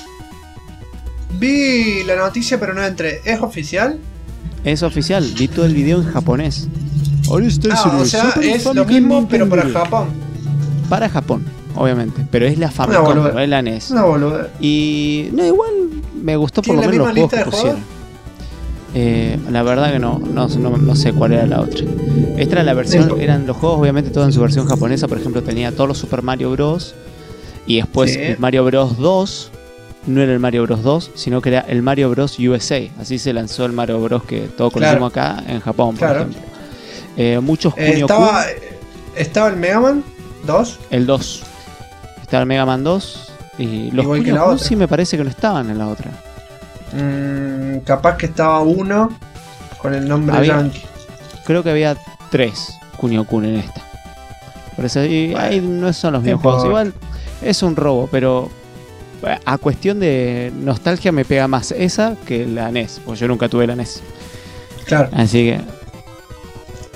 B: Vi la noticia, pero no entré. ¿Es oficial?
C: Es oficial, vi todo el video en japonés.
B: O sea, es lo mismo, pero para Japón.
C: Para Japón, obviamente. Pero es la Famicom, no es la NES.
B: Una boluda.
C: Y no, igual me gustó por lo menos los juegos que pusieron. La verdad que no sé cuál era la otra. Esta era la versión, eran los juegos obviamente todos en su versión japonesa. Por ejemplo, tenía todos los Super Mario Bros. Y después el Mario Bros 2 no era el Mario Bros 2, sino que era el Mario Bros USA. Así se lanzó el Mario Bros que todos conocemos acá en Japón, por ejemplo. Muchos Kunio-kun.
B: ¿Estaba el Mega Man 2?
C: El 2. Estaba el Mega Man 2. Y los Kunio-kun sí me parece que no estaban en la otra.
B: Capaz que estaba uno con el nombre yankee.
C: Creo que había 3 Kunio-kun en esta. Por eso ahí no son los mismos juegos. Igual es un robo, pero a cuestión de nostalgia me pega más esa que la NES, porque yo nunca tuve la NES.
B: Claro.
C: Así que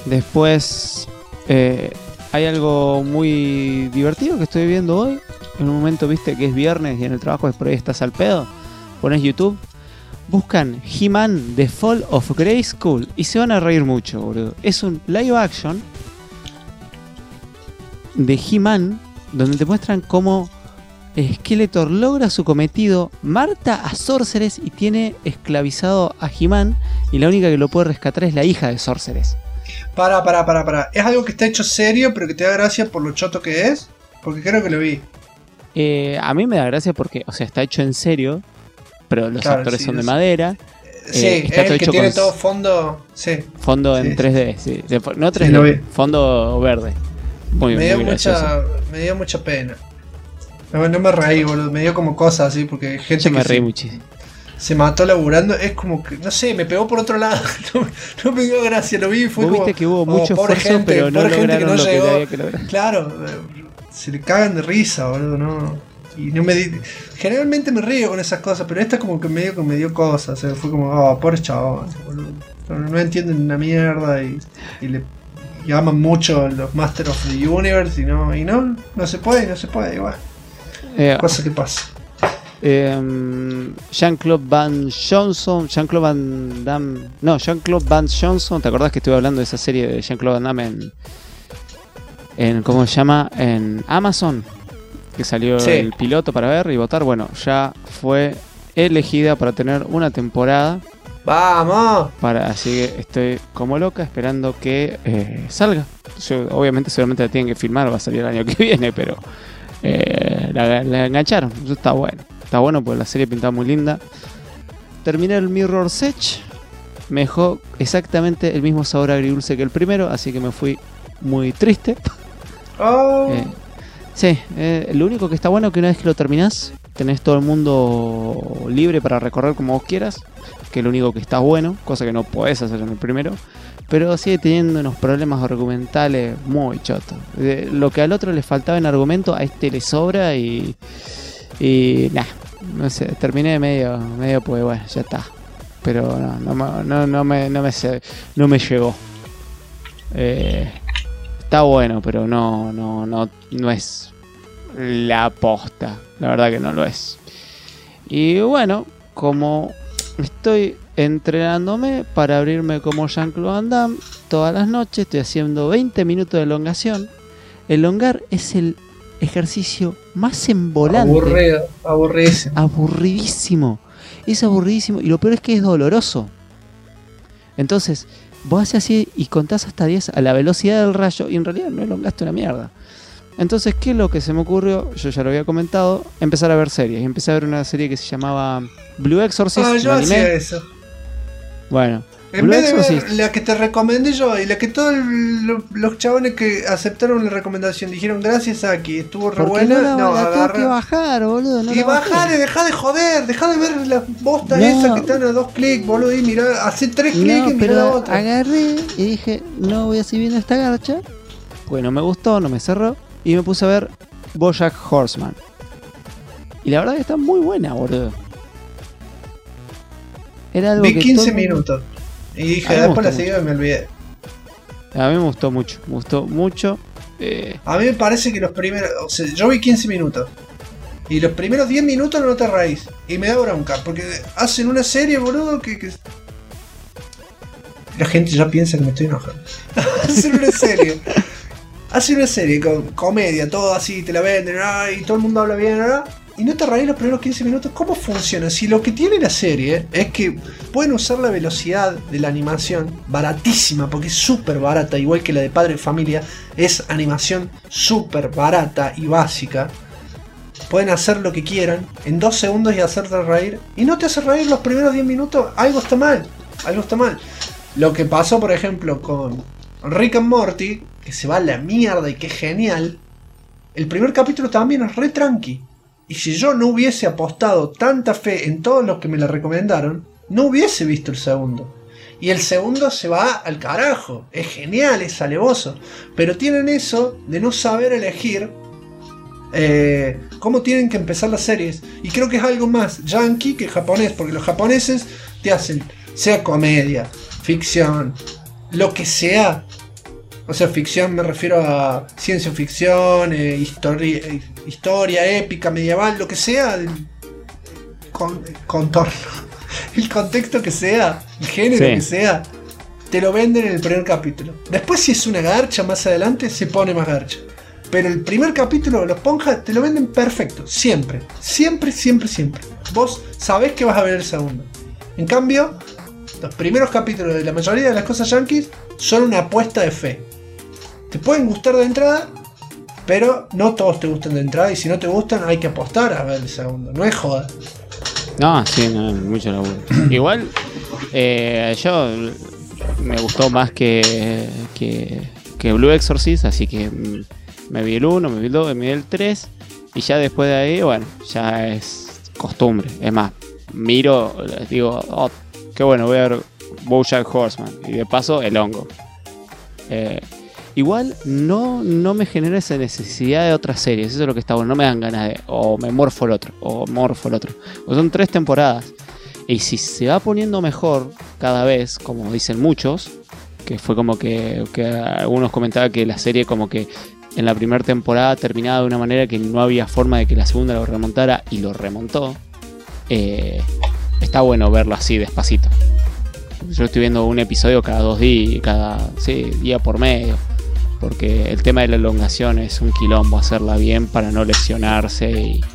C: Después hay algo muy divertido que estoy viendo hoy. En un momento, viste que es viernes y en el trabajo por ahí estás al pedo. Pones YouTube, buscan He-Man The Fall of Grayskull y se van a reír mucho, boludo. Es un live action de He-Man donde te muestran cómo Skeletor logra su cometido, mata a Sorceress y tiene esclavizado a He-Man, y la única que lo puede rescatar es la hija de Sorceress.
B: Para. ¿Es algo que está hecho serio pero que te da gracia por lo choto que es? Porque creo que lo vi.
C: A mí me da gracia porque, o sea, está hecho en serio, pero los actores son de madera.
B: Sí,
C: está
B: es
C: todo
B: el que
C: hecho
B: tiene
C: con
B: todo fondo. Sí.
C: Fondo en 3D, sí. No 3D, fondo verde. Muy
B: me
C: gracioso.
B: Me dio mucha pena. No me reí, boludo. Me dio como cosas así, porque gente
C: me reí muchísimo.
B: Se mató laburando. Es como que, no sé, me pegó por otro lado. No me dio gracia, lo vi y fue como...
C: Viste que hubo mucho esfuerzo, pero no lograron lo que había que lograr.
B: Claro, se le cagan de risa, boludo, ¿no? Y no me generalmente me río con esas cosas, pero esta como que medio que me dio cosas. O sea, fue como, pobre chabón, boludo. No entienden una mierda y aman mucho los Masters of the Universe y no se puede igual. Cosa que pasa.
C: Jean-Claude Van Johnson, ¿te acordás que estuve hablando de esa serie de Jean-Claude Van Damme en ¿cómo se llama? En Amazon, que salió el piloto para ver y votar? Bueno, ya fue elegida para tener una temporada.
B: ¡Vamos!
C: Así que estoy como loca esperando que salga. Obviamente seguramente la tienen que filmar, va a salir el año que viene, pero la engancharon. Eso está bueno. Está bueno porque la serie pintaba muy linda. Terminé el Mirror's Edge. Me dejó exactamente el mismo sabor agridulce que el primero, así que me fui muy triste. Sí, lo único que está bueno es que una vez que lo terminás, tenés todo el mundo libre para recorrer como vos quieras, que es lo único que está bueno, cosa que no podés hacer en el primero, pero sigue teniendo unos problemas argumentales muy chotos. Lo que al otro le faltaba en argumento, a este le sobra y nada, no sé, terminé medio pues bueno, ya está. Pero no me llegó. Está bueno, pero no es la posta. La verdad que no lo es. Y bueno, como estoy entrenándome para abrirme como Jean-Claude Van Damme, todas las noches estoy haciendo 20 minutos de elongación. Elongar es el ejercicio más embolante. Aburridísimo. Es aburridísimo. Y lo peor es que es doloroso. Entonces, vos haces así y contás hasta 10 a la velocidad del rayo y en realidad no elongaste una mierda. Entonces, ¿qué es lo que se me ocurrió? Yo ya lo había comentado, empezar a ver series. Empecé a ver una serie que se llamaba Blue Exorcist.
B: Yo hacía eso.
C: Bueno,
B: en vez de ver la que te recomendé yo y la que todos los chabones que aceptaron la recomendación dijeron gracias Aki, estuvo re buena.
C: No, tengo que bajar, boludo.
B: Y bajar y dejá de joder, dejá de ver las bostas esas que están a 2 clics, boludo, y mirá, hace 3 clics y mirá la otra.
C: Agarré y dije, no voy a seguir viendo esta garcha, pues no me gustó, no me cerró, y me puse a ver BoJack Horseman. Y la verdad que está muy buena, boludo. Era algo
B: vi
C: que
B: 15 minutos. Y dije, después la seguí y me olvidé.
C: A mí me gustó mucho.
B: A mí me parece que los primeros... O sea, yo vi 15 minutos. Y los primeros 10 minutos no te reís. Y me da bronca, porque hacen una serie, boludo, que... La gente ya piensa que me estoy enojando. Hacen una serie con comedia, todo así, te la venden, y todo el mundo habla bien, y no te reís los primeros 15 minutos. ¿Cómo funciona? Si lo que tiene la serie es que pueden usar la velocidad de la animación, baratísima, porque es súper barata, igual que la de Padre de Familia, es animación súper barata y básica. Pueden hacer lo que quieran en 2 segundos y hacerte reír, y no te hace reír los primeros 10 minutos, algo está mal. Lo que pasó, por ejemplo, con Rick and Morty, que se va a la mierda y que es genial, el primer capítulo también es re tranqui. Y si yo no hubiese apostado tanta fe en todos los que me la recomendaron, no hubiese visto el segundo. Y el segundo se va al carajo. Es genial, es alevoso. Pero tienen eso de no saber elegir cómo tienen que empezar las series. Y creo que es algo más yankee que japonés. Porque los japoneses te hacen, sea comedia, ficción, lo que sea, O sea, ficción me refiero a ciencia ficción, historia épica, medieval, lo que sea, contorno, el contexto que sea, el género que sea, te lo venden en el primer capítulo. Después, si es una garcha más adelante, se pone más garcha. Pero el primer capítulo de Los Ponjas te lo venden perfecto, siempre. Siempre, siempre, siempre. Vos sabés que vas a ver el segundo. En cambio, los primeros capítulos de la mayoría de las cosas yankees son una apuesta de fe. Te pueden gustar de entrada, pero no todos te gustan de entrada. Y si no te gustan, hay que apostar a ver el segundo. No es joda.
C: No, sí, no, mucho laburo. Igual, yo me gustó más que Blue Exorcist, así que me vi el 1, me vi el 2, me vi el 3. Y ya después de ahí, bueno, ya es costumbre. Es más, miro, digo, oh, qué bueno, voy a ver BoJack Horseman. Y de paso, el hongo. Igual no me genera esa necesidad de otras series. Eso es lo que está bueno. No me dan ganas de o me morfo el otro, o morfo el otro. O son 3 temporadas. Y si se va poniendo mejor cada vez, como dicen muchos, que fue como que algunos comentaban que la serie como que en la primera temporada terminaba de una manera que no había forma de que la segunda lo remontara, y lo remontó. Está bueno verlo así despacito. Yo estoy viendo un episodio cada 2 días, día por medio, porque el tema de la elongación es un quilombo hacerla bien para no lesionarse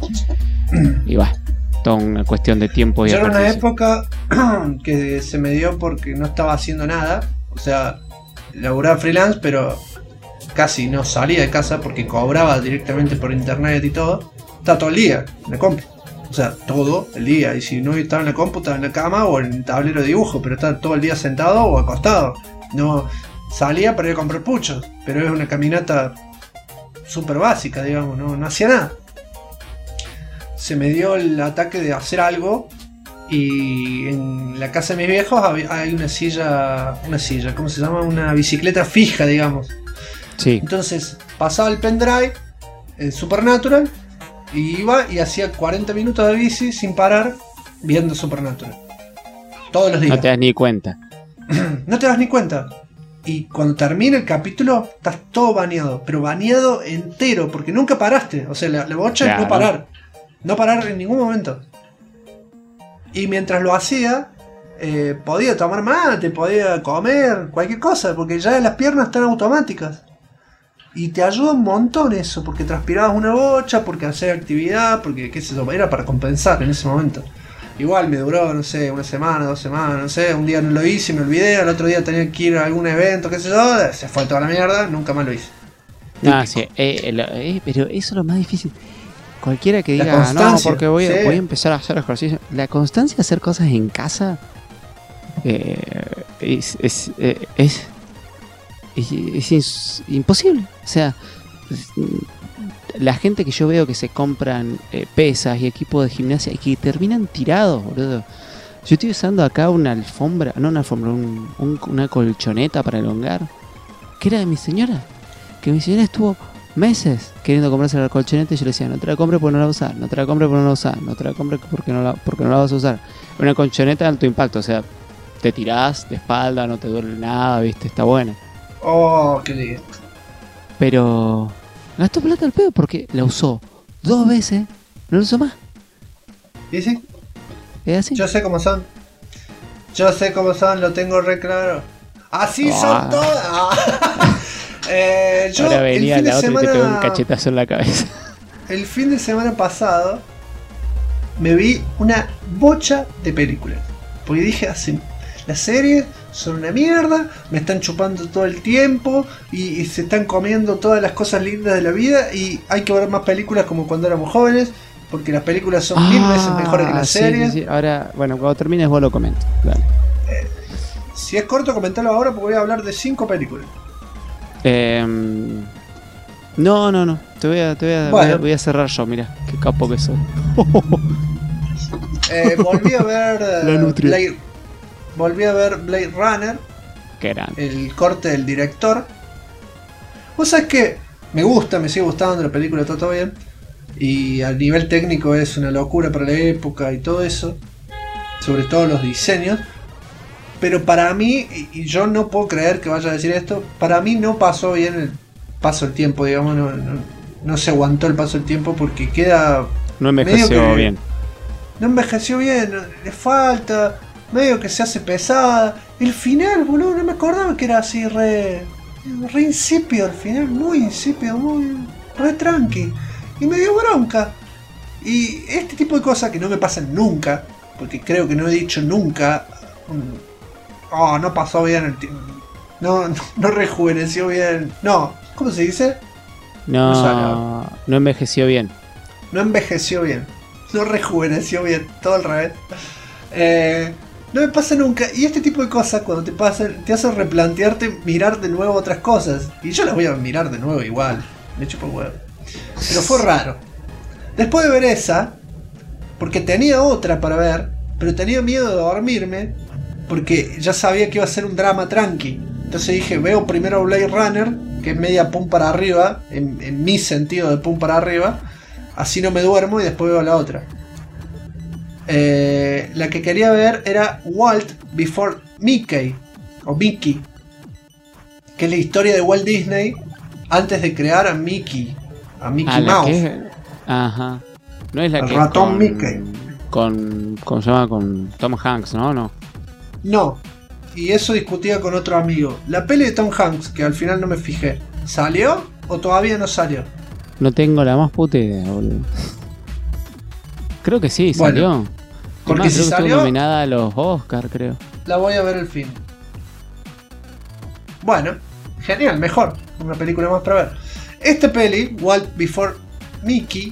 C: y va, toda una cuestión de tiempo.
B: Yo era una época que se me dio porque no estaba haciendo nada, o sea, laburaba freelance, pero casi no salía de casa porque cobraba directamente por internet y todo. Estaba todo el día en la compu. O sea, todo el día. Y si no estaba en la compu, estaba en la cama o en el tablero de dibujo. Pero estaba todo el día sentado o acostado. No salía para ir a comprar puchos. Pero es una caminata súper básica, digamos. No hacía nada. Se me dio el ataque de hacer algo. Y en la casa de mis viejos hay una silla, ¿cómo se llama? Una bicicleta fija, digamos.
C: Sí.
B: Entonces pasaba el pendrive, el Supernatural, y iba y hacía 40 minutos de bici sin parar viendo Supernatural. Todos los días.
C: No te das ni cuenta.
B: No te das ni cuenta. Y cuando termina el capítulo, estás todo baneado. Pero baneado entero, porque nunca paraste. O sea, la bocha es no parar. No parar en ningún momento. Y mientras lo hacía, podía tomar mate, podía comer, cualquier cosa, porque ya las piernas están automáticas. Y te ayuda un montón eso, porque transpirabas una bocha, porque hacías actividad, porque qué sé yo, era para compensar en ese momento. Igual me duró, no sé, 1 semana, 2 semanas, no sé, un día no lo hice, me olvidé, al otro día tenía que ir a algún evento, qué sé yo, se fue toda la mierda, nunca más lo hice.
C: No, sí, pero eso es lo más difícil. Cualquiera que diga, no, porque voy a empezar a hacer ejercicio. La constancia de hacer cosas en casa es imposible. O sea, la gente que yo veo que se compran pesas y equipos de gimnasia y que terminan tirados, boludo. Yo estoy usando acá una alfombra, no una alfombra, una colchoneta para elongar, que era de mi señora. Que mi señora estuvo meses queriendo comprarse la colchoneta y yo le decía, no te la compres porque no la vas a usar, no te la compres porque no la vas a usar, no te la compres porque no la vas a usar. Una colchoneta de alto impacto, o sea, te tirás de espalda, no te duele nada, viste, está buena.
B: Oh, qué lindo.
C: Pero gastó plata al pedo porque la usó 2 veces, no la usó más.
B: ¿Y sí?
C: ¿Es así?
B: Yo sé cómo son, lo tengo re claro. Así son todas. Yo
C: ahora venía
B: el fin
C: la
B: de
C: otra
B: semana,
C: y te pegó un cachetazo en la cabeza.
B: El fin de semana pasado me vi una bocha de películas. Porque dije, las series son una mierda, me están chupando todo el tiempo y se están comiendo todas las cosas lindas de la vida, y hay que ver más películas como cuando éramos jóvenes, porque las películas son 1000 veces mejores que las series.
C: Sí. Ahora, bueno, cuando termines vos lo comento. Dale.
B: Si es corto, comentalo ahora porque voy a hablar de 5 películas.
C: No. Voy a cerrar yo, mira, qué capo que soy.
B: Volví a ver Blade Runner.
C: Qué grande.
B: El corte del director. Vos sabés que me sigue gustando la película, está todo bien. Y a nivel técnico es una locura para la época y todo eso. Sobre todo los diseños. Pero para mí, y yo no puedo creer que vaya a decir esto, para mí no pasó bien el paso del tiempo, digamos, no se aguantó el paso del tiempo porque queda...
C: No envejeció bien.
B: No envejeció bien, le falta, medio que se hace pesada. El final, boludo, no me acordaba que era así re insípido el final, muy insípido, muy re tranqui. Y me dio bronca. Y este tipo de cosas que no me pasan nunca, porque creo que no he dicho nunca, no pasó bien el tiempo, no rejuveneció bien, no, ¿cómo se dice?
C: No envejeció bien.
B: No envejeció bien, no rejuveneció bien, todo al revés. No me pasa nunca. Y este tipo de cosas cuando te pasan te hacen replantearte mirar de nuevo otras cosas. Y yo las voy a mirar de nuevo igual, me chupo el huevo. Pero fue raro. Después de ver esa, porque tenía otra para ver, pero tenía miedo de dormirme, porque ya sabía que iba a ser un drama tranqui. Entonces dije, veo primero Blade Runner, que es media pum para arriba, en mi sentido de pum para arriba, así no me duermo, y después veo la otra. La que quería ver era Walt Before Mickey, o Mickey, que es la historia de Walt Disney antes de crear a Mickey Mouse.
C: Ajá. No es la
B: el
C: que
B: ratón Mickey.
C: ¿Cómo se llama? Con Tom Hanks, ¿no?
B: No. Y eso discutía con otro amigo. La peli de Tom Hanks, que al final no me fijé, ¿salió o todavía no salió?
C: No tengo la más puta idea, boludo. Creo que sí, salió.
B: Bueno, porque
C: además,
B: si
C: creo que
B: salió,
C: estuvo nominada a los Oscar, creo.
B: La voy a ver el fin. Bueno, genial, mejor. Una película más para ver. Esta peli, Walt Before Mickey,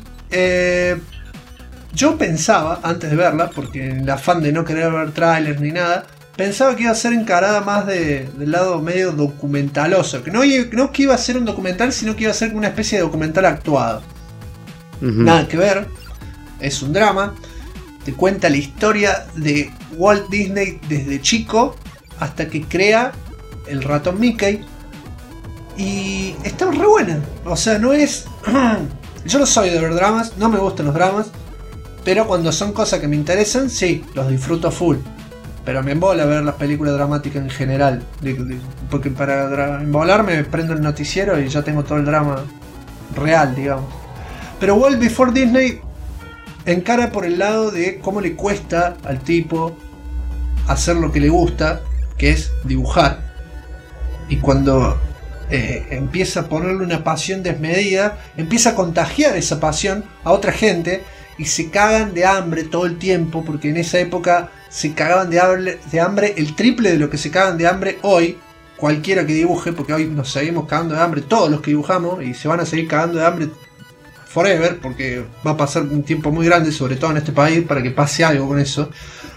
B: yo pensaba, antes de verla, porque en el afán de no querer ver trailers ni nada, pensaba que iba a ser encarada más del lado medio documentaloso. Que no que iba a ser un documental, sino que iba a ser una especie de documental actuado. Nada que ver. Es un drama. Te cuenta la historia de Walt Disney desde chico hasta que crea el ratón Mickey. Y está re buena. O sea, no es... Yo no soy de ver dramas, no me gustan los dramas. Pero cuando son cosas que me interesan, sí, los disfruto full. Pero me embola ver las películas dramáticas en general. Porque para embolarme me prendo el noticiero y ya tengo todo el drama real, digamos. Pero Walt Before Disney encara por el lado de cómo le cuesta al tipo hacer lo que le gusta, que es dibujar. Y cuando empieza a ponerle una pasión desmedida, empieza a contagiar esa pasión a otra gente y se cagan de hambre todo el tiempo, porque en esa época se cagaban de hambre el triple de lo que se cagan de hambre hoy, cualquiera que dibuje, porque hoy nos seguimos cagando de hambre todos los que dibujamos y se van a seguir cagando de hambre forever, porque va a pasar un tiempo muy grande, sobre todo en este país, para que pase algo con eso.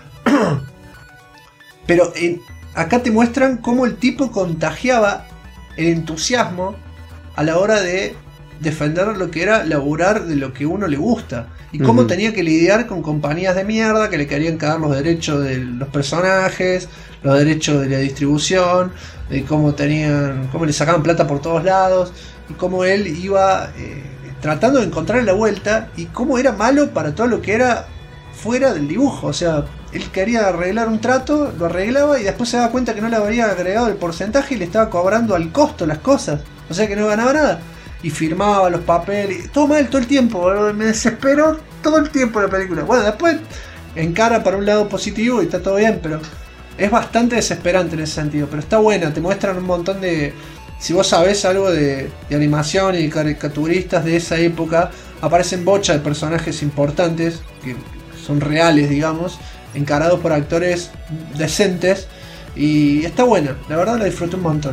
B: Pero acá te muestran cómo el tipo contagiaba el entusiasmo a la hora de defender lo que era laburar de lo que uno le gusta. Y cómo tenía que lidiar con compañías de mierda que le querían cagar los derechos de los personajes, los derechos de la distribución, de cómo le sacaban plata por todos lados, y cómo él iba tratando de encontrar la vuelta, y cómo era malo para todo lo que era fuera del dibujo. O sea, él quería arreglar un trato, lo arreglaba y después se daba cuenta que no le habría agregado el porcentaje y le estaba cobrando al costo las cosas. O sea que no ganaba nada. Y firmaba los papeles, todo mal todo el tiempo, boludo. Me desesperó todo el tiempo la película. Bueno, después encara para un lado positivo y está todo bien, pero es bastante desesperante en ese sentido. Pero está buena, te muestran un montón de... Si vos sabés algo de animación y caricaturistas de esa época, aparecen bocha de personajes importantes, que son reales, digamos, encarados por actores decentes. Y está buena, la verdad la disfruté un montón.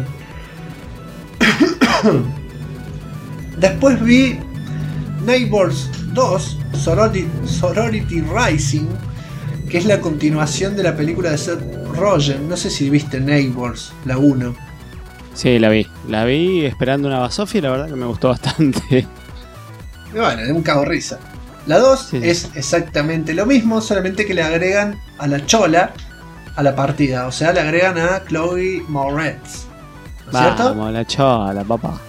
B: Después vi Neighbors 2, Sorority Rising, que es la continuación de la película de Seth Rogen. No sé si viste Neighbors, la 1.
C: Sí, la vi esperando una basofia y la verdad que me gustó bastante.
B: Bueno, es un cago risa. La 2 es exactamente lo mismo, solamente que le agregan a la chola a la partida. O sea, le agregan a Chloe Moretz, ¿no es cierto?
C: Vamos, la chola, papá.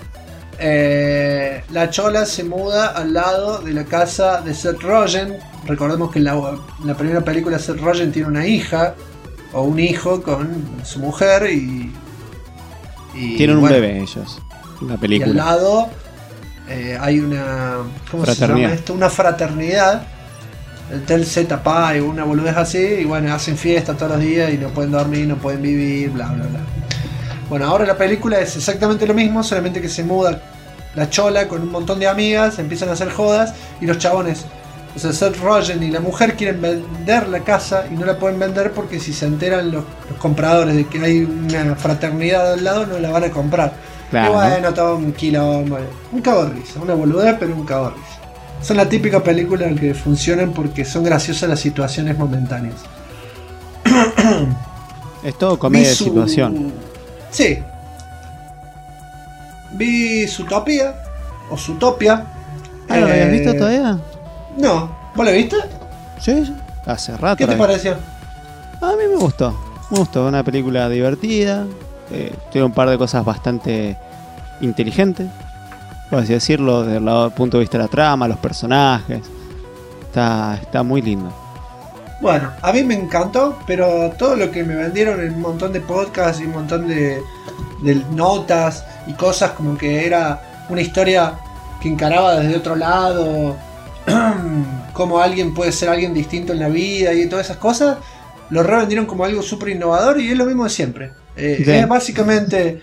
B: La chola se muda al lado de la casa de Seth Rogen. Recordemos que en la primera película Seth Rogen tiene una hija o un hijo con su mujer y
C: tienen un bebé ellos, en la película.
B: Y al lado hay una... ¿Cómo se llama esto? Una fraternidad. El Tel Z Pai, una boludez así. Y bueno, hacen fiesta todos los días y no pueden dormir, no pueden vivir, bla, bla, bla. Bueno, ahora la película es exactamente lo mismo, solamente que se muda la chola con un montón de amigas, empiezan a hacer jodas y los chabones, o sea, Seth Rogen y la mujer quieren vender la casa y no la pueden vender porque si se enteran los compradores de que hay una fraternidad al lado no la van a comprar. Claro. Y bueno, todo un quilombo, un cago de risa, una boludez pero un cago de risa. Son la típica película en la que funcionan porque son graciosas las situaciones momentáneas.
C: Es todo comedia de situación.
B: Sí. Vi Zootopia o Zootopia.
C: ¿Lo habías visto todavía?
B: No. ¿Vos la viste?
C: Sí, hace rato.
B: ¿Qué te pareció?
C: A mí me gustó. Me gustó, una película divertida. Tiene un par de cosas bastante inteligentes, por así decirlo, desde el punto de vista de la trama, los personajes. Está muy lindo.
B: Bueno, a mí me encantó, pero todo lo que me vendieron en un montón de podcasts y un montón de notas y cosas como que era una historia que encaraba desde otro lado, como alguien puede ser alguien distinto en la vida y todas esas cosas, lo revendieron como algo súper innovador y es lo mismo de siempre. Es básicamente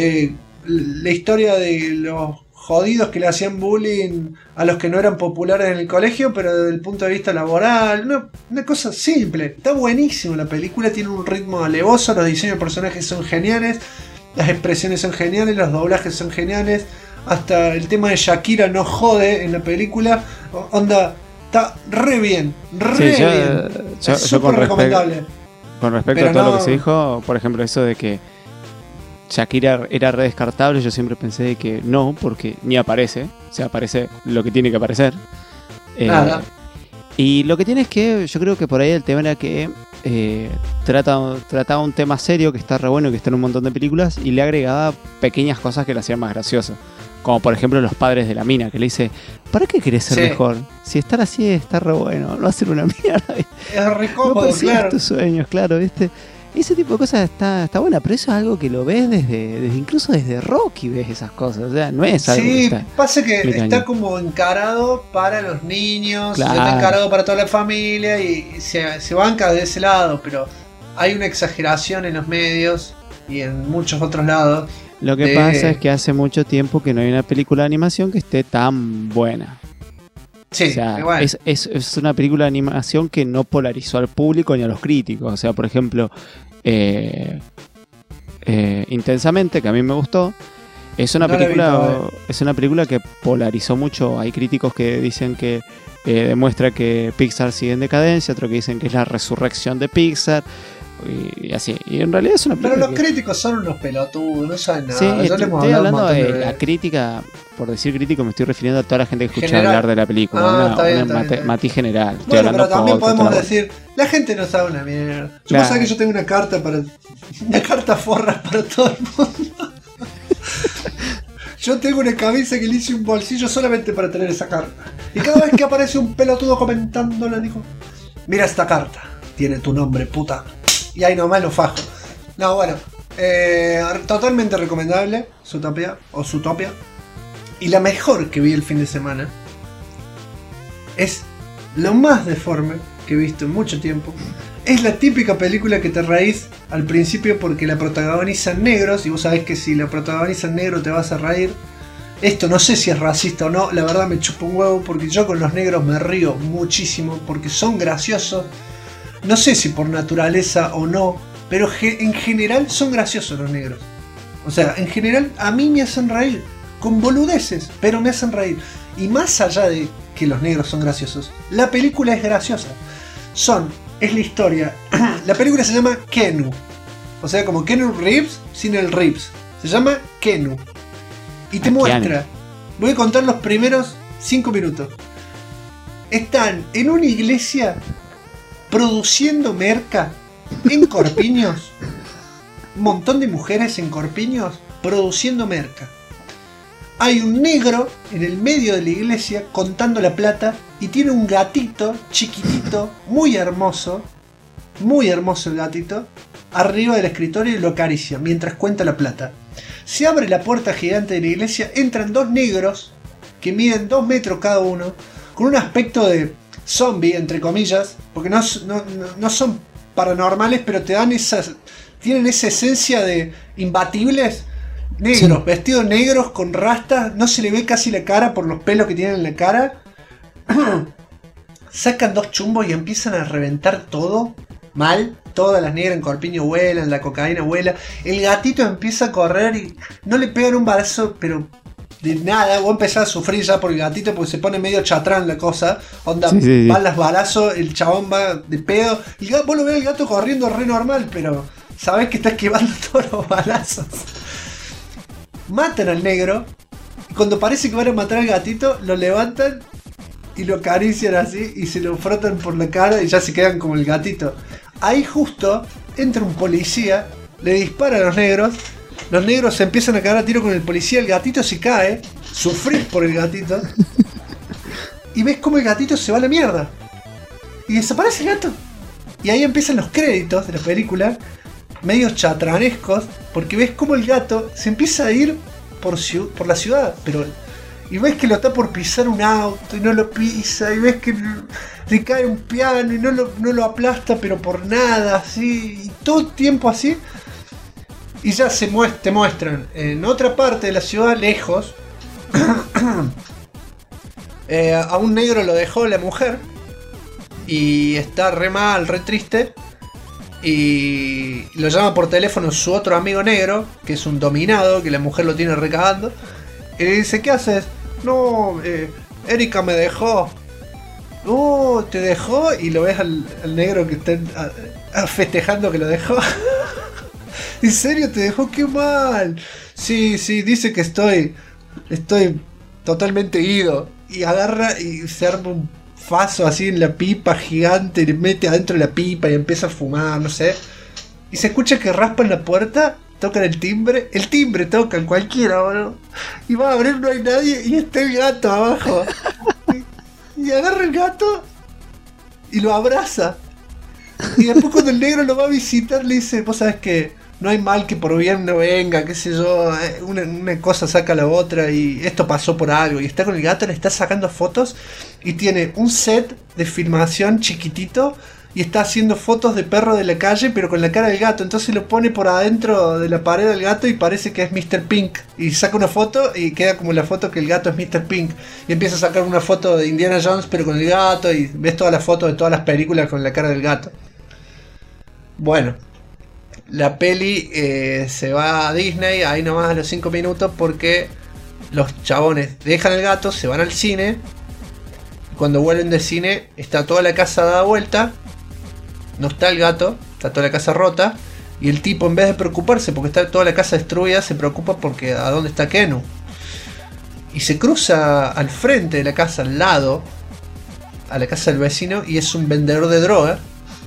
B: la historia de los jodidos que le hacían bullying a los que no eran populares en el colegio, pero desde el punto de vista laboral, una cosa simple. Está buenísimo la película, tiene un ritmo alevoso, los diseños de personajes son geniales, las expresiones son geniales, los doblajes son geniales, hasta el tema de Shakira no jode en la película, onda, está re bien, bien. Es súper recomendable.
C: Con respecto a todo lo que se dijo, por ejemplo, eso de que Shakira era re descartable, yo siempre pensé de que no, porque ni aparece, o sea, aparece lo que tiene que aparecer.
B: Nada.
C: Y lo que tiene es que yo creo que por ahí el tema era que trataba un tema serio que está re bueno, que está en un montón de películas, y le agregaba pequeñas cosas que le hacían más gracioso. Como por ejemplo los padres de la mina, que le dice, ¿para qué querés ser mejor? Si estar así está re bueno, no hacer una mierda.
B: Es re cómodo,
C: no claro. Tus sueños, claro, ¿viste? Ese tipo de cosas está buena, pero eso es algo que lo ves incluso desde Rocky ves esas cosas, o sea, no es algo que está
B: pasa que está como encarado para los niños, claro. Está encarado para toda la familia y se banca de ese lado, pero hay una exageración en los medios y en muchos otros lados.
C: Lo que pasa es que hace mucho tiempo que no hay una película de animación que esté tan buena.
B: Sí,
C: o sea,
B: igual.
C: Es una película de animación que no polarizó al público ni a los críticos. O sea, por ejemplo, Intensamente, que a mí me gustó, es una película que polarizó mucho. Hay críticos que dicen que demuestra que Pixar sigue en decadencia, otros que dicen que es la resurrección de Pixar. Y así, y en realidad es una película.
B: Pero los críticos son unos pelotudos, no saben nada.
C: Sí, estoy hablando de la crítica, por decir crítico, me estoy refiriendo a toda la gente que escucha hablar de la película. Matiz general.
B: Bueno, pero también podemos decir, la gente no sabe una mierda. Yo pensaba que yo tengo una carta forra para todo el mundo. Yo tengo una cabeza que le hice un bolsillo solamente para tener esa carta. Y cada vez que aparece un pelotudo comentándola, dijo: mira esta carta, tiene tu nombre, puta. Y ahí nomás lo fajo. No, bueno. Totalmente recomendable. Zootopia o Zootopia. Y la mejor que vi el fin de semana es lo más deforme que he visto en mucho tiempo. Es la típica película que te reís al principio porque la protagonizan negros. Y vos sabés que si la protagonizan negro te vas a reír. Esto no sé si es racista o no. La verdad me chupa un huevo porque yo con los negros me río muchísimo porque son graciosos. No sé si por naturaleza o no, pero en general son graciosos los negros. O sea, en general a mí me hacen reír, con boludeces, pero me hacen reír. Y más allá de que los negros son graciosos, la película es graciosa. Es la historia. La película se llama Kenu. O sea, como Keanu Reeves sin el Reeves. Se llama Kenu. Y te muestra. Voy a contar los primeros 5 minutos. Están en una iglesia produciendo merca en Corpiños. Un montón de mujeres en Corpiños produciendo merca. Hay un negro en el medio de la iglesia contando la plata y tiene un gatito chiquitito, muy hermoso, muy hermoso el gatito, arriba del escritorio y lo acaricia mientras cuenta la plata. Se abre la puerta gigante de la iglesia, entran 2 negros que miden 2 metros cada uno, con un aspecto de zombie, entre comillas, porque no son paranormales, pero tienen esa esencia de imbatibles, negros, vestidos negros con rastas, no se le ve casi la cara por los pelos que tienen en la cara. Sacan 2 chumbos y empiezan a reventar todo mal. Todas las negras en corpiño vuelan, la cocaína vuela. El gatito empieza a correr y no le pegan un balazo, pero de nada. Vos empezás a sufrir ya por el gatito porque se pone medio chatrán la cosa. Onda, van los balazos, el chabón va de pedo. Y vos lo ves el gato corriendo re normal, pero sabés que está esquivando todos los balazos. Matan al negro. Y cuando parece que van a matar al gatito, lo levantan y lo acarician así y se lo frotan por la cara y ya se quedan como el gatito. Ahí justo entra un policía, le dispara a los negros se empiezan a cagar a tiro con el policía, el gatito se cae, sufrís por el gatito, y ves como el gatito se va a la mierda. Y desaparece el gato. Y ahí empiezan los créditos de la película, medios chatranescos, porque ves como el gato se empieza a ir por la ciudad, y ves que lo está por pisar un auto y no lo pisa, y ves que le cae un piano y no lo aplasta, pero por nada, así, y todo el tiempo así. Y ya te muestran en otra parte de la ciudad, lejos, a un negro lo dejó la mujer y está re mal, re triste, y lo llama por teléfono su otro amigo negro, que es un dominado, que la mujer lo tiene recagando, y le dice: ¿qué haces? No, Erika me dejó. ¿Te dejó? Y lo ves al negro que está festejando que lo dejó. ¿En serio te dejó? ¡Qué mal! Sí, dice que estoy totalmente ido. Y agarra y se arma un faso así en la pipa gigante, y le mete adentro de la pipa y empieza a fumar, no sé. Y se escucha que raspan la puerta, tocan el timbre tocan cualquiera, boludo. Y va a abrir, no hay nadie, y está el gato abajo. Y agarra el gato y lo abraza. Y después cuando el negro lo va a visitar le dice: vos sabés que no hay mal que por bien no venga, qué sé yo, una cosa saca a la otra y esto pasó por algo. Y está con el gato, le está sacando fotos y tiene un set de filmación chiquitito y está haciendo fotos de perro de la calle pero con la cara del gato. Entonces lo pone por adentro de la pared del gato y parece que es Mr. Pink. Y saca una foto y queda como la foto que el gato es Mr. Pink. Y empieza a sacar una foto de Indiana Jones pero con el gato, y ves todas las fotos de todas las películas con la cara del gato. Bueno, la peli se va a Disney ahí nomás a los 5 minutos porque los chabones dejan el gato, se van al cine. Cuando vuelven del cine está toda la casa dada vuelta, no está el gato, está toda la casa rota, y el tipo, en vez de preocuparse porque está toda la casa destruida, se preocupa porque a dónde está Kenu. Y se cruza al frente de la casa, al lado, a la casa del vecino, y es un vendedor de droga.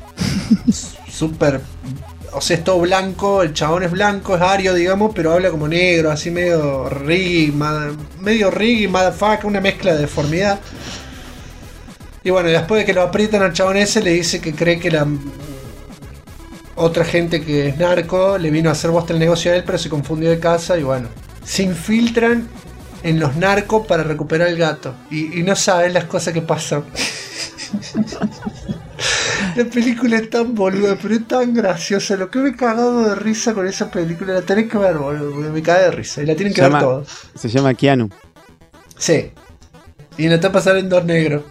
B: Súper... O sea, es todo blanco, el chabón es blanco, es ario, digamos, pero habla como negro, así medio reggae, motherfucker, una mezcla de deformidad. Y bueno, después de que lo aprietan al chabón ese, le dice que cree que la otra gente que es narco le vino a hacer bosta el negocio a él, pero se confundió de casa. Y bueno, se infiltran en los narcos para recuperar el gato. Y no saben las cosas que pasan. La película es tan boluda, pero es tan graciosa. Lo que me he cagado de risa con esa película, la tenés que ver, boludo, porque me cae de risa. Y la tienen que ver todos.
C: Se llama Keanu.
B: Sí. Y en la etapa salen 2 negros.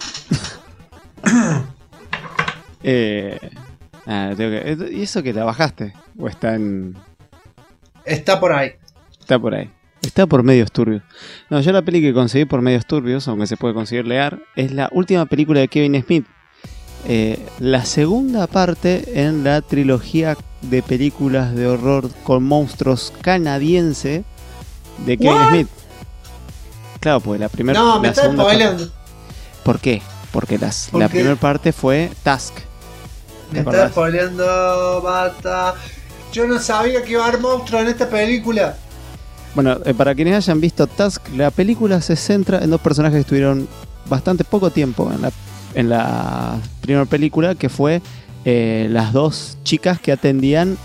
C: ¿Y eso que la bajaste? ¿O está en...?
B: Está por ahí.
C: Está por ahí. Está por medios turbios. No, yo la peli que conseguí por medios turbios, aunque se puede conseguir leer, es la última película de Kevin Smith. La segunda parte en la trilogía de películas de horror con monstruos canadiense de Kevin Smith. Claro, pues la primera...
B: No, me estás spoileando.
C: ¿Por qué? Porque la primera parte fue Tusk.
B: Me estás spoileando, bata. Yo no sabía que iba a haber monstruos en esta película.
C: Bueno, para quienes hayan visto Tusk, la película se centra en 2 personajes que estuvieron bastante poco tiempo en la primera película, que fue las dos chicas que atendían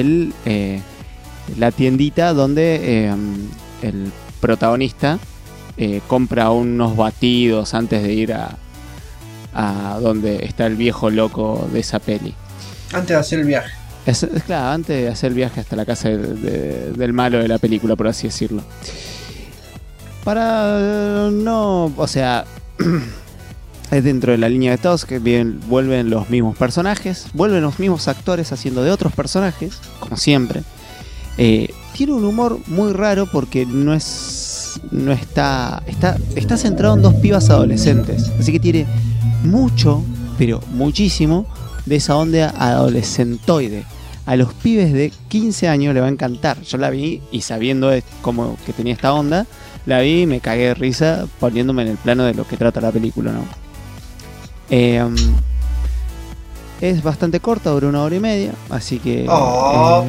C: la tiendita donde el protagonista compra unos batidos antes de ir a donde está el viejo loco de esa peli.
B: Antes de hacer el viaje.
C: Claro, antes de hacer el viaje hasta la casa del malo de la película, por así decirlo. O sea, es dentro de la línea de todos que vuelven los mismos personajes, vuelven los mismos actores haciendo de otros personajes, como siempre. Tiene un humor muy raro porque no está centrado en dos pibas adolescentes, así que tiene mucho, pero muchísimo de esa onda adolescentoide. A los pibes de 15 años le va a encantar. Yo la vi y sabiendo como que tenía esta onda, la vi y me cagué de risa poniéndome en el plano de lo que trata la película, ¿no? Es bastante corta, dura 1 hora y media, así que no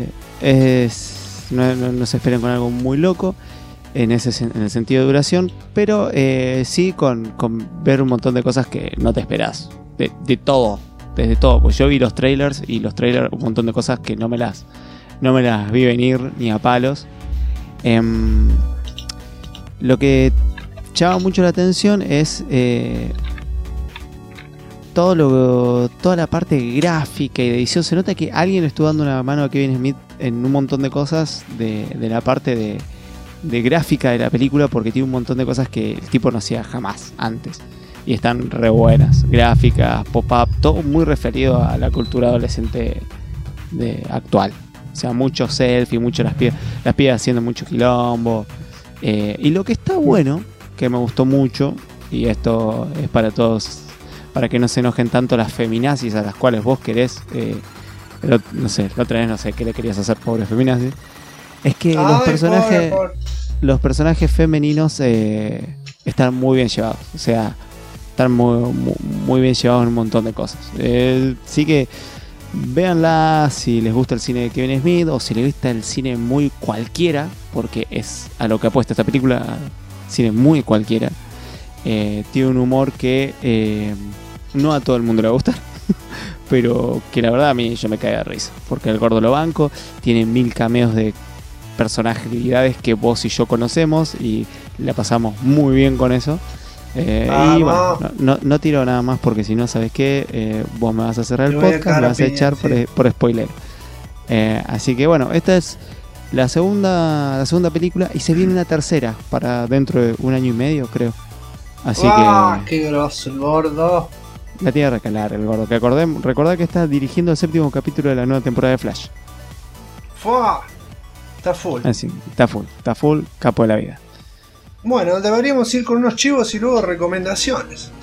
C: se esperen con algo muy loco en el sentido de duración, pero sí con ver un montón de cosas que no te esperás, de todo, desde todo, pues yo vi los trailers y un montón de cosas que no me las vi venir ni a palos. Lo que llama mucho la atención es toda la parte gráfica y de edición. Se nota que alguien le estuvo dando una mano a Kevin Smith en un montón de cosas de la parte de gráfica de la película, porque tiene un montón de cosas que el tipo no hacía jamás antes y están re buenas, gráficas, pop-up, todo muy referido a la cultura adolescente actual. O sea, mucho selfie, mucho las pibas haciendo mucho quilombo, y lo que está bueno, que me gustó mucho, y esto es para todos, para que no se enojen tanto las feminazis a las cuales vos querés, no sé, la otra vez no sé qué le querías hacer, pobre feminazis, es que los personajes femeninos están muy bien llevados, o sea, están muy bien llevados en un montón de cosas. Sí que véanla si les gusta el cine de Kevin Smith o si les gusta el cine muy cualquiera, porque es a lo que apuesta esta película, cine muy cualquiera. Tiene un humor que no a todo el mundo le va a gustar, pero que la verdad a mí yo me caí de risa, porque el gordo lo banco, tiene 1000 cameos de personalidades que vos y yo conocemos y la pasamos muy bien con eso. Y bueno, no tiro nada más porque si no, ¿sabes qué? Vos me vas a cerrar el podcast, me vas a echar por spoiler. Así que bueno, esta es la segunda película y se viene una tercera para dentro de 1 año y medio, creo. Así que...
B: ¡Qué grosso el gordo!
C: La tiene que recalar el gordo. Recordá que está dirigiendo el 7º capítulo de la nueva temporada de Flash.
B: ¡Fua! Está full.
C: Así, está full, capo de la vida.
B: Bueno, deberíamos ir con unos chivos y luego recomendaciones.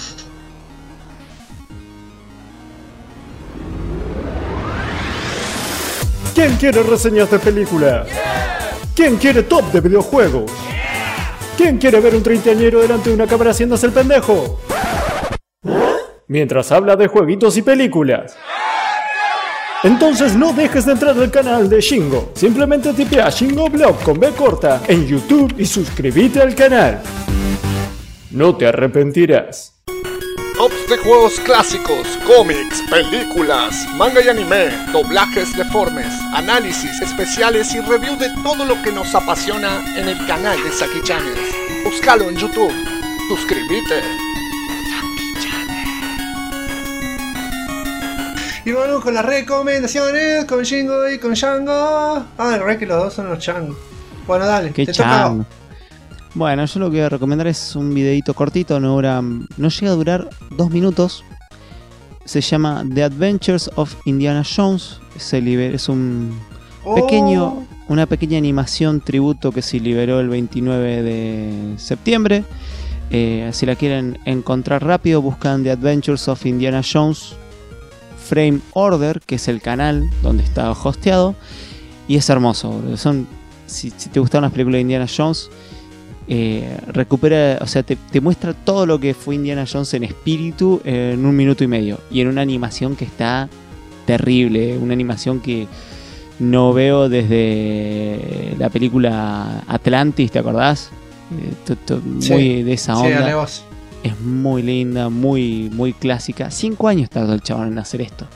D: ¿Quién quiere reseñas de película? ¿Quién quiere top de videojuegos? ¿Quién quiere ver un treintañero delante de una cámara haciéndose el pendejo? Mientras habla de jueguitos y películas. Entonces no dejes de entrar al canal de Shingo. Simplemente tipea Shingo Blog con B corta en YouTube y suscríbete al canal. No te arrepentirás.
E: Tops de juegos clásicos, cómics, películas, manga y anime, doblajes deformes, análisis especiales y review de todo lo que nos apasiona en el canal de Saki Channels. Búscalo en YouTube. Suscríbete.
B: Y vamos con las recomendaciones, con Shingo y con Shango. El re que los dos son los Chang. Bueno, dale,
C: te toca. Bueno, yo lo que voy a recomendar es un videito cortito, no llega a durar 2 minutos. Se llama The Adventures of Indiana Jones. Es una pequeña animación tributo que se liberó el 29 de septiembre. Si la quieren encontrar rápido, buscan The Adventures of Indiana Jones Frame Order, que es el canal donde está hosteado, y es hermoso. Si te gustaron las películas de Indiana Jones, recupera, o sea, te muestra todo lo que fue Indiana Jones en espíritu en 1 minuto y medio, y en una animación que está terrible, una animación que no veo desde la película Atlantis, ¿te acordás? Muy de esa onda. Es muy linda, muy, muy clásica. 5 años tardó el chabón en hacer esto.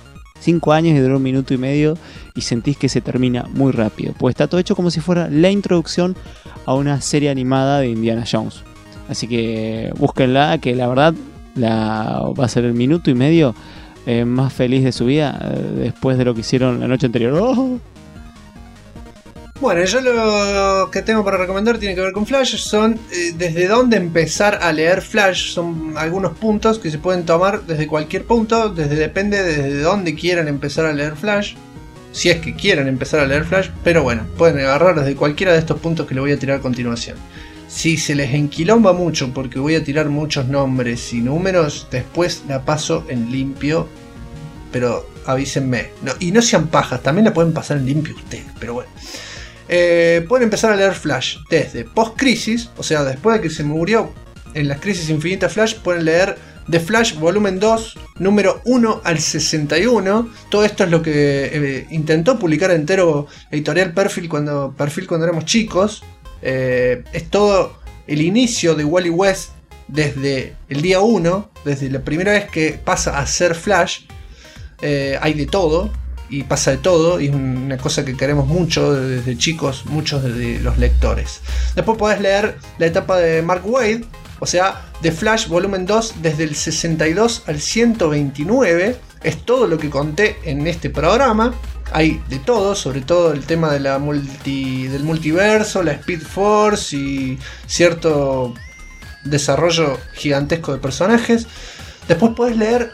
C: 5 años y duró 1 minuto y medio y sentís que se termina muy rápido. Pues está todo hecho como si fuera la introducción a una serie animada de Indiana Jones. Así que búsquenla, que la verdad va a ser el 1 minuto y medio más feliz de su vida después de lo que hicieron la noche anterior. ¡Oh!
B: Bueno, yo lo que tengo para recomendar tiene que ver con Flash. Son desde dónde empezar a leer Flash. Son algunos puntos que se pueden tomar desde cualquier punto. Depende desde dónde quieran empezar a leer Flash. Si es que quieren empezar a leer Flash. Pero bueno, pueden agarrar desde cualquiera de estos puntos que les voy a tirar a continuación. Si se les enquilomba mucho porque voy a tirar muchos nombres y números, después la paso en limpio. Pero avísenme. Y no sean pajas, también la pueden pasar en limpio ustedes. Pero bueno. Pueden empezar a leer Flash desde post-crisis, o sea, después de que se murió en las crisis infinitas Flash, pueden leer The Flash volumen 2, número 1 al 61. Todo esto es lo que intentó publicar entero editorial Perfil cuando éramos chicos. Es todo el inicio de Wally West desde el día 1, desde la primera vez que pasa a ser Flash. Hay de todo. Y pasa de todo, y es una cosa que queremos mucho desde chicos, muchos de los lectores. Después podés leer la etapa de Mark Waid, o sea, The Flash volumen 2 desde el 62 al 129. Es todo lo que conté en este programa. Hay de todo, sobre todo el tema de del multiverso, la Speed Force y cierto desarrollo gigantesco de personajes. Después podés leer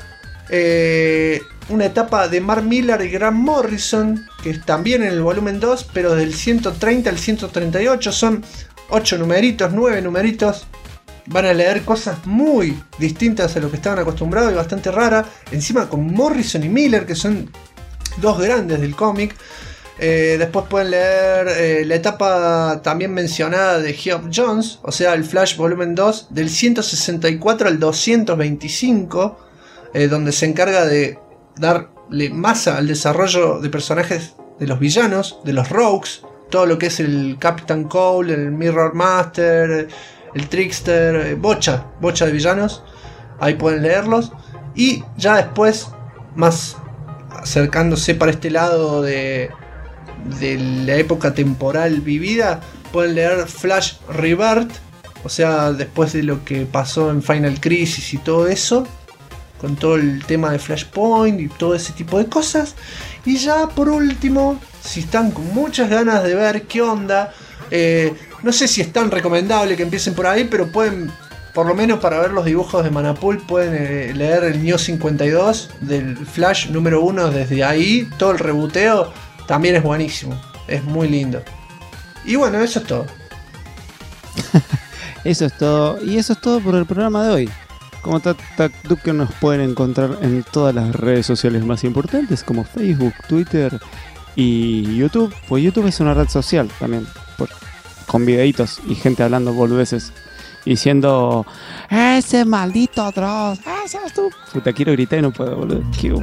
B: una etapa de Mark Millar y Grant Morrison, que es también en el volumen 2, pero del 130 al 138. Son 8 numeritos, 9 numeritos. Van a leer cosas muy distintas a lo que estaban acostumbrados y bastante raras. Encima con Morrison y Miller, que son dos grandes del cómic. Después pueden leer la etapa también mencionada de Geoff Johns, o sea, el Flash volumen 2, del 164 al 225, donde se encarga de darle masa al desarrollo de personajes de los villanos, de los rogues, todo lo que es el Captain Cole, el Mirror Master, el Trickster, bocha de villanos. Ahí pueden leerlos. Y ya después, más acercándose para este lado de la época temporal vivida, pueden leer Flash Rebirth, o sea, después de lo que pasó en Final Crisis y todo eso, con todo el tema de Flashpoint y todo ese tipo de cosas. Y ya por último, si están con muchas ganas de ver qué onda, no sé si es tan recomendable que empiecen por ahí, pero pueden, por lo menos para ver los dibujos de Manapul, pueden leer el New 52 del Flash número 1 desde ahí. Todo el rebuteo también es buenísimo, es muy lindo. Y bueno, eso es todo.
C: Eso es todo, y eso es todo por el programa de hoy. Como TacTacDuken nos pueden encontrar en todas las redes sociales más importantes, como Facebook, Twitter y YouTube. Pues YouTube es una red social también, con videitos y gente hablando boludeces, diciendo: ¡ese maldito Dross! ¡Ese es tú! Puta, quiero gritar y no puedo, boludo.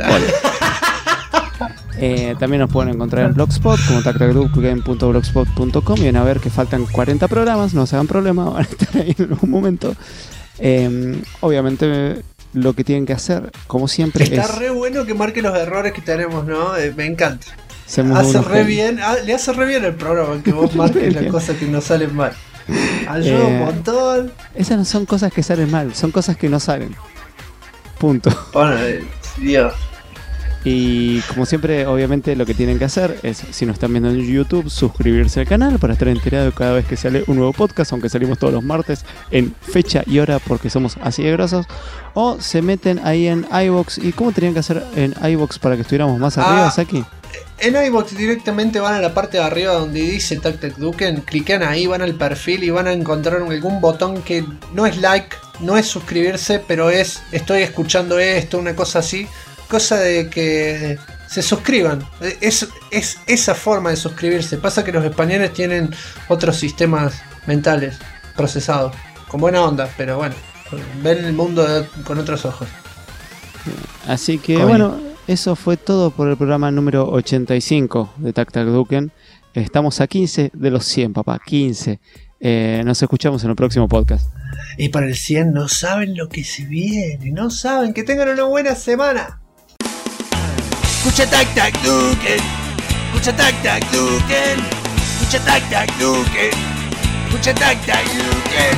C: También nos pueden encontrar en Blogspot como tactacduken.blogspot.com, y van a ver que faltan 40 programas, no se hagan problema, van a estar ahí en algún momento. Obviamente lo que tienen que hacer, como siempre,
B: está re bueno que marque los errores que tenemos, ¿no? Me encanta.
C: Hace
B: re bien, le hace re bien el programa que vos marques las cosas que no salen mal. Ayuda un montón.
C: Esas no son cosas que salen mal, son cosas que no salen. Punto.
B: Bueno, Dios.
C: Y como siempre, obviamente lo que tienen que hacer es, si nos están viendo en YouTube, suscribirse al canal para estar enterados cada vez que sale un nuevo podcast, aunque salimos todos los martes en fecha y hora porque somos así de grosos. O se meten ahí en iVoox. ¿Y cómo tenían que hacer en iVoox para que estuviéramos más arriba, Saki?
B: En iVoox directamente van a la parte de arriba donde dice TacTacDuken, clican ahí, van al perfil y van a encontrar algún botón que no es like, no es suscribirse, pero es estoy escuchando esto, una cosa así. Cosa de que se suscriban. Es esa forma de suscribirse. Pasa que los españoles tienen otros sistemas mentales procesados, con buena onda, pero bueno, ven el mundo con otros ojos.
C: Así que bueno, eso fue todo por el programa número 85 de TacTacDuken. Estamos a 15 de los 100, papá, 15. Nos escuchamos en el próximo podcast.
B: Y para el 100 no saben lo que se viene, no saben. Que tengan una buena semana.
A: Escucha tac tac Duken. Escucha tac tac Duken. Escucha tac tac Duken. Escucha tac tac Duken.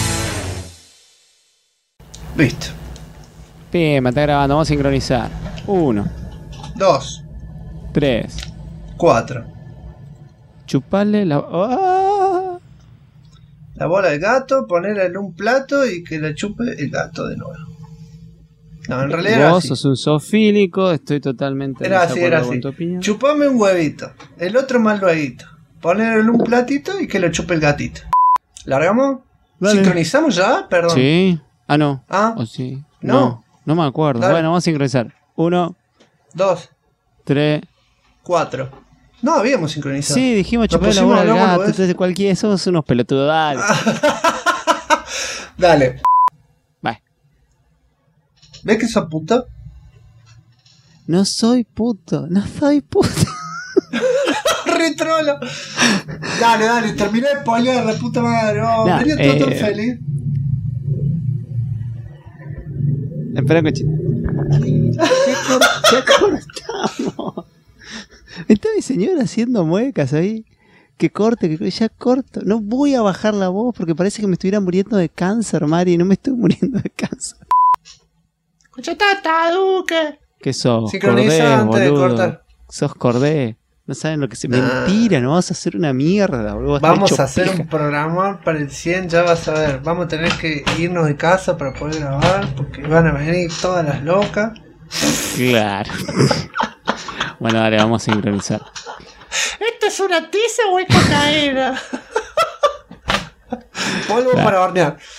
B: Listo.
C: Pima, está grabando, vamos a sincronizar. 1,
B: 2,
C: 3.
B: 4.
C: Chupale la. ¡Ah!
B: La bola del gato, ponerla en un plato y que la chupe el gato de nuevo. No, en realidad era
C: Vos
B: así.
C: sos un zoofílico, estoy totalmente
B: Era así,
C: desacuerdo
B: era
C: con
B: así.
C: tu opinión.
B: Chupame un huevito, el otro más lueguito. Ponerlo en un platito y que lo chupe el gatito. ¿Largamos?
C: Dale.
B: ¿Sincronizamos ya? Perdón.
C: Sí. Ah, no.
B: Ah,
C: ¿O sí?
B: No.
C: No me acuerdo.
B: Dale.
C: Bueno, vamos a sincronizar. 1,
B: 2,
C: 3.
B: 4. No habíamos sincronizado.
C: Sí, dijimos
B: Nos
C: chupar la
B: pusimos
C: bola
B: a
C: al
B: hablar
C: gato.
B: boludeces.
C: Entonces cualquiera, somos unos pelotudos. Dale.
B: Dale.
C: Bye.
B: ¿Ves que sos puto?
C: No soy puto.
B: Retrolo. Dale, terminé de spoilear la puta madre. Oh,
C: Nah,
B: venía todo tan feliz.
C: Espera, coche. ¿Qué cortamos? Está mi señora haciendo muecas ahí. Que corte, ya corto. No voy a bajar la voz porque parece que me estuviera muriendo de cáncer, Mari. No me estoy muriendo de cáncer.
B: Escucha, tata, Duque.
C: ¿Qué sos?
B: Sincroniza
C: Cordé,
B: antes de
C: boludo.
B: cortar.
C: Sos Cordé. No saben lo que se... Mentira, no vamos a hacer una mierda, boludo.
B: Vamos a hacer un programa para el 100, ya vas a ver. Vamos a tener que irnos de casa para poder grabar porque van a venir todas las locas.
C: Claro. Bueno, dale, vamos a sincronizar.
B: ¿Esto es una tiza o es cocaína? Vuelvo para hornear.